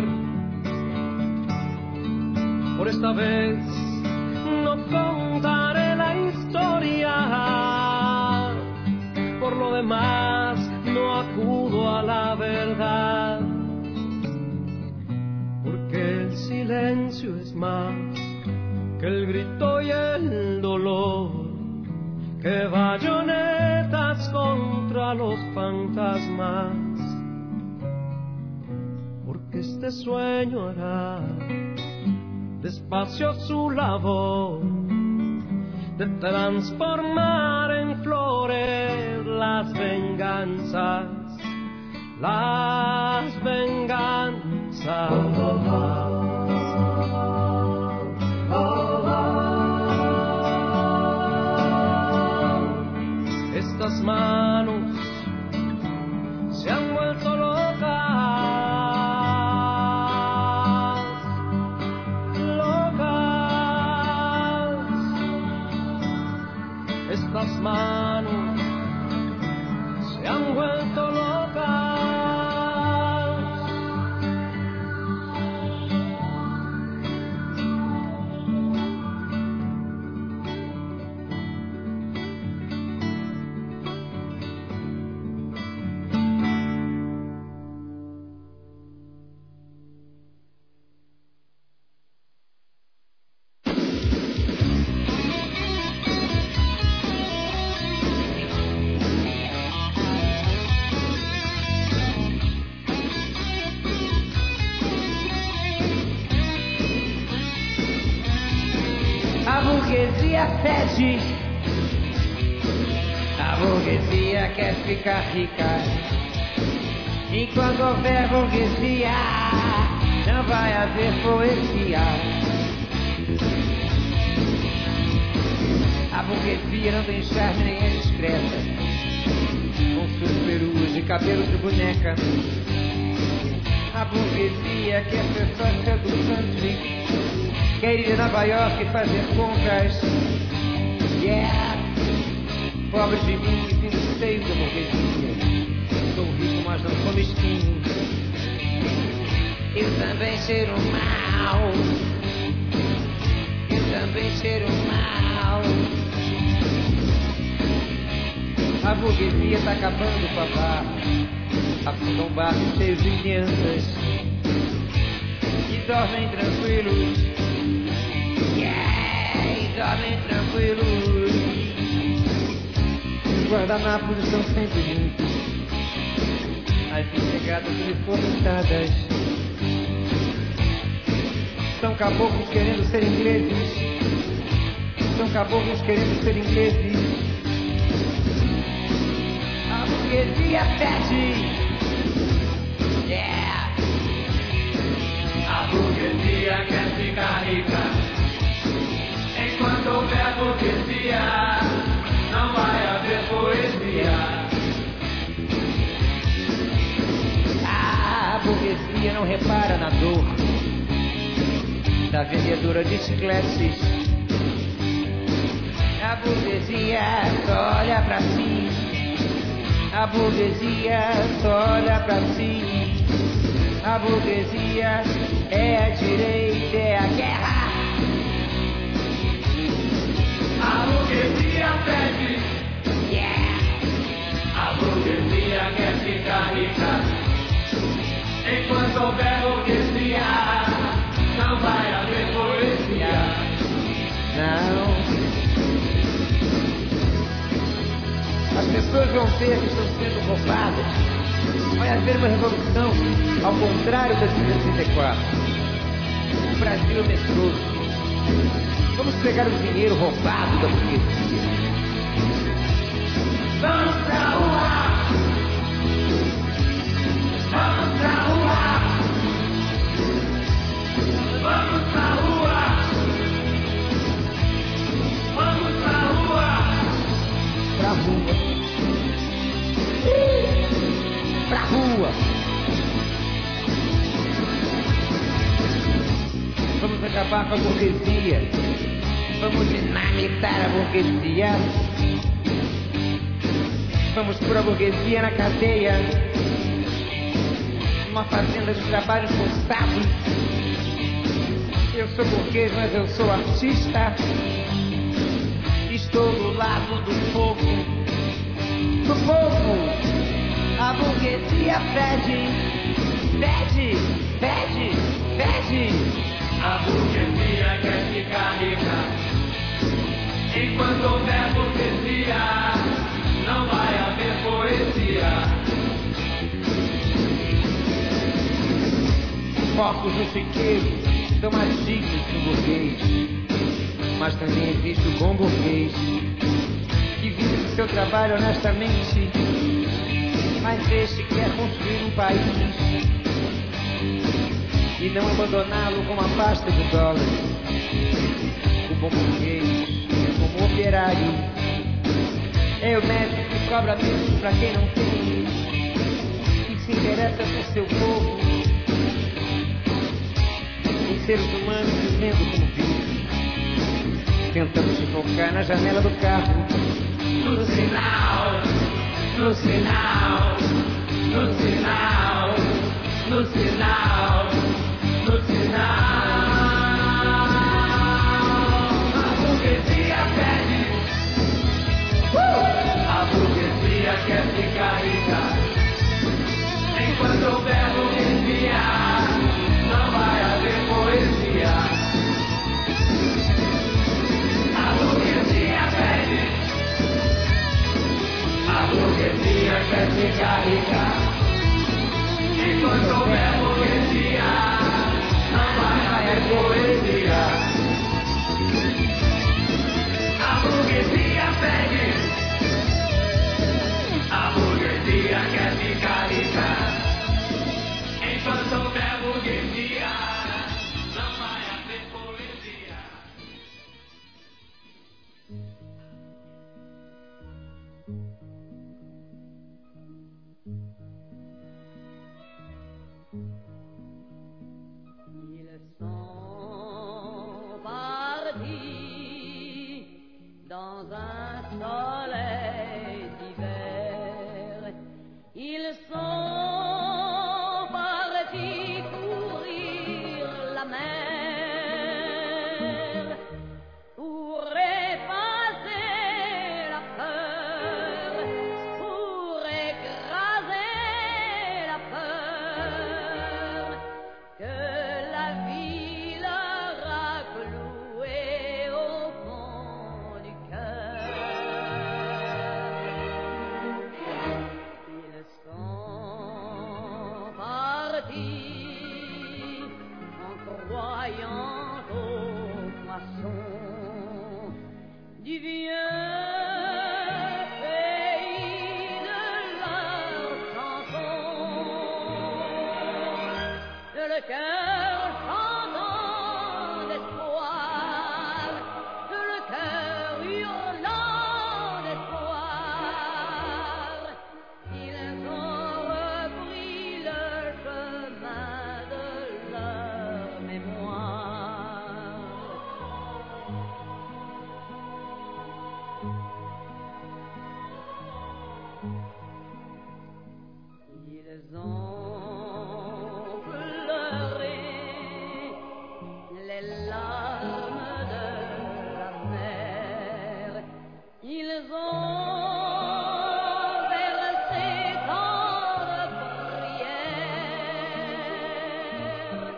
Por esta vez no contaré la historia, por lo demás no acudo a la verdad, porque el silencio es más que el grito y el dolor, que bayonetas contra los fantasmas, porque este sueño hará despacio su labor de transformar en flores las venganzas, las venganzas. Estas manos se han vuelto locas, locas. Estas manos se han vuelto locas. A burguesia pede, a burguesia quer ficar rica. Enquanto houver burguesia, não vai haver poesia. A burguesia não tem charme nem é discreta, com suas peruas e cabelos de boneca. A burguesia quer ser sócia do country, quer ir a Nova York e fazer compras. Yeah! Pobre de mim que sinto seio da burguesia. Sou rico, mas não sou mesquinho. Eu também cheiro mal. Eu também cheiro mal. A burguesia tá acabando com a barra. Afundam barcos cheios de crianças e dormem tranquilos. Yeah, e dormem tranquilos. Os guardanapos estão sempre limpos, as empregadas reforçadas. São caboclos querendo ser ingleses. São caboclos querendo ser ingleses. A burguesia pede. Yeah. A burguesia quer ficar rica. Enquanto houver burguesia, não vai haver poesia. A burguesia não repara na dor da vendedora de chicletes. A burguesia só olha pra si. A burguesia só olha pra si. A burguesia é a direita, é a guerra. A burguesia pede. Yeah. A burguesia quer ficar rica. Enquanto houver burguesia, não vai haver poesia. Não. As pessoas vão ver que estão sendo roubadas. Vai haver uma revolução ao contrário da de sessenta e quatro. O Brasil é medroso. Vamos pegar o dinheiro roubado da burguesia. Vamos pra rua! Vamos pra rua! Vamos pra rua! Vamos pra rua! Pra rua. Pra rua. Vamos acabar com a burguesia. Vamos dinamitar a burguesia. Vamos pôr a burguesia na cadeia. Uma fazenda de trabalhos forçados. Eu sou burguês, mas eu sou artista. Estou do lado do povo. Do povo. A burguesia pede. Pede, pede, pede. A burguesia quer ficar rica. Enquanto houver burguesia, não vai haver poesia. Focos no chiqueiro são mais dignos que o burguês. Mas também existe o bom burguês que vive do seu trabalho honestamente. mas esse quer construir um país e não abandoná-lo como a pasta de dólares. O bom burguês, como operário, é o médico que cobra menos pra quem não tem e se interessa por seu povo. Os seres humanos vivendo como vivem, tentando se focar na janela do carro. No sinal, no sinal, no sinal, no sinal, no sinal. A burguesia pede, uh! A burguesia quer ficar rica. Enquanto houver burguesia, não vai haver poesia. A burguesia pede, a burguesia quer ficar rica. Enquanto houver burguesia, não vai haver poesia. A burguesia pede, a burguesia quer ficar rica. Enquanto houver burguesia, não vai haver poesia. Ils sont partis dans un soleil d'hiver. Ils sont partis courir la mer pour effacer la peur, pour écraser la peur que la vie leur a clouée au fond du cœur. Ils sont partis en croyant aux moissons du vieux pays de leurs chansons, le cœur chantant d'espoir, le cœur hurlant d'espoir. Ils ont repris le chemin de leur mémoire. Ils ont pleuré les larmes de la mer. Ils ont versé tant de prières.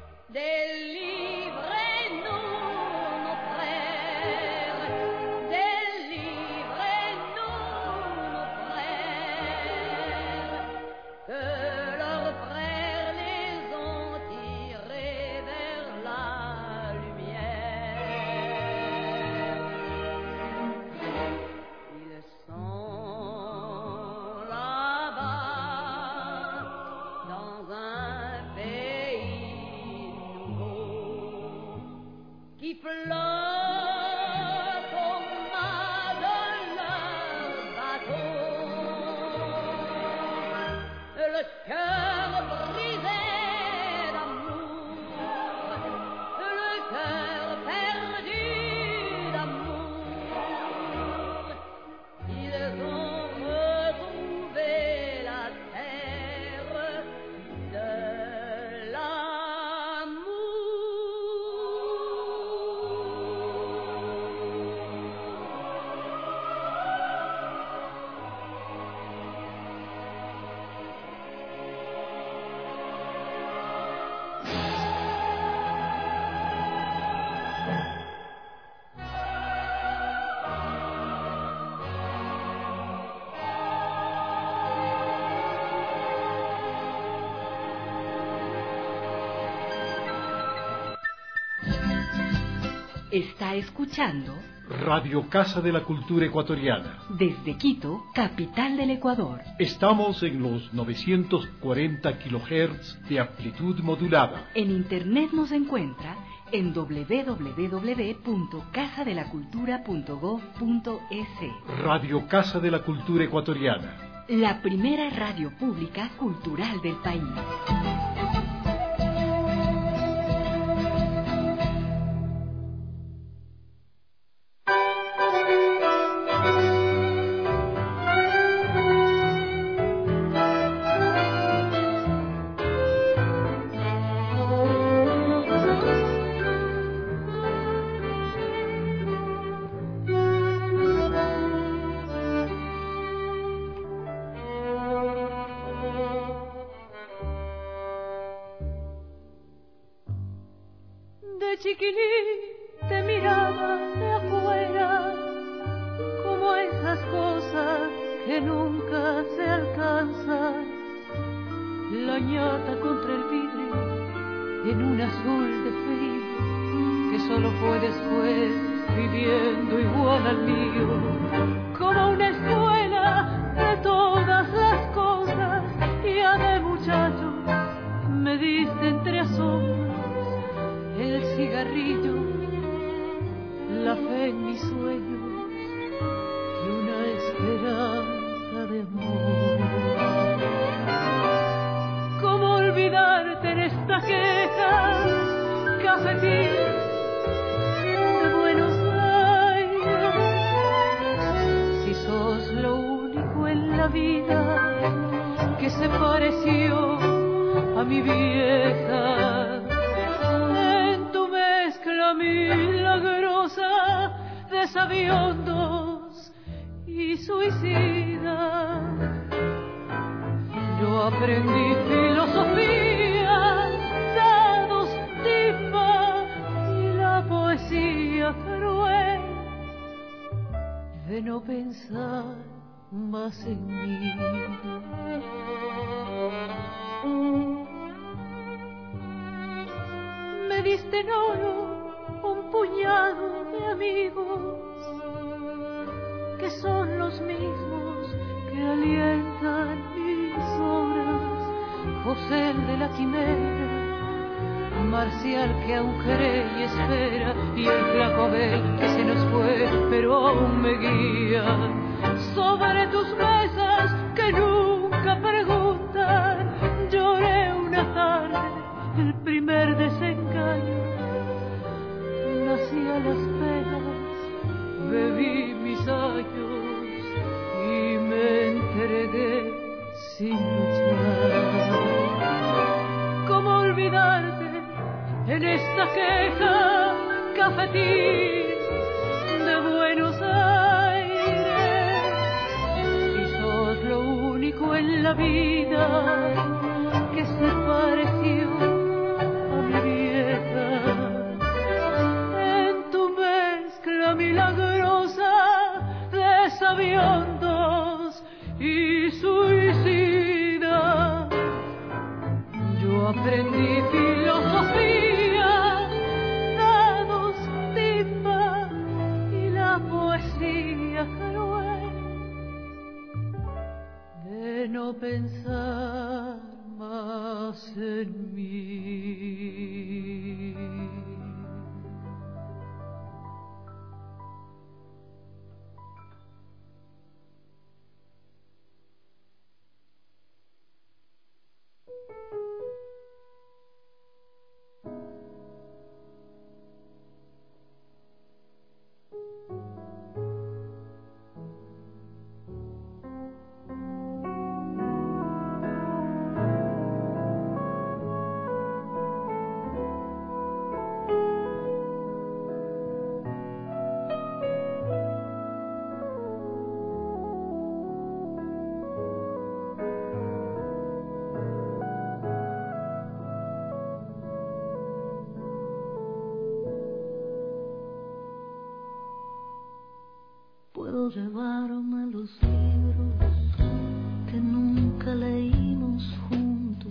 Délivrez-nous, nos frères, délivrez-nous, nos frères, que leurs frères les ont tirés vers la lumière. Ils sont là-bas dans un pays nouveau qui flotte au mât de leur bateau, le cœur brisé d'amour, le cœur perdu d'amour. Ils ont retrouvé la terre de Está escuchando Radio Casa de la Cultura Ecuatoriana. Desde Quito, capital del Ecuador. Estamos en los novecientos cuarenta kilohertz de amplitud modulada. En internet nos encuentra en doble u doble u doble u punto casa de la cultura punto gob punto es. Radio Casa de la Cultura Ecuatoriana. La primera radio pública cultural del país. Llevarme los libros que nunca leímos juntos.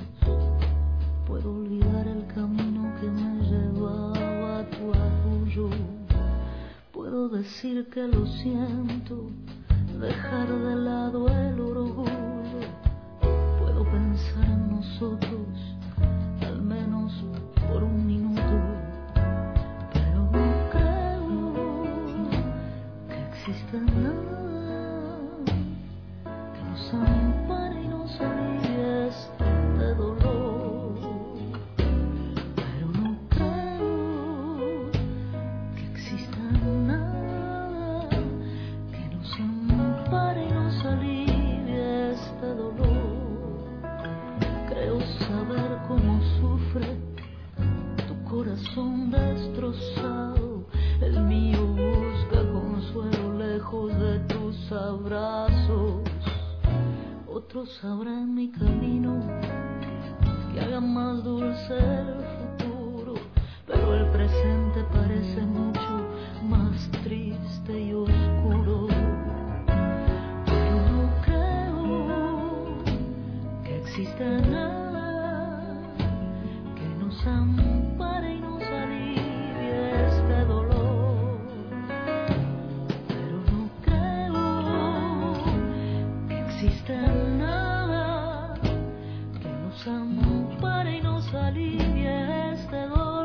Puedo olvidar el camino que me llevaba a tu arrullo. Puedo puedo decir que lo siento, dejar de lado el orgullo. Puedo pensar en nosotros, al menos por un minuto, pero no creo que exista nada que nos ampare y nos alivie este dolor. Pero no creo que exista nada que nos ampare y nos alivie este dolor. Creo saber cómo sufre tu corazón destrozado. El mío busca consuelo lejos de tus abrazos. Otros sabrán mi camino que haga más dulce el futuro, pero el presente parece mucho más triste y oscuro. Yo no creo que exista nada que nos ampare y nos alivie este dolor. Pero no creo que exista nada que nos ampare y nos alivie este dolor.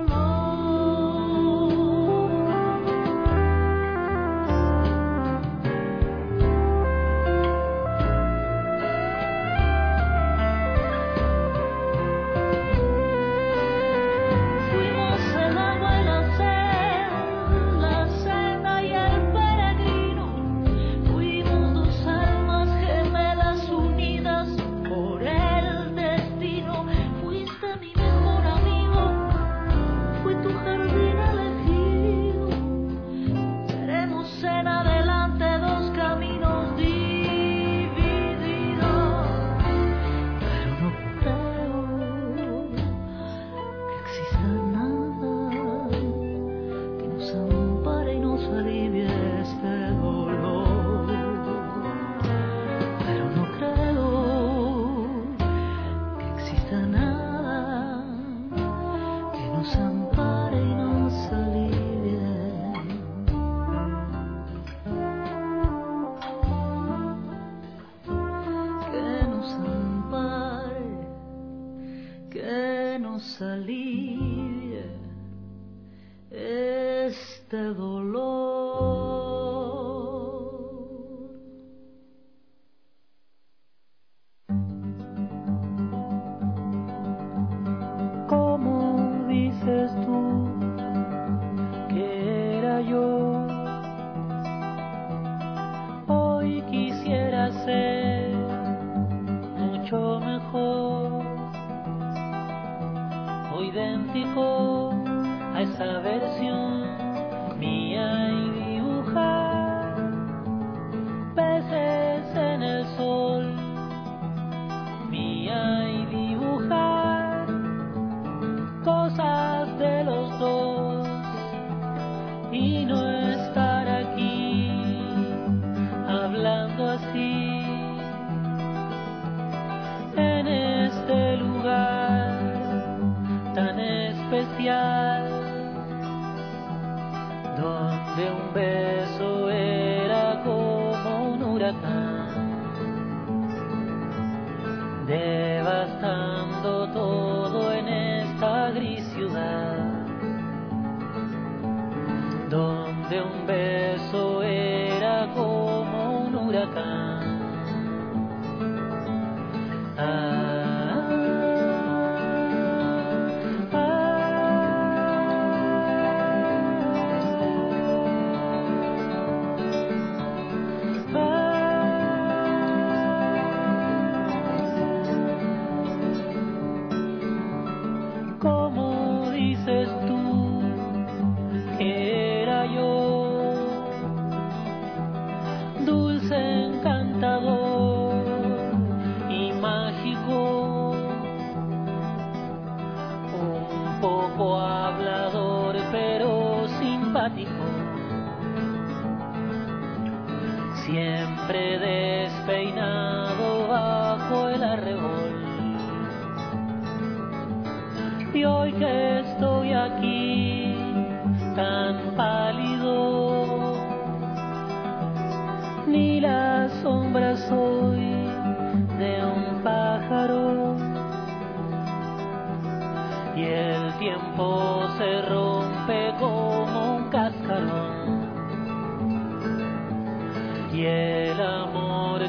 Alivie este dolor. ¿Cómo dices tú que era yo? Hoy quisiera ser mucho mejor, idéntico a esa versión mía, y dibujar peces en el sol, mía, y dibujar cosas de los dos, y no estar aquí hablando así en este lugar tan especial, donde un beso era como un huracán, devastando todo en esta gris ciudad, donde un beso era como un huracán. Ah, hablador pero simpático, siempre despeinado bajo el arrebol. Y hoy que estoy aquí tan pálido,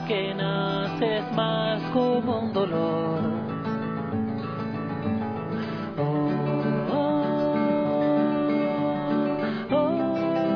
vida que nace es más como un dolor. Oh, oh, oh.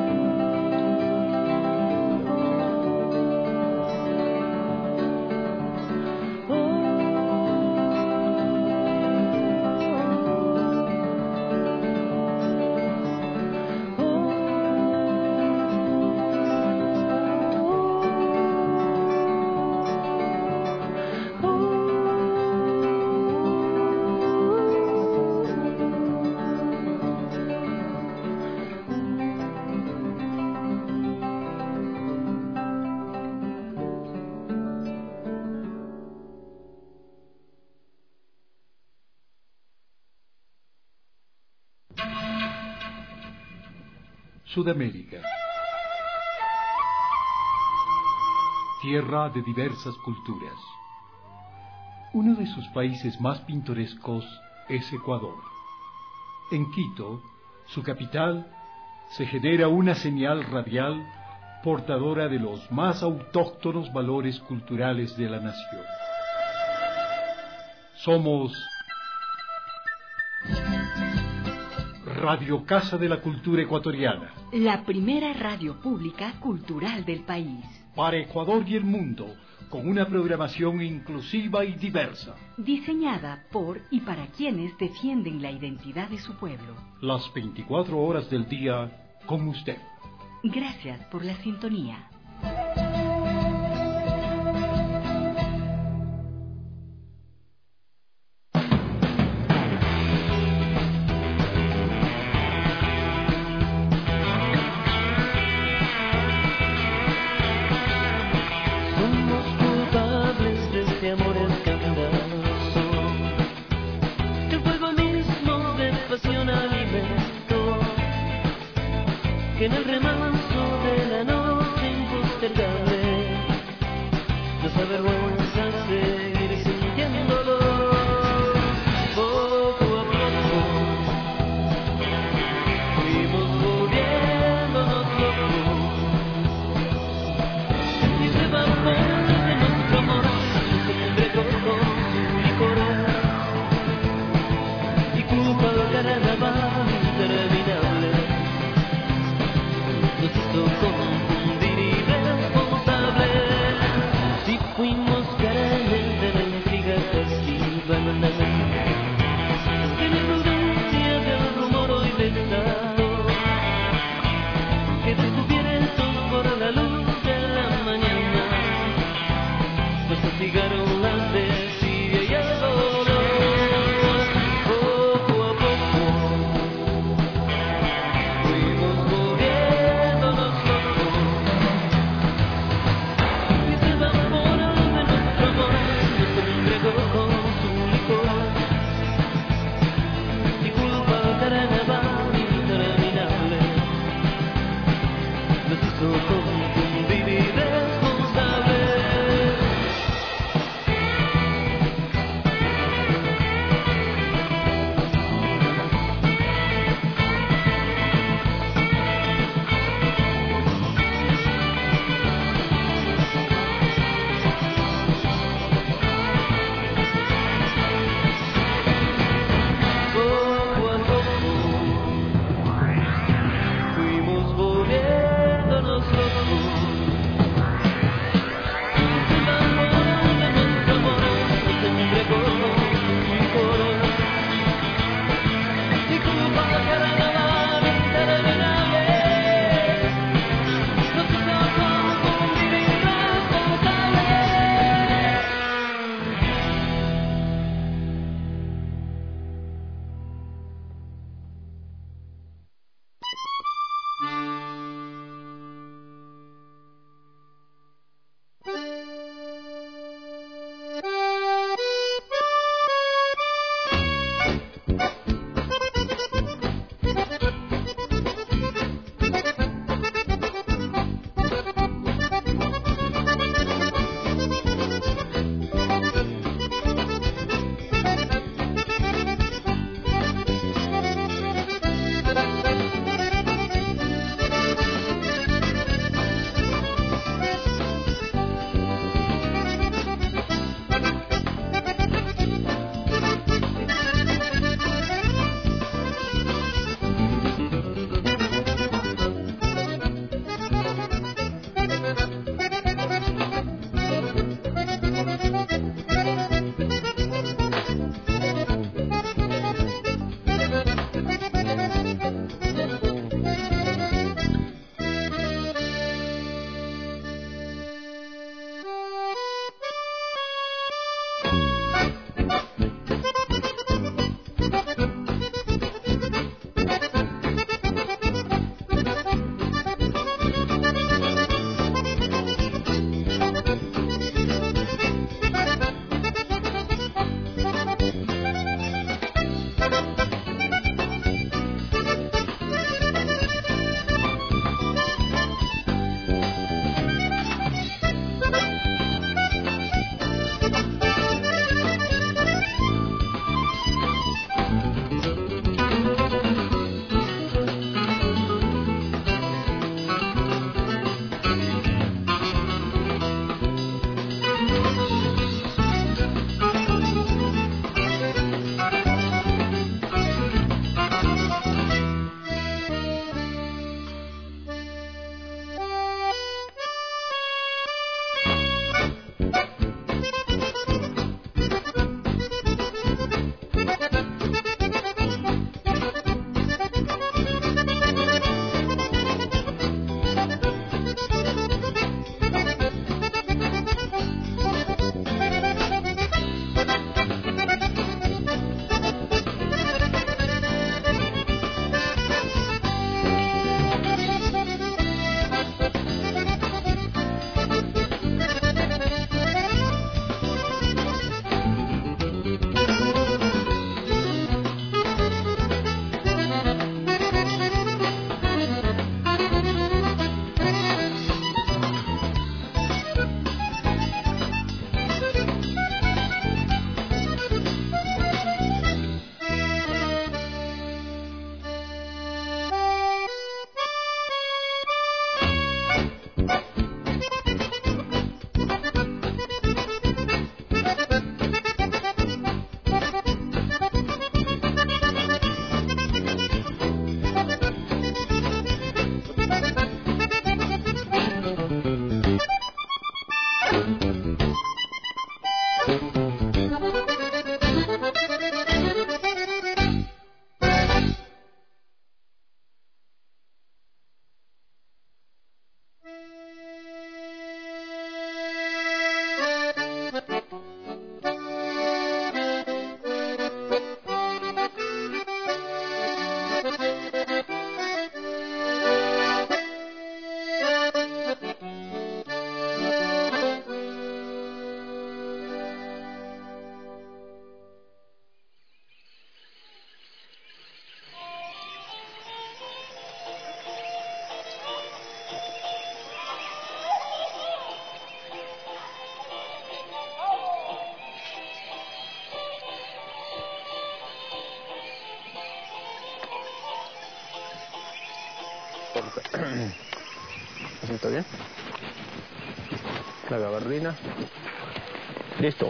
Sudamérica, tierra de diversas culturas. Uno de sus países más pintorescos es Ecuador. En Quito, su capital, se genera una señal radial portadora de los más autóctonos valores culturales de la nación. Somos Radio Casa de la Cultura Ecuatoriana, la primera radio pública cultural del país. Para Ecuador y el mundo, con una programación inclusiva y diversa. Diseñada por y para quienes defienden la identidad de su pueblo. Las veinticuatro horas del día con usted. Gracias por la sintonía. Que en el remanso de la noche impostergable nos avergüenza seguir sintiéndolo. Poco a poco fuimos volviéndonos locos y se vapor de nuestro amor se entregó con su licor y culpa al carnaval interminable. Nos hizo confundir irresponsable. Si fuimos carnes de la intriga pasiva, que la imprudencia del rumor hoy besado, que descubiertos por la luz de la mañana, nos castigaron la desidia y el dolor. Poco a poco fuimos volviendo. ¿Me siento bien? La gabardina. Listo.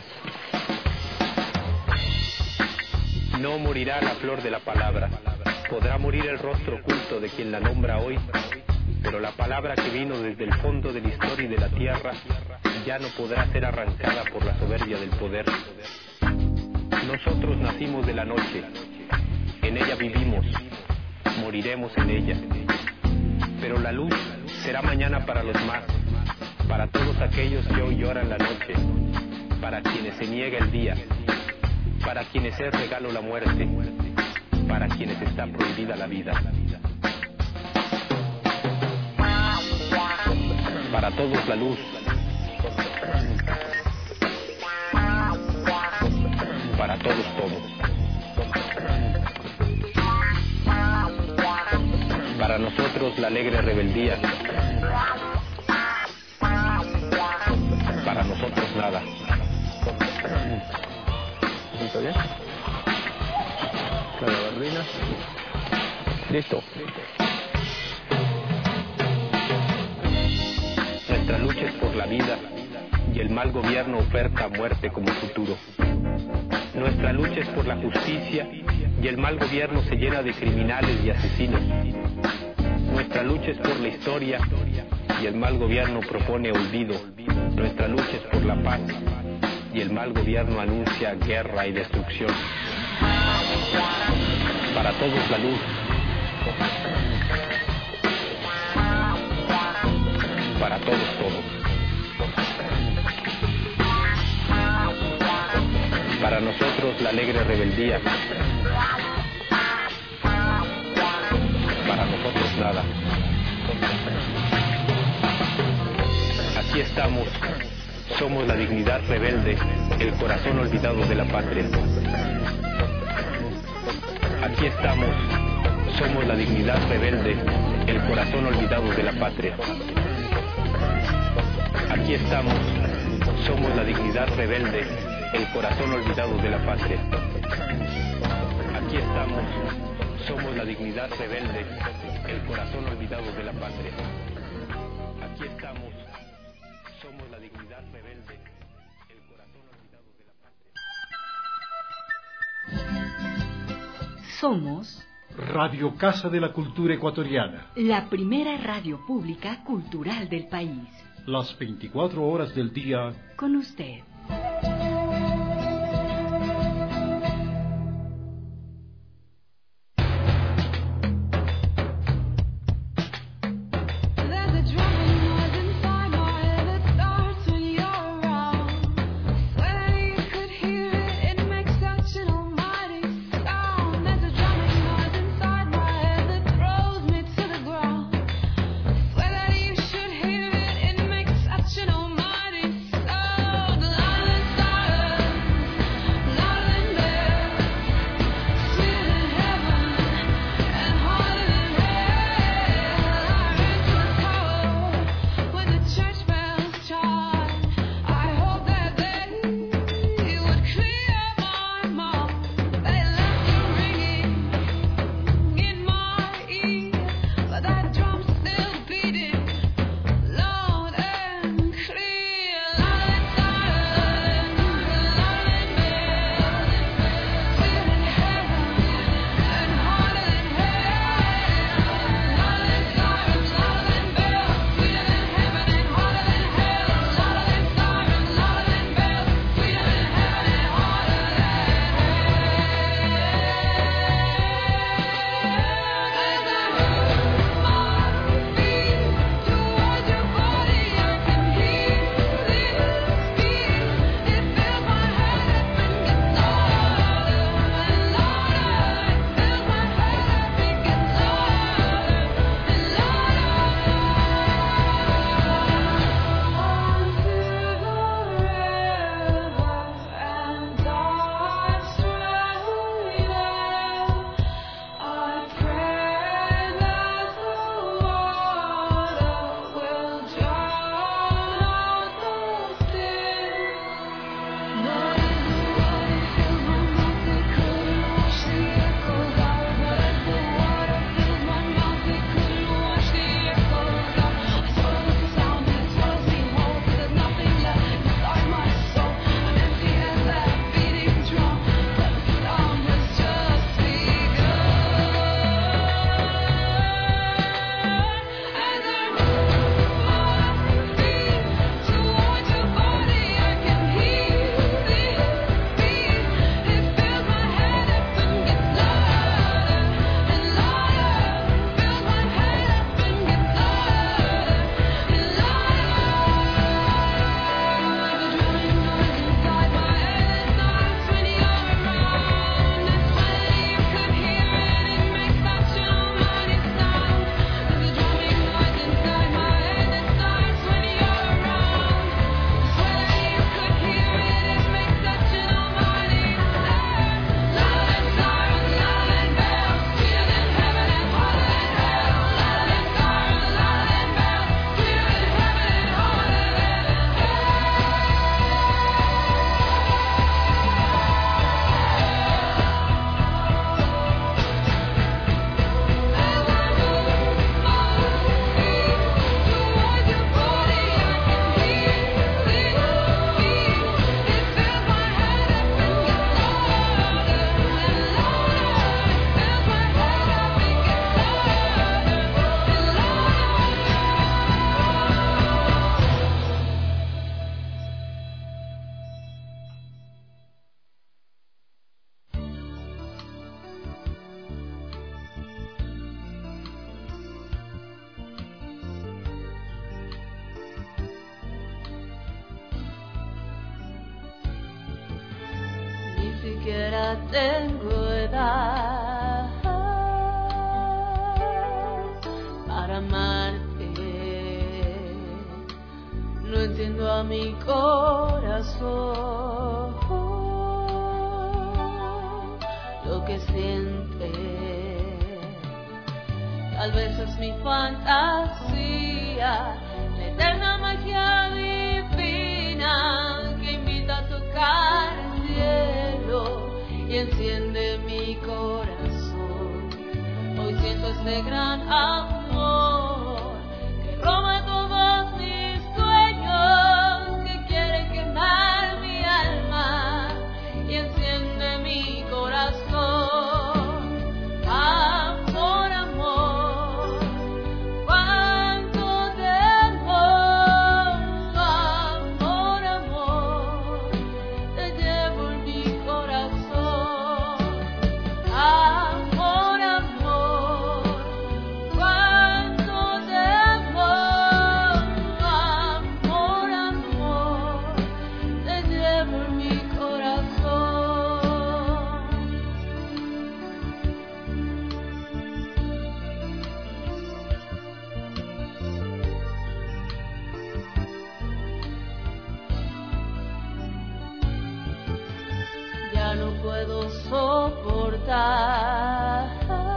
No morirá la flor de la palabra. Podrá morir el rostro oculto de quien la nombra hoy, pero la palabra que vino desde el fondo de la historia y de la tierra ya no podrá ser arrancada por la soberbia del poder. Nosotros nacimos de la noche, en ella vivimos, moriremos en ella. Pero la luz será mañana para los más, para todos aquellos que hoy lloran la noche, para quienes se niega el día, para quienes es regalo la muerte, para quienes está prohibida la vida. Para todos la luz, para todos todo. Para nosotros la alegre rebeldía, para nosotros nada. ¿Está bien? La gabardina. Listo. Nuestra lucha es por la vida y el mal gobierno oferta muerte como futuro. Nuestra lucha es por la justicia y el mal gobierno se llena de criminales y asesinos. Nuestra lucha es por la historia y el mal gobierno propone olvido. Nuestra lucha es por la paz y el mal gobierno anuncia guerra y destrucción. Para todos la luz, para todos todo. Para nosotros la alegre rebeldía, para nosotros nada. Aquí estamos, somos la dignidad rebelde, el corazón olvidado de la patria. Aquí estamos, somos la dignidad rebelde, el corazón olvidado de la patria. Aquí estamos, somos la dignidad rebelde, el corazón olvidado de la patria. Aquí estamos, somos la dignidad rebelde, el corazón olvidado de la patria. Aquí estamos, somos la dignidad rebelde, el corazón olvidado de la patria. Somos Radio Casa de la Cultura Ecuatoriana. la primera radio pública cultural del país. Las veinticuatro horas del día. Con usted. The siquiera tengo edad para amarte. No entiendo a mi corazón lo que siente. Tal vez es mi fantasía, la eterna magia divina que invita a tocar el cielo y enciende mi corazón. Hoy siento este gran amor que roba todos mis sueños, que quiere quemar mi alma y enciende mi corazón. Amor, amor, cuánto te amo. Amor, amor, te llevo en mi corazón. Amor, amor, cuánto te amo. Amor, amor, te llevo en mi corazón. Ya no puedo soportar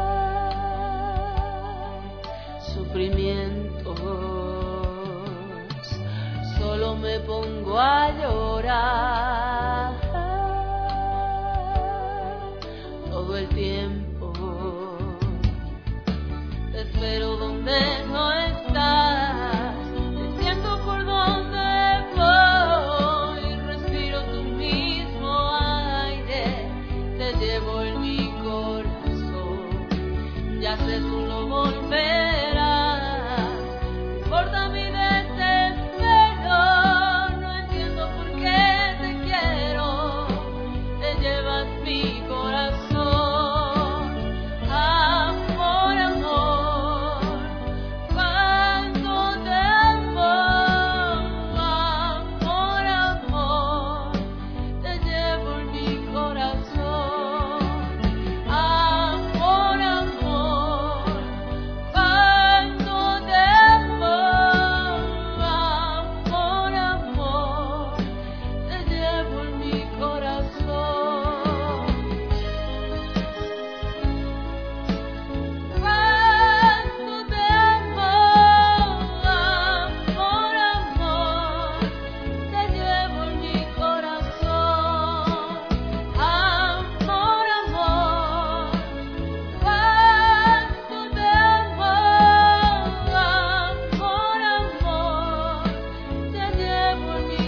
sufrimientos, solo me pongo a llorar todo el tiempo. Te espero donde no estás, te siento por donde voy, respiro tu mismo aire, te llevo en mi corazón. Ya sé tú lo volverás, no importa mi desespero, no entiendo por qué te quiero, te llevas mi corazón. Amor, amor, cuánto te amo. Amor, amor, te llevo en mi corazón. Amor, amor, cuánto te amo. Amor, amor, te llevo en mi corazón. Cuánto te amo. Amor, amor, te llevo en mi corazón. Amor, amor, cuánto te amo. Amor, amor, te llevo en mi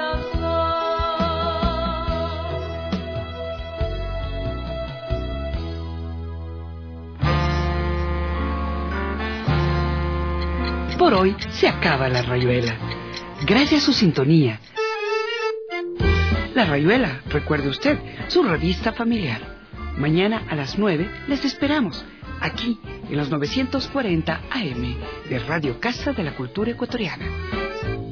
corazón. Por hoy se acaba La Rayuela. Gracias a su sintonía. La Rayuela, recuerde usted, su revista familiar. Mañana a las nueve les esperamos, aquí en los novecientos cuarenta A M de Radio Casa de la Cultura Ecuatoriana.